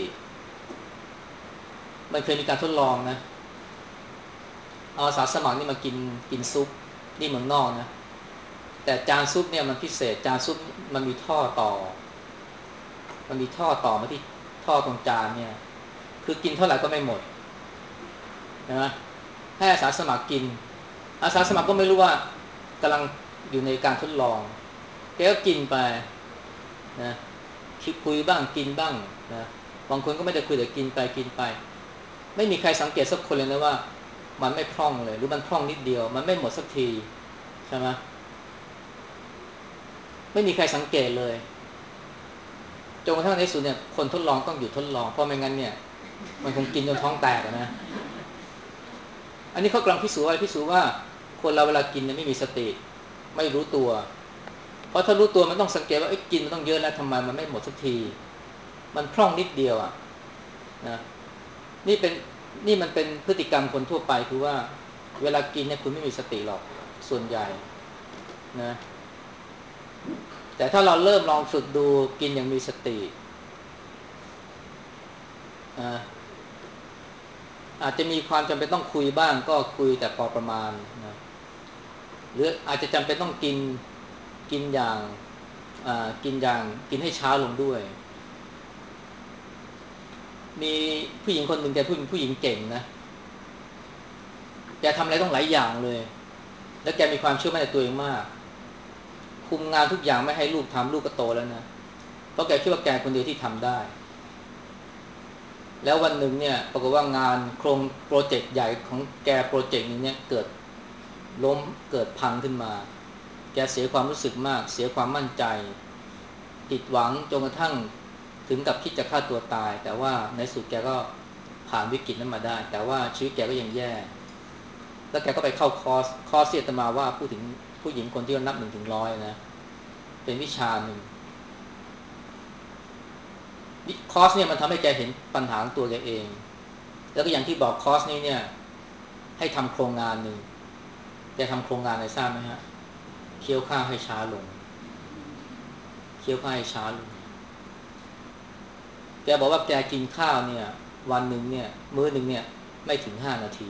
มันเคยมีการทดลองนะเอาอาสาสมัครนี่มากินกินซุปนี่เมืองนอกนะแต่จานซุปเนี่ยมันพิเศษจานซุปมันมีท่อต่อมันมีท่อต่อมาที่ท่อตรงจานเนี่ยคือกินเท่าไหร่ก็ไม่หมดนะให้อาสาสมัครกินอาสาสมัครก็ไม่รู้ว่ากำลังอยู่ในการทดลองแกก็กินไปนะคิดคุยบ้างกินบ้างนะบางคนก็ไม่ได้คุยแต่กินไปกินไปไม่มีใครสังเกตสักคนเลยนะว่ามันไม่พร่องเลยหรือมันพร่องนิดเดียวมันไม่หมดสักทีใช่ไหมไม่มีใครสังเกตเลยจนกระทั่งในสุดเนี่ยคนทดลองต้องหยุดทดลองเพราะไม่งั้นเนี่ยมันคงกินจนท้องแตกนะอันนี้เขากำลังพิสูจน์ว่าพิสูจน์ว่าคนเราเวลากินเนี่ยไม่มีสติไม่รู้ตัวเพราะถ้ารู้ตัวมันต้องสังเกตว่าไอ้กินมันต้องเยอะแล้วทำไมมันไม่หมดสักทีมันพร่องนิดเดียวอ่ะนะนี่เป็นนี่มันเป็นพฤติกรรมคนทั่วไปคือว่าเวลากินเนี่ยคุณไม่มีสติหรอกส่วนใหญ่นะแต่ถ้าเราเริ่มลองฝึกดูกินอย่างมีสติอ่าอาจจะมีความจำเป็นต้องคุยบ้างก็คุยแต่พอประมาณนะหรืออาจจะจำเป็นต้องกินกินอย่างอ่ากินอย่างกินให้ช้าลงด้วยมีผู้หญิงคนหนึ่งแกผู้หญิงผู้หญิงเก่งนะแกทำอะไรต้องหลายอย่างเลยแล้วแกมีความเชื่อมั่นในตัวเองมากคุมงานทุกอย่างไม่ให้ลูกทำลูกก็โตแล้วนะเพราะแกคิดว่าแกคนเดียวที่ทำได้แล้ววันหนึ่งเนี่ยปรากฏว่างานโครงโปรเจกต์ใหญ่ของแกโปรเจกต์นี้เนี่ยเกิดล้มเกิดพังขึ้นมาแกเสียความรู้สึกมากเสียความมั่นใจผิดหวังจนกระทั่งถึงกับคิดจะฆ่าตัวตายแต่ว่าในสุดแกก็ผ่านวิกฤตนั้นมาได้แต่ว่าชีวิตแกก็ยังแย่แล้วแกก็ไปเข้าคอร์สคอร์สที่อาตมาว่าพูดถึงผู้หญิงคนที่นับหนึ่งถึงร้อยนะเป็นวิชาหนึ่งคอร์สเนี่ยมันทำให้แกเห็นปัญหาตัวแกเองแล้วก็อย่างที่บอกคอร์สนี้เนี่ยให้ทำโครงงานหนึ่งแกทำโครงงานอะไรทราบไหมฮะเคี้ยวข้าวให้ช้าลงเคี้ยวข้าวให้ช้าลงแกบอกว่าแกกินข้าวเนี่ยวันหนึ่งเนี่ยมื้อหนึ่งเนี่ยไม่ถึงห้านาที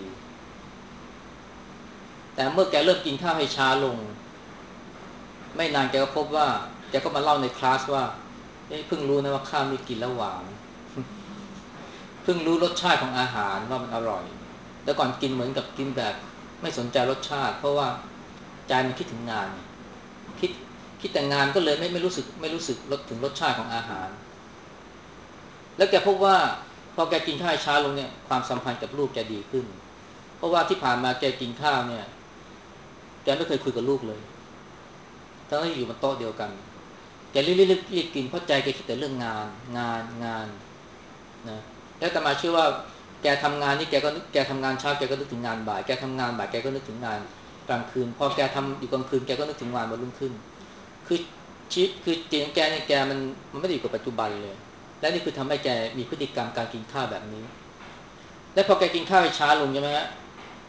แต่เมื่อแกเริ่มกินข้าวให้ช้าลงไม่นานแกก็พบว่าแกก็มาเล่าในคลาสว่าเอ้ยเพิ่งรู้นะว่าข้าวนี่กินแล้วหวานเพิ่งรู้รสชาติของอาหารว่ามันอร่อยแต่ก่อนกินเหมือนกับกินแบบไม่สนใจรสชาติเพราะว่าใจมันคิดถึงงานคิดคิดแต่งานก็เลยไม่ไม่รู้สึกไม่รู้สึกรสถึงรสชาติของอาหารแล้วแกพบว่าพอแกกินข้าวช้าลงเนี่ยความสัมพันธ์กับลูกแกดีขึ้นเพราะว่าที่ผ่านมาแกกินข้าวเนี่ยแกไม่เคยคุยกับลูกเลยทั้งที่อยู่บนโต๊ะเดียวกันแกรีบๆรีบกินเพราะใจแกคิดแต่เรื่องงานงานงานนะแล้วแต่มาเชื่อว่าแกทำงานนี่แกก็แกทำงานเช้าแกก็นึกถึงงานบ่ายแกทำงานบ่ายแกก็นึกถึงงานกลางคืนพอแกทำอยู่กลางคืนแกก็นึกถึงงานวันรุ่งขึ้นคือชีวิตคือจริงแกเนี่ยแกมันมันไม่ได้อยู่กับปัจจุบันเลยและนี่คือทำให้แกมีพฤติกรรมการกินข้าวแบบนี้และพอแกกินข้าวช้าลงใช่ไหมฮะ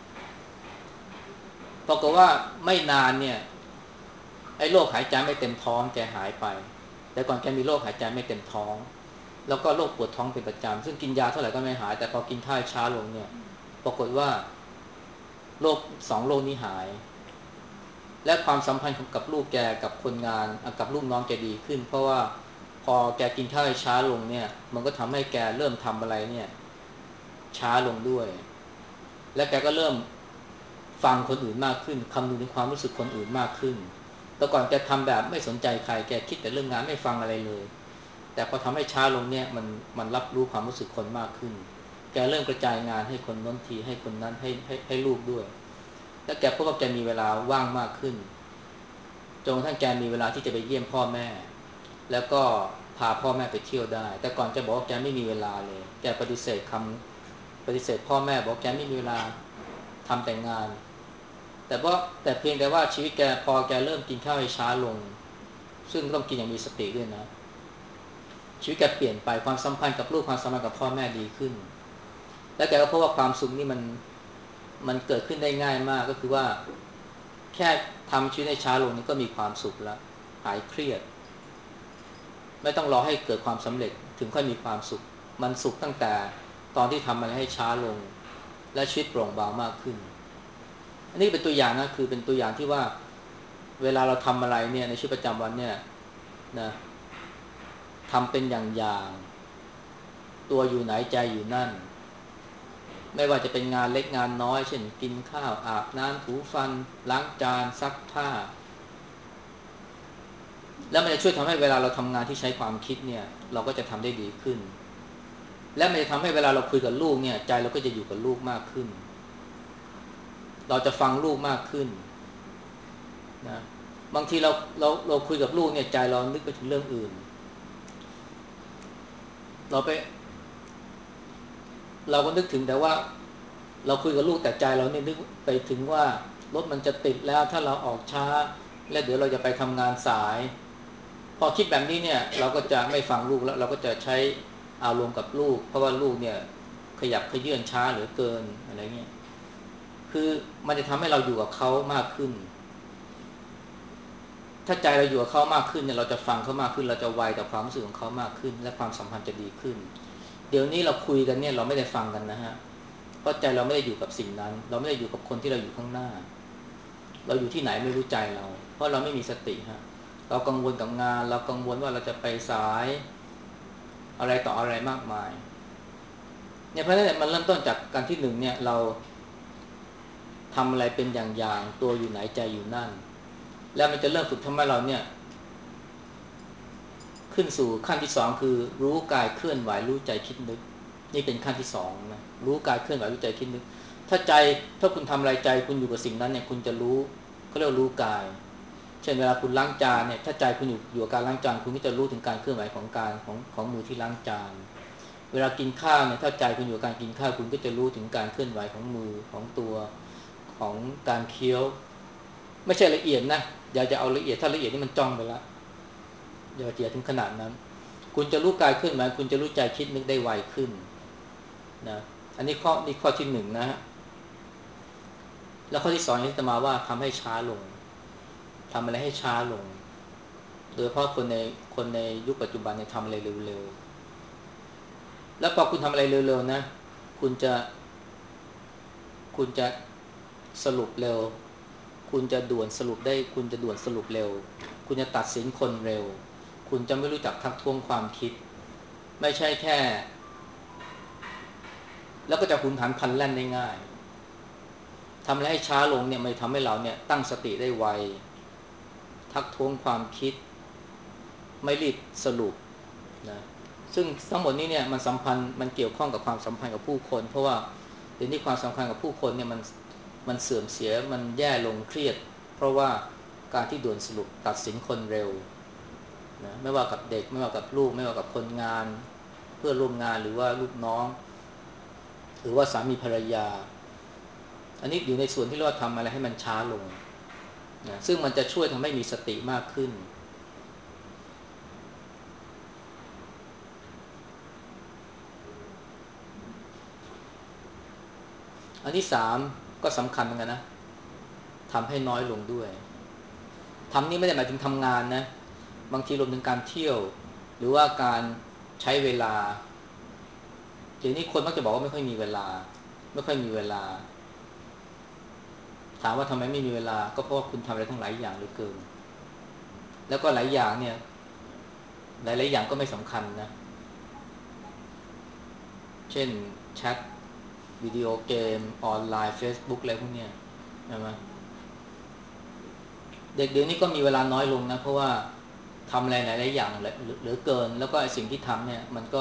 ปรากฏว่าไม่นานเนี่ยไอ้โรคหายใจไม่เต็มท้องแกหายไปแต่ก่อนแกมีโรคหายใจไม่เต็มท้องแล้วก็โรคปวดท้องเป็นประจำซึ่งกินยาเท่าไหร่ก็ไม่หายแต่พอกินข้าวช้าลงเนี่ยปรากฏว่าโรคสองโรคนี้หายและความสัมพันธ์กับลูกแกกับคนงานกับลูกน้องแกดีขึ้นเพราะว่าพอแกกินข้าวช้าลงเนี่ยมันก็ทำให้แกเริ่มทำอะไรเนี่ยช้าลงด้วยและแกก็เริ่มฟังคนอื่นมากขึ้นคำนึงถึงความรู้สึกคนอื่นมากขึ้นแต่ก่อนแกทำแบบไม่สนใจใครแกคิดแต่เรื่องงานไม่ฟังอะไรเลยแต่พอทำให้ช้าลงเนี่ยมันมันรับรู้ความรู้สึกคนมากขึ้นแกเริ่มกระจายงานให้คนน้นทีให้คนนั้นให้ให้ให้ลูกด้วยแล้วแกพบว่าแกมีเวลาว่างมากขึ้นจนกระทั่งแกมีเวลาที่จะไปเยี่ยมพ่อแม่แล้วก็พาพ่อแม่ไปเที่ยวได้แต่ก่อนจะบอกว่าแกไม่มีเวลาเลยแกปฏิเสธคำปฏิเสธพ่อแม่บอกแกไม่มีเวลาทำแต่งงานแต่ว่าแต่เพียงแต่ว่าชีวิตแกพอแกเริ่มกินข้าวให้ช้าลงซึ่งต้องกินอย่างมีสติด้วยนะชีวิตแกเปลี่ยนไปความสัมพันธ์กับลูกความสัมพันธ์กับพ่อแม่ดีขึ้นแล้วแกก็พบว่าความสุขนี่มันมันเกิดขึ้นได้ง่ายมากก็คือว่าแค่ทำชีวิตให้ช้าลงนี่ก็มีความสุขแล้วหายเครียดไม่ต้องรอให้เกิดความสำเร็จถึงค่อยมีความสุขมันสุขตั้งแต่ตอนที่ทำมันให้ช้าลงและชีวิตโปร่งเบามากขึ้นอันนี้เป็นตัวอย่างนะคือเป็นตัวอย่างที่ว่าเวลาเราทำอะไรเนี่ยในชีวิตประจำวันเนี่ยนะทำเป็นอย่างๆตัวอยู่ไหนใจอยู่นั่นไม่ว่าจะเป็นงานเล็กงานน้อยเช่นกินข้าวอาบน้ำถูฟันล้างจานซักผ้าแล้วมันจะช่วยทำให้เวลาเราทำงานที่ใช้ความคิดเนี่ยเราก็จะทำได้ดีขึ้นและมันจะทำให้เวลาเราคุยกับลูกเนี่ยใจเราก็จะอยู่กับลูกมากขึ้นเราจะฟังลูกมากขึ้นนะบางทีเราเราเราคุยกับลูกเนี่ยใจเรานึกไปถึงเรื่องอื่นเราไปเราก็นึกถึงแต่ว่าเราคุยกับลูกแต่ใจเราเนี่ยนึกไปถึงว่ารถมันจะติดแล้วถ้าเราออกช้าและเดี๋ยวเราจะไปทำงานสายพอคิดแบบนี้เนี่ยเราก็จะไม่ฟังลูกแล้วเราก็จะใช้อารมณ์กับลูกเพราะว่าลูกเนี่ยขยับเขยื้อนช้าเหลือเกินอะไรเงี้ยคือมันจะทำให้เราอยู่กับเขามากขึ้นถ้าใจเราอยู่กับเขามากขึ้นเนี่ยเราจะฟังเขามากขึ้นเราจะไวต่อความรู้สึกของเขามากขึ้นและความสัมพันธ์จะดีขึ้นเดี๋ยวนี้เราคุยกันเนี่ยเราไม่ได้ฟังกันนะฮะเพราะใจเราไม่ได้อยู่กับสิ่งนั้นเราไม่ได้อยู่กับคนที่เราอยู่ข้างหน้าเราอยู่ที่ไหนไม่รู้ใจเราเพราะเราไม่มีสติฮะเรากังวลกับงานเรากังวลว่าเราจะไปสายอะไรต่ออะไรมากมายเนี่ยเพราะฉะนั้นมันเริ่มต้นจากการที่หนึ่งเนี่ยเราทำอะไรเป็นอย่างๆตัวอยู่ไหนใจอยู่นั่นแล้วมันจะเริ่มฝึกทำให้เราเนี่ยขึ้นสู่ขั้นที่สองคือรู้กายเคลื่อนไหวรู้ใจคิดนึกนี่เป็นขั้นที่สองนะรู้กายเคลื่อนไหวรู้ใจคิดนึกถ้าใจถ้าคุณทำอะไรใจคุณอยู่กับสิ่งนั้นเนี่ยคุณจะรู้เขาเรียกรู้กายเช่นเวลาคุณล้างจานเนี่ยถ้าใจคุณอยู่อยู่กับการล้างจานคุณก็จะรู้ถึงการเคลื่อนไหวของการของของมือที่ล้างจานเวลากินข้าวเนี่ยถ้าใจคุณอยู่กับการกินข้าวคุณก็จะรู้ถึงการเคลื่อนไหวของมือของตัวของการเคี้ยวไม่ใช่ละเอียดนะอย่าจะเอาละเอียดถ้าละเอียดนี่มันจ้องไปแล้วอย่าเจียถึงขนาดนั้นคุณจะรู้กายเคลื่อนไหวคุณจะรู้ใจคิดนึกได้ไวขึ้นนะอันนี้ข้อนี่ข้อที่หนึ่งนะฮะแล้วข้อที่สองนี่จะมาว่าทำให้ช้าลงทำอะไรให้ช้าลงโดยเฉพาะคนในคนในยุคปัจจุบันเนี่ยทำอะไรเร็วๆแล้วพอคุณทำอะไรเร็วๆนะคุณจะคุณจะสรุปเร็วคุณจะด่วนสรุปได้คุณจะด่วนสรุปเร็วคุณจะตัดสินคนเร็วคุณจะไม่รู้จักทักท้วงความคิดไม่ใช่แค่แล้วก็จะหุนหันพลันแล่นได้ง่ายทำอะไรให้ช้าลงเนี่ยมันทำให้เราเนี่ยตั้งสติได้ไวทักท้วงความคิดไม่รีบสรุปนะซึ่งทั้งหมดนี้เนี่ยมันสัมพันธ์มันเกี่ยวข้องกับความสัมพันธ์กับผู้คนเพราะว่าเดี๋ยวนี้ความสัมพันธ์กับผู้คนเนี่ยมันมันเสื่อมเสียมันแย่ลงเครียดเพราะว่าการที่ด่วนสรุปตัดสินคนเร็วนะไม่ว่ากับเด็กไม่ว่ากับลูกไม่ว่ากับคนงานเพื่อนร่วมงานหรือว่าลูกน้องหรือว่าสามีภรรยาอันนี้อยู่ในส่วนที่เราทำอะไรให้มันช้าลงนะซึ่งมันจะช่วยทำให้มีสติมากขึ้นอันที่สามก็สำคัญเหมือนกันนะทำให้น้อยลงด้วยทำนี่ไม่ได้หมายถึงทำงานนะบางทีรวมถึงการเที่ยวหรือว่าการใช้เวลาเดี๋ยวนี้คนมักจะบอกว่าไม่ค่อยมีเวลาไม่ค่อยมีเวลาถามว่าทำไมไม่มีเวลาก็เพราะว่าคุณทำอะไรทั้งหลายอย่างเหลือเกินแล้วก็หลายอย่างเนี่ยหลายๆอย่างก็ไม่สำคัญนะเช่นแชทวิดีโอเกมออนไลน์ Facebook อะไรพวกเนี้ยใช่ไหมเด็กเดี๋ยวนี้ก็มีเวลาน้อยลงนะเพราะว่าทำอะไรหลายๆอย่างเหลือเกินแล้วก็สิ่งที่ทำเนี่ยมันก็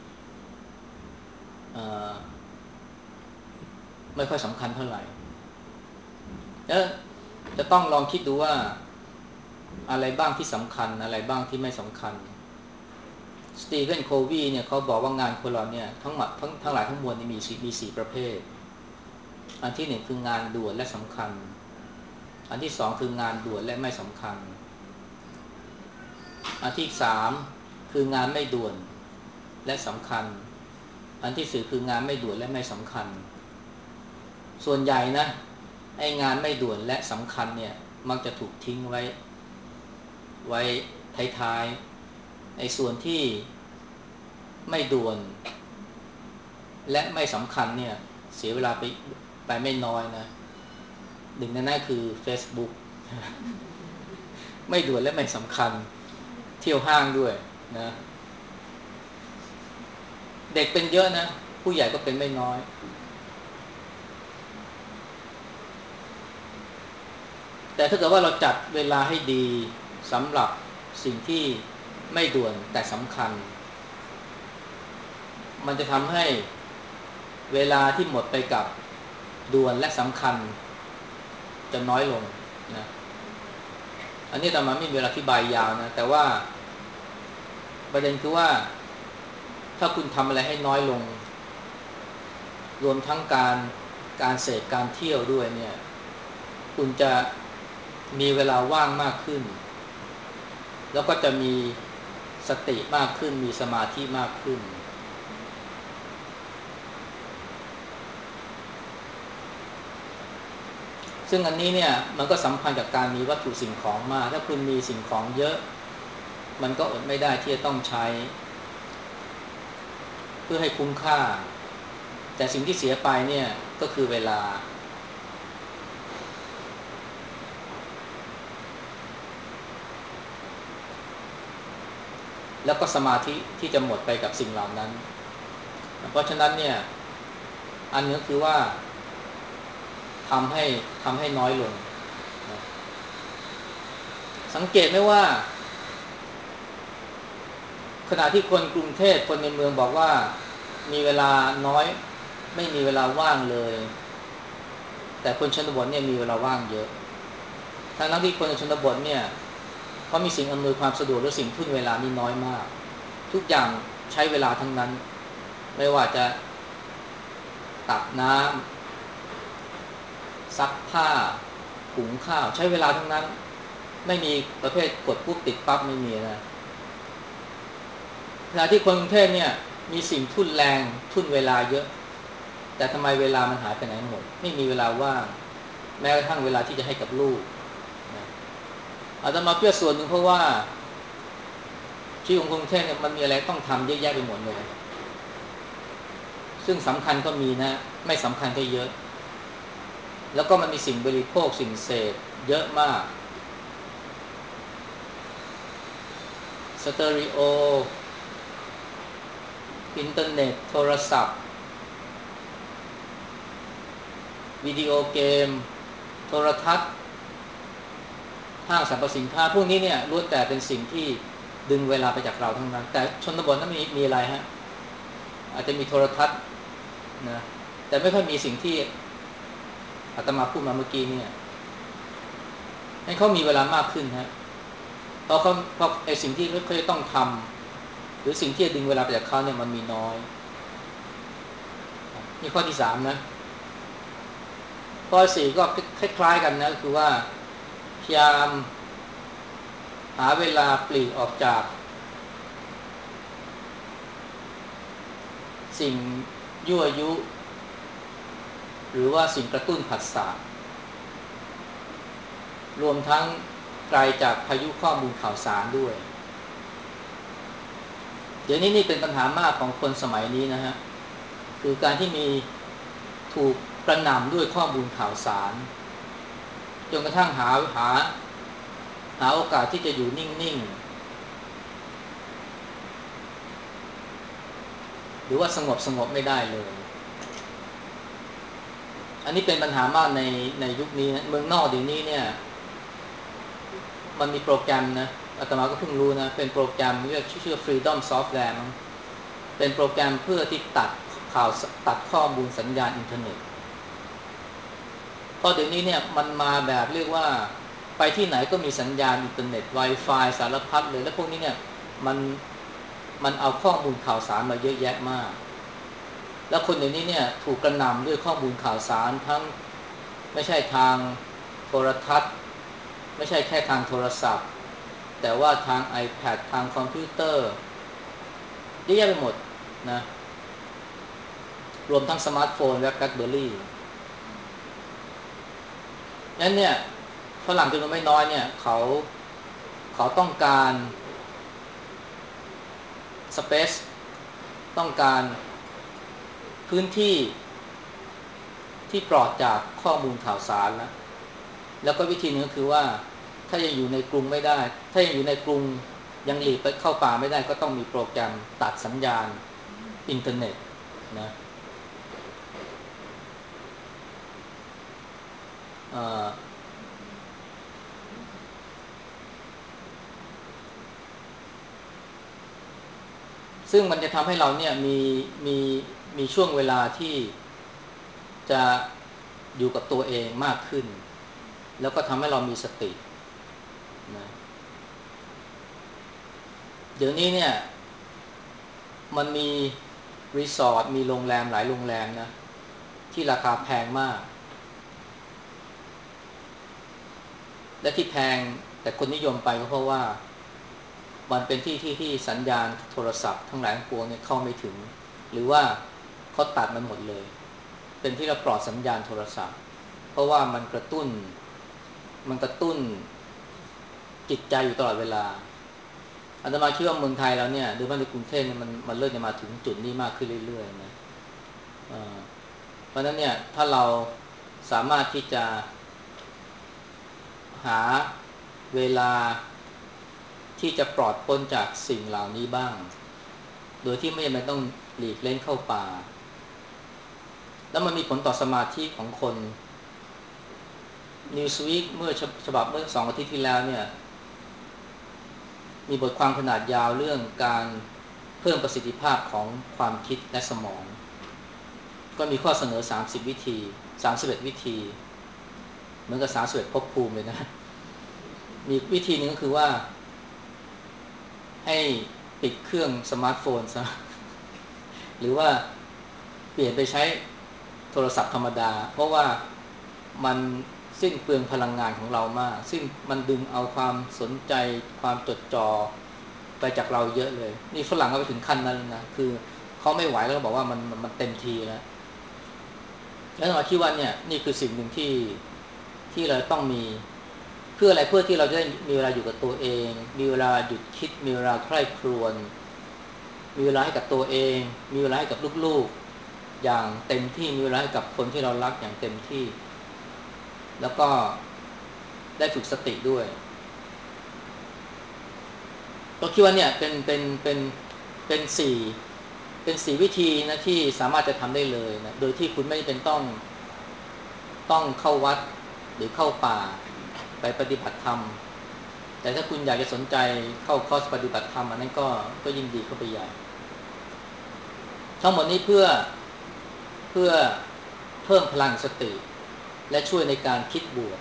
ไม่ค่อยสำคัญเท่าไหร่แล้วจะต้องลองคิดดูว่าอะไรบ้างที่สำคัญอะไรบ้างที่ไม่สำคัญสตีเฟนโควีเนี่ยเขาบอกว่างานคนเราเนี่ยทั้งหมดทั้งทั้งหลายทั้งมวลนี่มีมีสี่ประเภทอันที่หนึ่งคืองานด่วนและสำคัญอันที่สองคืองานด่วนและไม่สำคัญอันที่สามคืองานไม่ด่วนและสำคัญอันที่สี่คืองานไม่ด่วนและไม่สำคัญส่วนใหญ่นะไอ้งานไม่ด่วนและสำคัญเนี่ยมักจะถูกทิ้งไว้ไว้ท้ายๆไอ้ส่วนที่ไม่ด่วนและไม่สำคัญเนี่ยเสียเวลาไปไปไม่น้อยนะหนึ่งในนั้นคือ Facebook ไม่ด่วนและไม่สำคัญเที่ยวห้างด้วยนะเด็กเป็นเยอะนะผู้ใหญ่ก็เป็นไม่น้อยแต่ถ้าเกิดว่าเราจัดเวลาให้ดีสำหรับสิ่งที่ไม่ด่วนแต่สำคัญมันจะทำให้เวลาที่หมดไปกับด่วนและสำคัญจะน้อยลงนะอันนี้อาตมาไม่มีเวลาอธิบายยาวนะแต่ว่าประเด็นคือว่าถ้าคุณทำอะไรให้น้อยลงรวมทั้งการการเสพการเที่ยวด้วยเนี่ยคุณจะมีเวลาว่างมากขึ้นแล้วก็จะมีสติมากขึ้นมีสมาธิมากขึ้นซึ่งอันนี้เนี่ยมันก็สัมพันธ์กับการมีวัตถุสิ่งของมากถ้าคุณมีสิ่งของเยอะมันก็อดไม่ได้ที่จะต้องใช้เพื่อให้คุ้มค่าแต่สิ่งที่เสียไปเนี่ยก็คือเวลาแล้วก็สมาธิที่จะหมดไปกับสิ่งเหล่านั้นเพราะฉะนั้นเนี่ยอันนี้คือว่าทำให้ทำให้น้อยลงนะสังเกตไหมว่าขณะที่คนกรุงเทพคนในเมืองบอกว่ามีเวลาน้อยไม่มีเวลาว่างเลยแต่คนชนบทเนี่ยมีเวลาว่างเยอะทั้งที่คนในชนบทเนี่ยเขามีสิ่งอำนวยความสะดวกหรือสิ่งทุ่นเวลานี่น้อยมากทุกอย่างใช้เวลาทั้งนั้นไม่ว่าจะตักน้ำซักผ้าหุงข้าวใช้เวลาทั้งนั้นไม่มีประเภทกดปุ๊บติดปั๊บไม่มีนะขณะที่คนกรุงเทพเนี่ยมีสิ่งทุ่นแรงทุ่นเวลาเยอะแต่ทำไมเวลามันหายไปไหนหมดไม่มีเวลาว่างแม้กระทั่งเวลาที่จะให้กับลูกนะอาตมาเพื่อส่วนหนึ่งเพราะว่าที่กรุงเทพเนี่ยมันมีอะไรต้องทำเยอะแยะไปหมดเลยซึ่งสำคัญก็มีนะไม่สำคัญก็เยอะแล้วก็มันมีสิ่งบริโภคสิ่งเสพเยอะมากสเตอริโออินเทอร์เน็ตโทรศัพท์วิดีโอเกมโทรทัศน์ห้างสรรพสินค้าพวกนี้เนี่ยล้วนแต่เป็นสิ่งที่ดึงเวลาไปจากเราทั้งนั้นแต่ชนบทนั้นมีมีอะไรฮะอาจจะมีโทรทัศน์นะแต่ไม่ค่อยมีสิ่งที่อาตมาพูดมาเมื่อกี้เนี่ยให้เขามีเวลามากขึ้นฮะเพราะเขาเพราะไอ้สิ่งที่เขาจะต้องทำหรือสิ่งที่ดึงเวลาไปจากเขาเนี่ยมันมีน้อยนี่ข้อที่สามนะข้อสี่ก็คล้ายๆกันนะคือว่าพยายามหาเวลาปลีกออกจากสิ่งยั่วยุหรือว่าสิ่งกระตุ้นผัสสะรวมทั้งไกลจากพายุข้อมูลข่าวสารด้วยเดี๋ยวนี้นี่เป็นปัญหามากของคนสมัยนี้นะฮะคือการที่มีถูกกระหน่ำด้วยข้อมูลข่าวสารจนกระทั่งหาหาหาโอกาสที่จะอยู่นิ่งๆหรือว่าสงบสงบไม่ได้เลยอันนี้เป็นปัญหามากในในยุคนี้นะเมืองนอกเดี๋ยวนี้เนี่ยมันมีโปรแกรมนะอาตมาก็เพิ่งรู้นะเป็นโปรแกรมเรียกชื่อ Freedom Software มั้งเป็นโปรแกรมเพื่อที่ตัดข่าวตัดข้อมูลสัญญาณอินเทอร์เน็ตเพราะเดี๋ยวนี้เนี่ยมันมาแบบเรียกว่าไปที่ไหนก็มีสัญญาณอินเทอร์เน็ต Wi-Fi สารพัดเลยแล้วพวกนี้เนี่ยมันมันเอาข้อมูลข่าวสารมาเยอะแยะมากแล้วคนเดี๋ยวนี้เนี่ยถูกกระหน่ำด้วยข้อมูลข่าวสารทั้งไม่ใช่ทางโทรทัศน์ไม่ใช่แค่ทางโทรศัพท์แต่ว่าทาง iPad ทางคอมพิวเตอร์เยอะแยะไปหมดนะรวมทั้งสมาร์ทโฟนและ BlackBerry นั้นเนี่ยฝรั่งจำนวนไม่น้อยเนี่ยเขาเขาต้องการ space ต้องการพื้นที่ที่ปลอดจากข้อมูลข่าวสารแล้วแล้วก็วิธีนึงก็คือว่าถ้ายังอยู่ในกรุงไม่ได้ถ้ายังอยู่ในกรุงยังหลีกไปเข้าป่าไม่ได้ก็ต้องมีโปรแกรมตัดสัญญาณอินเทอร์เน็ตนะเอ่อซึ่งมันจะทำให้เราเนี่ยมีมีมีช่วงเวลาที่จะอยู่กับตัวเองมากขึ้นแล้วก็ทำให้เรามีสตินะเดี๋ยวนี้เนี่ยมันมีรีสอร์ทมีโรงแรมหลายโรงแรมนะที่ราคาแพงมากและที่แพงแต่คนนิยมไปก็เพราะว่ามันเป็นที่ที่ที่สัญญาณโทรศัพท์ทั้งหลายทั้งปวงเนี่ยเข้าไม่ถึงหรือว่าเขาตัดมันหมดเลยเป็นที่เราปลอดสัญญาณโทรศัพท์เพราะว่ามันกระตุ้นมันกระตุ้นจิตใจอยู่ตลอดเวลาอาตมาคิดว่าเมืองไทยแล้วเนี่ยหรือว่าในกรุงเทพเนี่ยมันมันเริ่มจะมาถึงจุดนี้มากขึ้นเรื่อยๆนะเพราะฉะนั้นเนี่ยถ้าเราสามารถที่จะหาเวลาที่จะปลอดพ้นจากสิ่งเหล่านี้บ้างโดยที่ไม่จำเป็นต้องหลีกเล่นเข้าป่าแล้วมันมีผลต่อสมาธิของคน Newsweek เมื่อฉบับเมื่อสองอาทิตย์ที่แล้วเนี่ยมีบทความขนาดยาวเรื่องการเพิ่มประสิทธิภาพของความคิดและสมองก็มีข้อเสนอสามสิบวิธีสามสิบเอ็ดวิธีเหมือนกับสามสิบเอ็ดภพภูมิเลยนะมีวิธีนึงก็คือว่าให้ปิดเครื่องสมาร์ทโฟนซะหรือว่าเปลี่ยนไปใช้โทรศัพท์ธรรมดาเพราะว่ามันสิ้นเปลืองพลังงานของเรามากซึ่งมันดึงเอาความสนใจความจดจ่อไปจากเราเยอะเลยนี่ฝรั่งก็ไปถึงขั้นนั้นนะคือเขาไม่ไหวแล้วก็บอกว่ามันมันเต็มทีแล้วแล้วเราคิดว่าเนี่ยนี่คือสิ่งหนึ่งที่ที่เราต้องมีเพื่ออะไรเพื่อที่เราจะได้มีเวลาอยู่กับตัวเองมีเวลาหยุดคิดมีเวลาใคร่ครวญมีเวลาให้กับตัวเองมีเวลาให้กับลูกๆอย่างเต็มที่มีเวลาให้กับคนที่เรารักอย่างเต็มที่แล้วก็ได้ฝึกสติด้วยก็คิดว่าเนี่ยเป็นเป็นเป็นเป็นสี่เป็นสี่วิธีนะที่สามารถจะทำได้เลยนะโดยที่คุณไม่เป็นต้องต้องเข้าวัดหรือเข้าป่าไปปฏิบัติธรรมแต่ถ้าคุณอยากจะสนใจเข้าคอร์สปฏิบัติธรรมอันนั้นก็ก็ยิ่งดีเข้าไปใหญ่ทั้งหมดนี้เพื่อเพื่อเพิ่มพลังสติและช่วยในการคิดบวก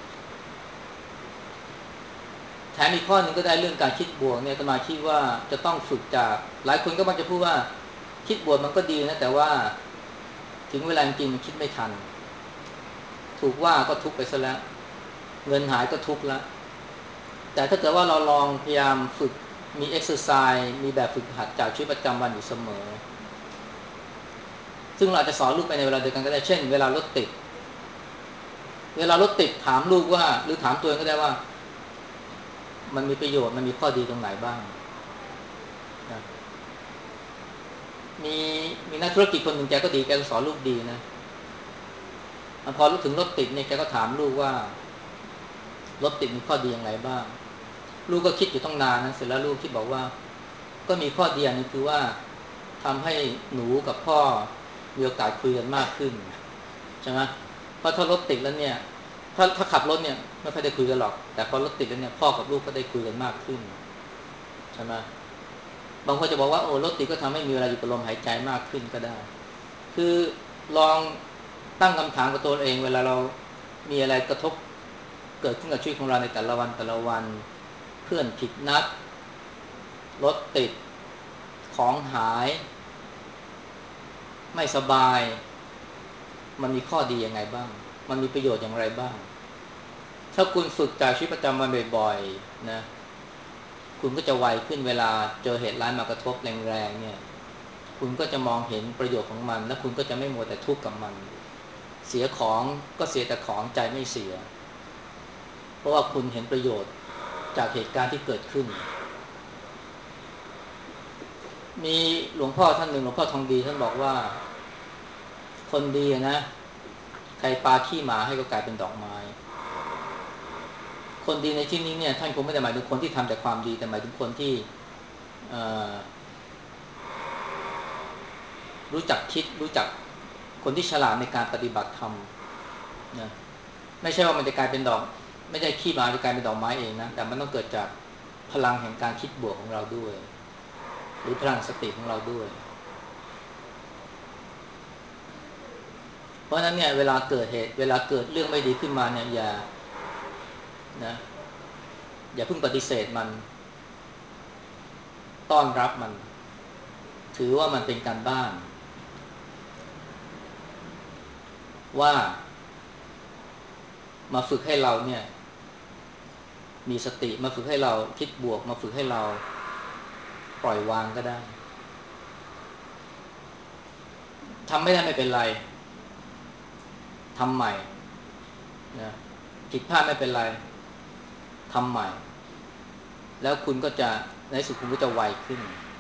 แถมอีกข้อนึงก็ได้เรื่องการคิดบวกเนี่ยอาตมาคิดว่าจะต้องฝึกจากหลายคนก็มักจะพูดว่าคิดบวกมันก็ดีนะแต่ว่าถึงเวลาจริงมันคิดไม่ทันถูกว่าก็ทุกข์ไปซะแล้วเงินหายก็ทุกข์แล้วแต่ถ้าเกิดว่าเราลองพยายามฝึกมีเอ็กซ์ไซส์มีแบบฝึกหัดจากชีวิตประจำวันอยู่เสมอซึ่งเราอาจจะสอนลูกไปในเวลาเดียวกันก็ได้เช่นเวลารถติดเวลารถติดถามลูกว่าหรือถามตัวเองก็ได้ว่ามันมีประโยชน์มันมีข้อดีตรงไหนบ้างนะมีมีนักธุรกิจคนหนึ่งแกก็ดีแกก็สอนลูกดีนะพอรู้ถึงรถติดเนี่ยแกก็ถามลูกว่ารถติดมีข้อดีอย่างไรบ้างลูกก็คิดอยู่ต้องนานนะเสร็จแล้วลูกคิดบอกว่าก็มีข้อดีนึงคือว่าทำให้หนูกับพ่อมีโอกาสคุยกันมากขึ้นใช่ไหมเพราะถ้ารถติดแล้วเนี่ยถ้าถ้าขับรถเนี่ยไม่ค่อยได้คุยกันหรอกแต่พอรถติดแล้วเนี่ยพ่อกับลูกก็ได้คุยกันมากขึ้นใช่ไหมบางคนจะบอกว่าโอ้รถติดก็ทำให้มีเวลาอยู่กับลมหายใจมากขึ้นก็ได้คือลองตั้งคำถามกับตัวเองเวลาเรามีอะไรกระทบเกิดขึ้นกับชีวิตของเราในแต่ละวันแต่ละวันเพื่อนผิดนัดรถติดของหายไม่สบายมันมีข้อดียังไงบ้างมันมีประโยชน์อย่างไรบ้างถ้าคุณฝึกจากชีวิตประจำวันบ่อยๆนะคุณก็จะไวขึ้นเวลาเจอเหตุร้ายมากระทบแรงๆเนี่ยคุณก็จะมองเห็นประโยชน์ของมันและคุณก็จะไม่มัวแต่ทุกข์กับมันเสียของก็เสียแต่ของใจไม่เสียเพราะว่าคุณเห็นประโยชน์จากเหตุการณ์ที่เกิดขึ้นมีหลวงพ่อท่านหนึ่งหลวงพ่อทองดีท่านบอกว่าคนดีนะใครปาขี้หมาให้ก็กลายเป็นดอกไม้คนดีในที่นี้เนี่ยท่านคงไม่ได้หมายถึงคนที่ทำแต่ความดีแต่หมายถึงคนที่รู้จักคิดรู้จักคนที่ฉลาดในการปฏิบัติธรรมนะไม่ใช่ว่ามันจะกลายเป็นดอกไม่ได้ขี้หมาจะกลายเป็นดอกไม้เองนะแต่มันต้องเกิดจากพลังแห่งการคิดบวกของเราด้วยหรือพลังสติของเราด้วยเพราะฉะนั้นเนี่ยเวลาเกิดเหตุเวลาเกิดเรื่องไม่ดีขึ้นมาเนี่ยอย่านะอย่าเพิ่งปฏิเสธมันต้อนรับมันถือว่ามันเป็นการบ้านว่ามาฝึกให้เราเนี่ยมีสติมาฝึกให้เราคิดบวกมาฝึกให้เราปล่อยวางก็ได้ทำไม่ได้ไม่เป็นไรทำใหม่นะผิดพลาดไม่เป็นไรทำใหม่แล้วคุณก็จะในสุดคุณก็จะไวขึ้น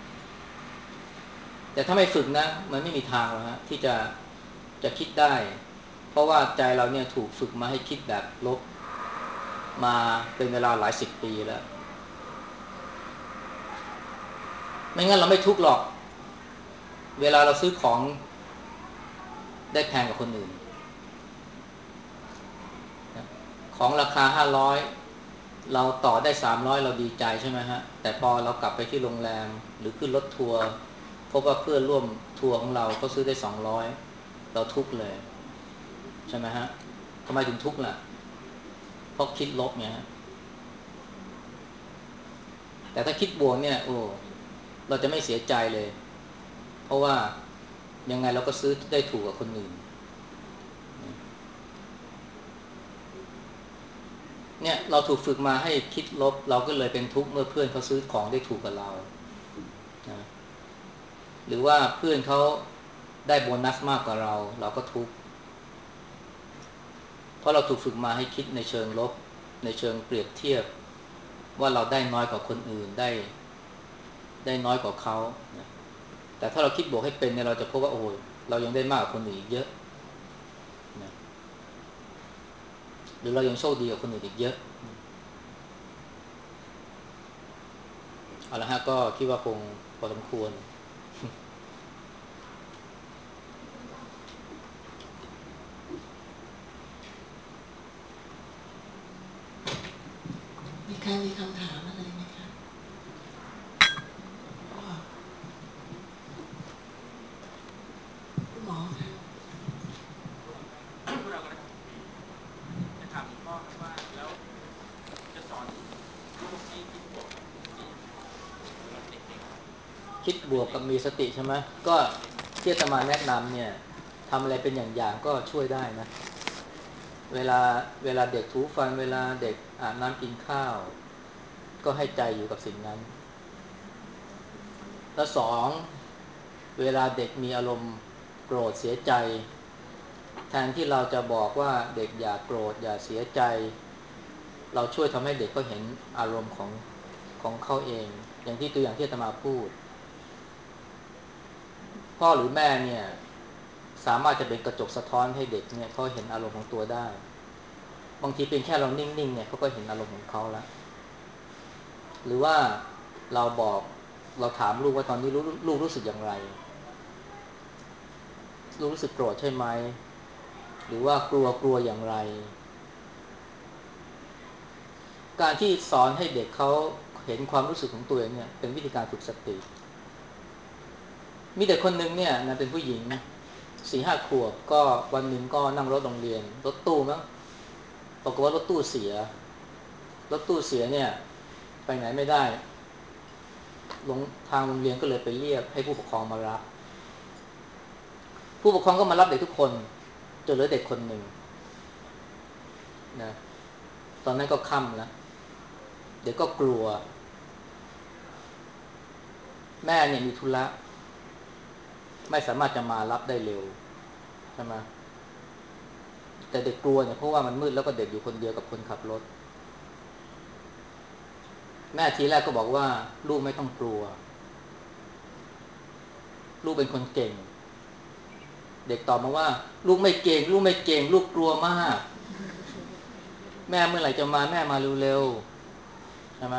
แต่ถ้าไม่ฝึกนะมันไม่มีทางหรอกฮะที่จะจะคิดได้เพราะว่าใจเราเนี่ยถูกฝึกมาให้คิดแบบลบมาเป็นเวลาหลายสิบปีแล้วไม่งั้นเราไม่ทุกข์หรอกเวลาเราซื้อของได้แพงกว่าคนอื่นของราคาห้าร้อยเราต่อได้สามร้อยเราดีใจใช่ไหมฮะแต่พอเรากลับไปที่โรงแรมหรือขึ้นรถทัวร์พบว่าเพื่อนร่วมทัวร์ของเราเขาซื้อได้สองร้อยเราทุกข์เลยใช่ไหมฮะทำไมถึงทุกข์ล่ะเพราะคิดลบไงฮะแต่ถ้าคิดบวกเนี่ยโอ้เราจะไม่เสียใจเลยเพราะว่ายังไงเราก็ซื้อได้ถูกกว่าคนอื่นเนี่ยเราถูกฝึกมาให้คิดลบเราก็เลยเป็นทุกข์เมื่อเพื่อนเขาซื้อของได้ถูกกว่าเรานะหรือว่าเพื่อนเขาได้โบนัสมากกว่าเราเราก็ทุกข์เพราะเราถูกฝึกมาให้คิดในเชิงลบในเชิงเปรียบเทียบว่าเราได้น้อยกว่าคนอื่นได้ได้น้อยกว่าเขานะแต่ถ้าเราคิดบวกให้เป็นเนี่ยเราจะพบว่าโอ้ยเรายังได้มากกว่าคนอื่นอีกเยอะนะหรือเรายังโชคดีกว่าคนอื่นอีกเยอะเอาละฮะก็คิดว่าคงพอสมควรมีใครมีคำถามอะไรไหมคะคุณหมอคะพวกเราก็ได้จะถามหลวงพ่อครับว่าแล้วจะสอนลูกให้คิดบวกกับมีสติสำหรับเด็กๆคิดบวกกับมีสติใช่ไหมก็ที่อาตมาแนะนำเนี่ยทำอะไรเป็นอย่างๆก็ช่วยได้นะเวลาเวลาเด็กถูฟันเวลาเด็กอาบน้ำกินข้าวก็ให้ใจอยู่กับสิ่งนั้นแล้วสองเวลาเด็กมีอารมณ์โกรธเสียใจแทนที่เราจะบอกว่าเด็กอย่าโกรธอย่าเสียใจเราช่วยทำให้เด็กก็เห็นอารมณ์ของของเขาเองอย่างที่ตัวอย่างที่อาตมาพูดพ่อหรือแม่เนี่ยสามารถจะเป็นกระจกสะท้อนให้เด็กเนี่ยเขาเห็นอารมณ์ของตัวได้บางทีเป็นแค่เรานิ่งๆเนี่ยเขาก็เห็นอารมณ์ของเขาแล้วหรือว่าเราบอกเราถามลูกว่าตอนนี้ลูกรู้สึกอย่างไรลูกรู้สึกโกรธใช่ไหมหรือว่ากลัวกลัวอย่างไรการที่สอนให้เด็กเขาเห็นความรู้สึกของตัวเองเนี่ยเป็นวิธีการฝึกสติมีเด็กคนหนึ่งเนี่ยนะเป็นผู้หญิงสี่ห้าขวบก็วันหนึ่งก็นั่งรถโรงเรียนรถตู้มั้งปรากฏว่ารถตู้เสียรถตู้เสียเนี่ยไปไหนไม่ได้ลงทางโรงเรียนก็เลยไปเรียกให้ผู้ปกครองมารับผู้ปกครองก็มารับเด็กทุกคนจนเหลือเด็กคนหนึ่งนะตอนนั้นก็ค่ำแล้วเด็กก็กลัวแม่เนี่ยมีธุระไม่สามารถจะมารับได้เร็วใช่ไหมแต่เด็กกลัวเนี่ยเพราะว่ามันมืดแล้วก็เด็กอยู่คนเดียวกับคนขับรถแม่ทีแรกก็บอกว่าลูกไม่ต้องกลัวลูกเป็นคนเก่งเด็กตอบมาว่าลูกไม่เก่งลูกไม่เก่งลูกกลัวมากแม่เมื่อไหร่จะมาแม่มาเร็วๆใช่ไหม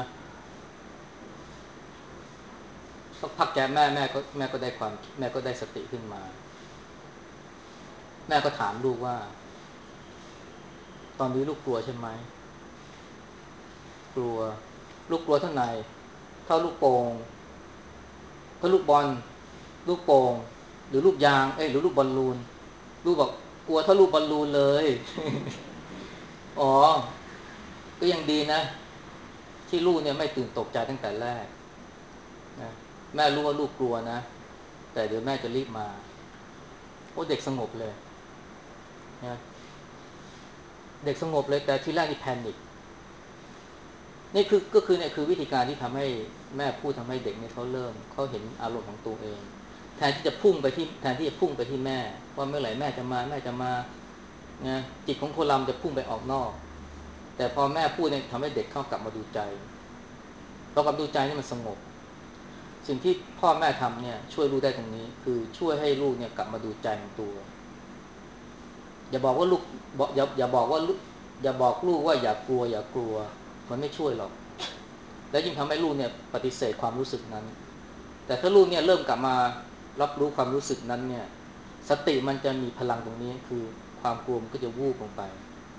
สักพักแกแม่แม่ก็แม่ก็ได้ความแม่ก็ได้สติขึ้นมาแม่ก็ถามลูกว่าตอนนี้ลูกกลัวใช่ไหมกลัวลูกกลัวเท่าไหร่เท่าลูกโป่งเท่าลูกบอลลูกโป่งหรือลูกยางเอ้ยหรือลูกบอลลูนลูกบอกกลัวเท่าลูกบอลลูนเลย อ๋อก็ยังดีนะที่ลูกเนี่ยไม่ตื่นตกใจตั้งแต่แรกนะแม่รู้ว่าลูกกลัวนะแต่เดี๋ยวแม่จะรีบมาโอ้เด็กสงบเลยนะเด็กสงบเลยแต่ที่แรกนี่แพนิคนี่คือก็คือเนี่ยคือวิธีการที่ทำให้แม่พูดทำให้เด็กเนี่ยเขาเริ่มเขาเห็นอารมณ์ของตัวเองแทนที่จะพุ่งไปที่แทนที่จะพุ่งไปที่แม่ว่าเมื่อไหร่แม่จะมาแม่จะมานะจิตของคนเราจะพุ่งไปออกนอกแต่พอแม่พูดเนี่ยทำให้เด็กเข้ากลับมาดูใจพอกลับดูใจนี่มันสงบสิ่งที่พ่อแม่ทำเนี่ยช่วยลูกได้ตรงนี้คือช่วยให้ลูกเนี่ยกลับมาดูใจของตัวอย่าบอกว่าลูกบอกอย่าอย่าบอกว่าลูกอย่าบอกลูกว่าอย่ากลัวอย่ากลัวมันไม่ช่วยหรอกแล้วยิ่งทำให้ลูกเนี่ยปฏิเสธความรู้สึกนั้นแต่ถ้าลูกเนี่ยเริ่มกลับมารับรู้ความรู้สึกนั้นเนี่ยสติมันจะมีพลังตรงนี้คือความกลัวมันก็จะวูบลงไป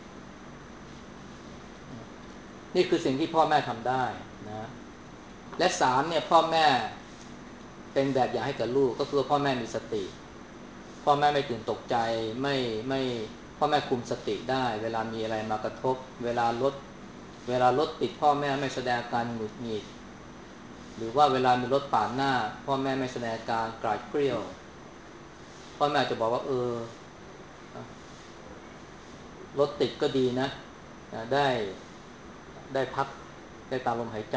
นี่คือสิ่งที่พ่อแม่ทำได้นะและสามเนี่ยพ่อแม่เป็นแบบอย่างให้กับลูกก็คือพ่อแม่มีสติพ่อแม่ไม่ตื่นตกใจไม่ไม่พ่อแม่คุมสติได้เวลามีอะไรมากระทบเวลารถเวลารถติดพ่อแม่ไม่แสดงอาการหงุดหงิดหรือว่าเวลามีรถปาดหน้าพ่อแม่ไม่แสดงอาการกราดเกรี้ยวพ่อแม่จะบอกว่าเออรถติดก็ดีนะได้ได้พักได้ตามลมหายใจ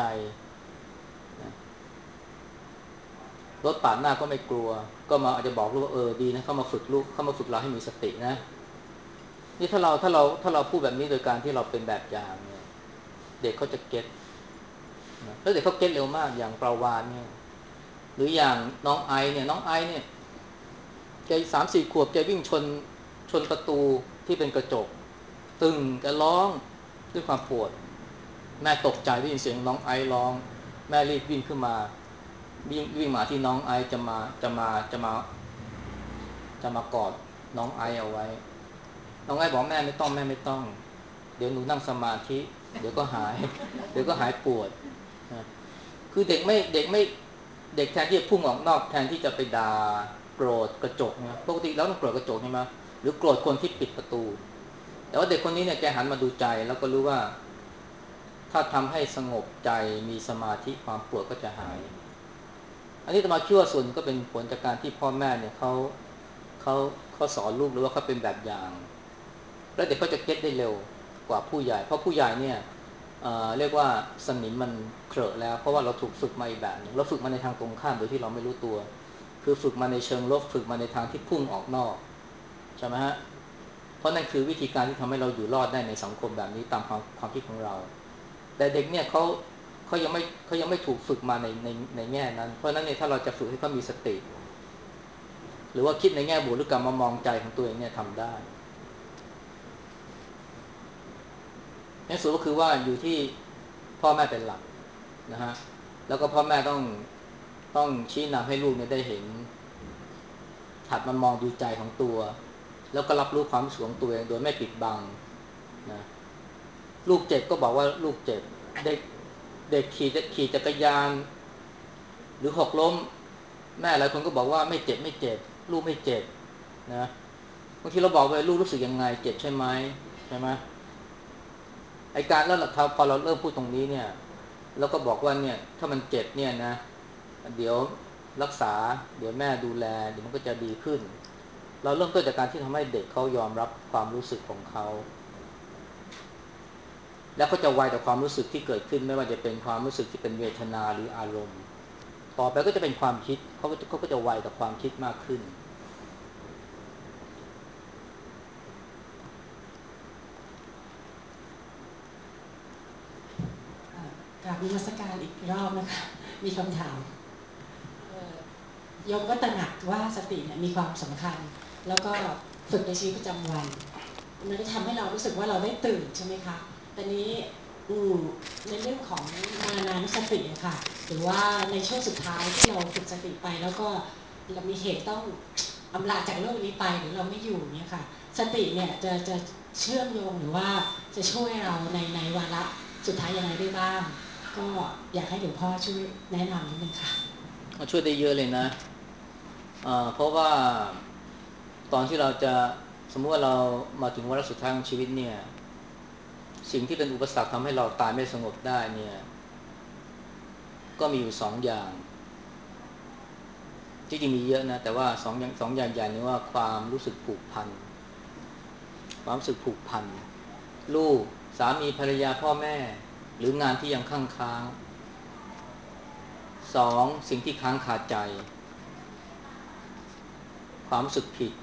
รถปาดหน้าก็ไม่กลัวก็มาอาจจะบอกลูกว่าเออดีนะเข้ามาฝึกลูกเข้ามาฝึกเราให้มีสตินะนี่ถ้าเราถ้าเราถ้าเราพูดแบบนี้โดยการที่เราเป็นแบบอย่างเนี่ยเด็กเขาจะเก็ตแล้วเด็กเขาเก็ตเร็วมากอย่างปราวานเนี่ยหรืออย่างน้องไอเนี่ยน้องไอเนี่ยแกสามสี่ขวบแกวิ่งชนชนประตูที่เป็นกระจกตึงแกร้องด้วยความปวดแม่ตกใจได้ยินเสียงน้องไอร้องแม่รีบวิ่งขึ้นมาวิ่งวิ่งมาที่น้องไอจะมาจะมาจะมาจะมากอดน้องไอเอาไว้น้องไอบอกแม่ไม่ต้องแม่ไม่ต้องเดี๋ยวหนูนั่งสมาธิเดี๋ยวก็หายเดี๋ยวก็หายปวดคือเด็กไม่เด็กไม่เด็กแทนที่จะพุ่งออกนอกแทนที่จะไปด่าโกรธกระจกนะปกติแล้วต้องโกรธกระจกใช่ไหมหรือโกรธคนที่ปิดประตูแต่ว่าเด็กคนนี้เนี่ยแกหันมาดูใจแล้วก็รู้ว่าถ้าทำให้สงบใจมีสมาธิความปวดก็จะหายอันนี้จะมาคิดว่าส่วนก็เป็นผลจากการที่พ่อแม่เนี่ยเขาเขาเขาสอนลูกหรือว่าเขาเป็นแบบอย่างแล้วเด็กเขาจะเก็ตได้เร็วกว่าผู้ใหญ่เพราะผู้ใหญ่เนี่ยเอ่อเรียกว่าสนิมมันเคลอะแล้วเพราะว่าเราถูกฝึกมาอีกแบบนึงเราฝึกมาในทางตรงข้ามโดยที่เราไม่รู้ตัวคือฝึกมาในเชิงลบฝึกมาในทางที่พุ่งออกนอกใช่ไหมฮะเพราะนั่นคือวิธีการที่ทำให้เราอยู่รอดได้ในสังคมแบบนี้ตามความความคิดของเราแต่เด็กเนี่ยเขาเขายังไม่เขายังไม่ถูกฝึกมาในในในแง่นั้นเพราะนั้นเนี่ยถ้าเราจะฝึกให้เขามีสติหรือว่าคิดในแง่บวกหรือกลับมามองใจของตัวเองเนี่ยทำได้ในสุดก็คือว่าอยู่ที่พ่อแม่เป็นหลักนะฮะแล้วก็พ่อแม่ต้องต้องชี้นำให้ลูกเนี่ยได้เห็นถัดมามองดูใจของตัวแล้วก็รับรู้ความรู้สึกของตัวเองโดยไม่ปิดบังนะลูกเจ็บก็บอกว่าลูกเจ็บเด็กเด็กขี่ขี่จักรยานหรือหกล้มแม่หลายคนก็บอกว่าไม่เจ็บไม่เจ็บลูกไม่เจ็บนะบางทีเราบอกไปลูกรู้สึกยังไงเจ็บใช่ไหมใช่ไหมไอการแล้วพอเราเริ่มพูดตรงนี้เนี่ยแล้วก็บอกว่าเนี่ยถ้ามันเจ็บเนี่ยนะเดี๋ยวรักษาเดี๋ยวแม่ดูแลเดี๋ยวมันก็จะดีขึ้นเราเริ่มต้นจากการที่ทำให้เด็กเขายอมรับความรู้สึกของเขาแล้วก็จะไวต่อความรู้สึกที่เกิดขึ้นไม่ว่าจะเป็นความรู้สึกที่เป็นเวทนาหรืออารมณ์ต่อไปก็จะเป็นความคิดเขาก็เขาก็จะไวต่อความคิดมากขึ้นกราบนมัสการอีกรอบนะคะมีคำถามโยมก็ตระหนักว่าสติเนี่ยมีความสำคัญแล้วก็ฝึกในชีวิตประจำวันมันจะทำให้เรารู้สึกว่าเราได้ตื่นใช่ไหมคะแต่นี้ในเรื่องของมานานุสติอะค่ะหรือว่าในช่วงสุดท้ายที่เราฝึกสติไปแล้วก็เรามีเหตุต้องอำลาจากโลกนี้ไปหรือเราไม่อยู่เนี่ยค่ะสติเนี่ยจะจะเชื่อมโยงหรือว่าจะช่วยเราในในวาระสุดท้ายยังไงได้บ้างก็อยากให้หลวงพ่อช่วยแนะนำนิดนึงค่ะช่วยได้เยอะเลยนะเพราะว่าตอนที่เราจะสมมติว่าเรามาถึงวาระสุดท้ายของชีวิตเนี่ยสิ่งที่เป็นอุปสรรคทำให้เราตายไม่สงบได้เนี่ยก็มีอยู่สองอย่างที่จริงมีเยอะนะแต่ว่าสองอย่างสองอย่างใหญ่นี่ว่าความรู้สึกผูกพันความรู้สึกผูกพันลูกสามีภรรยาพ่อแม่หรืองานที่ยังค้างค้างสองสิ่งที่ค้างคาใจความรู้สึกผิด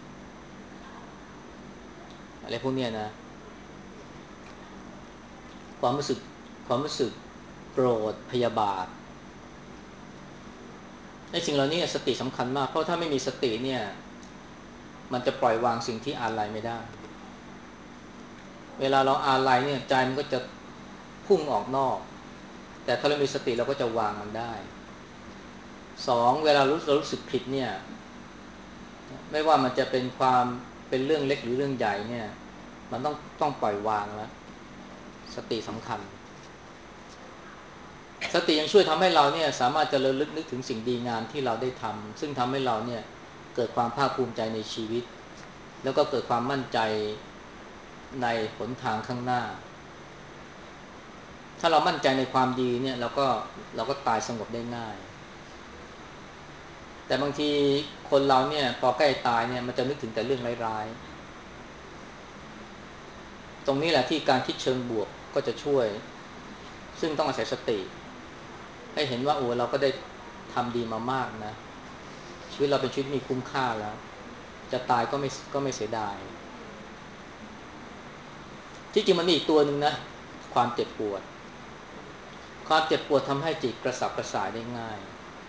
อะไรพวกนี้นะความรู้สึกความรู้สึกโกรธพยาบาทในสิ่งเหล่านี้สติสำคัญมากเพราะถ้าไม่มีสติเนี่ยมันจะปล่อยวางสิ่งที่อาลัยไม่ได้เวลาเราอาลัยเนี่ยใจมันก็จะพุ่งออกนอกแต่ถ้าเรามีสติเราก็จะวางมันได้สองเวลารู้เรารู้สึกผิดเนี่ยไม่ว่ามันจะเป็นความเป็นเรื่องเล็กหรือเรื่องใหญ่เนี่ยมันต้องต้องปล่อยวางแล้วสติสำคัญสติยังช่วยทำให้เราเนี่ยสามารถจะระลึกนึกถึงสิ่งดีงามที่เราได้ทำซึ่งทำให้เราเนี่ยเกิดความภาคภูมิใจในชีวิตแล้วก็เกิดความมั่นใจในหนทางข้างหน้าถ้าเรามั่นใจในความดีเนี่ยเราก็เราก็ตายสงบได้ง่ายแต่บางทีคนเราเนี่ยพอใกล้ตายเนี่ยมันจะนึกถึงแต่เรื่องร้ายๆตรงนี้แหละที่การคิดเชิงบวกก็จะช่วยซึ่งต้องอาศัยสติให้เห็นว่าโอ้เราก็ได้ทำดีมามากนะชีวิตเราเป็นชีวิตมีคุ้มค่าแล้วจะตายก็ไม่ก็ไม่เสียดายที่จริงมันมีอีกตัวหนึ่งนะความเจ็บปวดความเจ็บปวดทำให้จิตกระสับกระส่ายได้ง่าย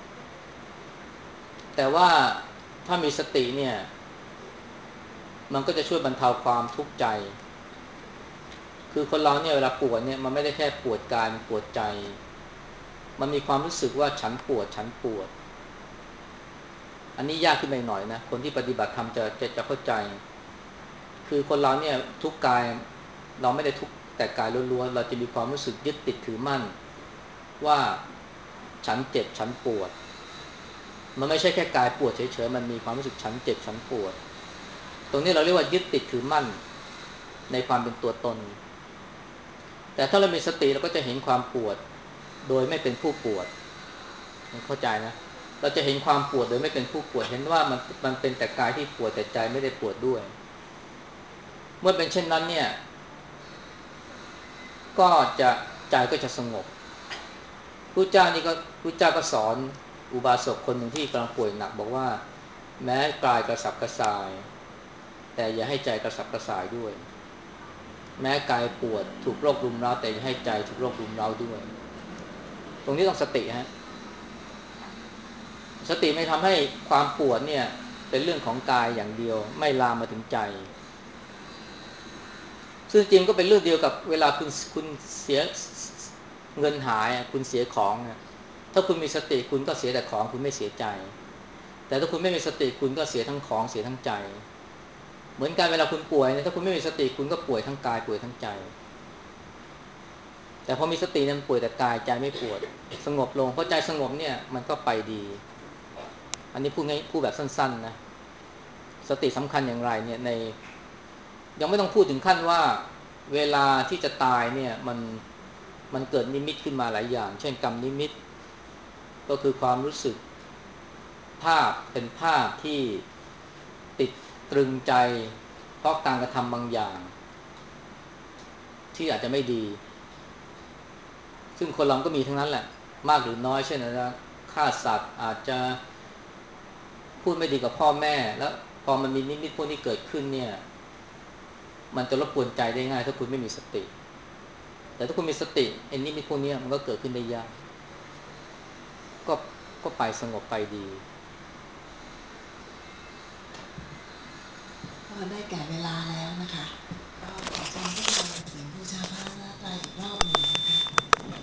แต่ว่าถ้ามีสติเนี่ยมันก็จะช่วยบรรเทาความทุกข์ใจคือคนเราเนี่ยเวลาปวดเนี่ยมันไม่ได้แค่ปวดกายปวดใจมันมีความรู้สึกว่าฉันปวดฉันปวดอันนี้ยากขึ้นไปหน่อยนะคนที่ปฏิบัติธรรมจะจะจะเข้าใจคือคนเราเนี่ยทุกกายเราไม่ได้ทุกแต่กายล้วนๆเราจะมีความรู้สึกยึดติดถือมั่นว่าฉันเจ็บฉันปวดมันไม่ใช่แค่กายปวดเฉยๆมันมีความรู้สึกฉันเจ็บฉันปวดตรงนี้เราเรียกว่ายึดติดถือมั่นในความเป็นตัวตนแต่ถ้าเรามีสติเราก็จะเห็นความปวดโดยไม่เป็นผู้ปวดเข้าใจนะเราจะเห็นความปวดโดยไม่เป็นผู้ปวดเห็นว่ามันมันเป็นแต่กายที่ปวดแต่ใจไม่ได้ปวดด้วยเมื่อเป็นเช่นนั้นเนี่ยก็จะใจก็จะสงบพุทธเจ้านี่ก็พุทธเจ้าก็สอนอุบาสกคนหนึ่งที่กำลังป่วยหนักบอกว่าแม้กายกระสับกระส่ายแต่อย่าให้ใจกระสับกระส่ายด้วยแม้กายปวดถูกโรครุมเร้าแต่อย่าให้ใจถูกโรครุมเร้าด้วยตรงนี้ต้องสติฮะสติไม่ทำให้ความปวดเนี่ยเป็นเรื่องของกายอย่างเดียวไม่ลามมาถึงใจซึ่งจริงก็เป็นเรื่องเดียวกับเวลาคุณคุณเสียเงินหายคุณเสียของถ้าคุณมีสติคุณก็เสียแต่ของคุณไม่เสียใจแต่ถ้าคุณไม่มีสติคุณก็เสียทั้งของเสียทั้งใจเหมือนกันเวลาคุณป่วยเนี่ยถ้าคุณไม่มีสติคุณก็ป่วยทั้งกายป่วยทั้งใจแต่พอมีสติเนี่ยมันป่วยแต่กายใจไม่ปวดสงบลงเพราะใจสงบเนี่ยมันก็ไปดีอันนี้พูดง่ายพูดแบบสั้นๆนะสติสำคัญอย่างไรเนี่ยในยังไม่ต้องพูดถึงขั้นว่าเวลาที่จะตายเนี่ยมันมันเกิดนิมิตขึ้นมาหลายอย่างเช่นกรรมนิมิตก็คือความรู้สึกภาพเป็นภาพที่ติดตรึงใจเพราะการกระทำบางอย่างที่อาจจะไม่ดีซึ่งคนเราก็มีทั้งนั้นแหละมากหรือน้อยเช่นนะฆ่าสัตว์อาจจะพูดไม่ดีกับพ่อแม่แล้วพอมันมีนิมิตพวกนี้เกิดขึ้นเนี่ยมันจะรบกวนใจได้ง่ายถ้าคุณไม่มีสติแต่ถ้าคุณมีสติไอ้นิมิตพวกนี้มันก็เกิดขึ้นได้ยากก็ก็ไปสงบไปดีก็ได้แก่เวลาแล้วนะคะ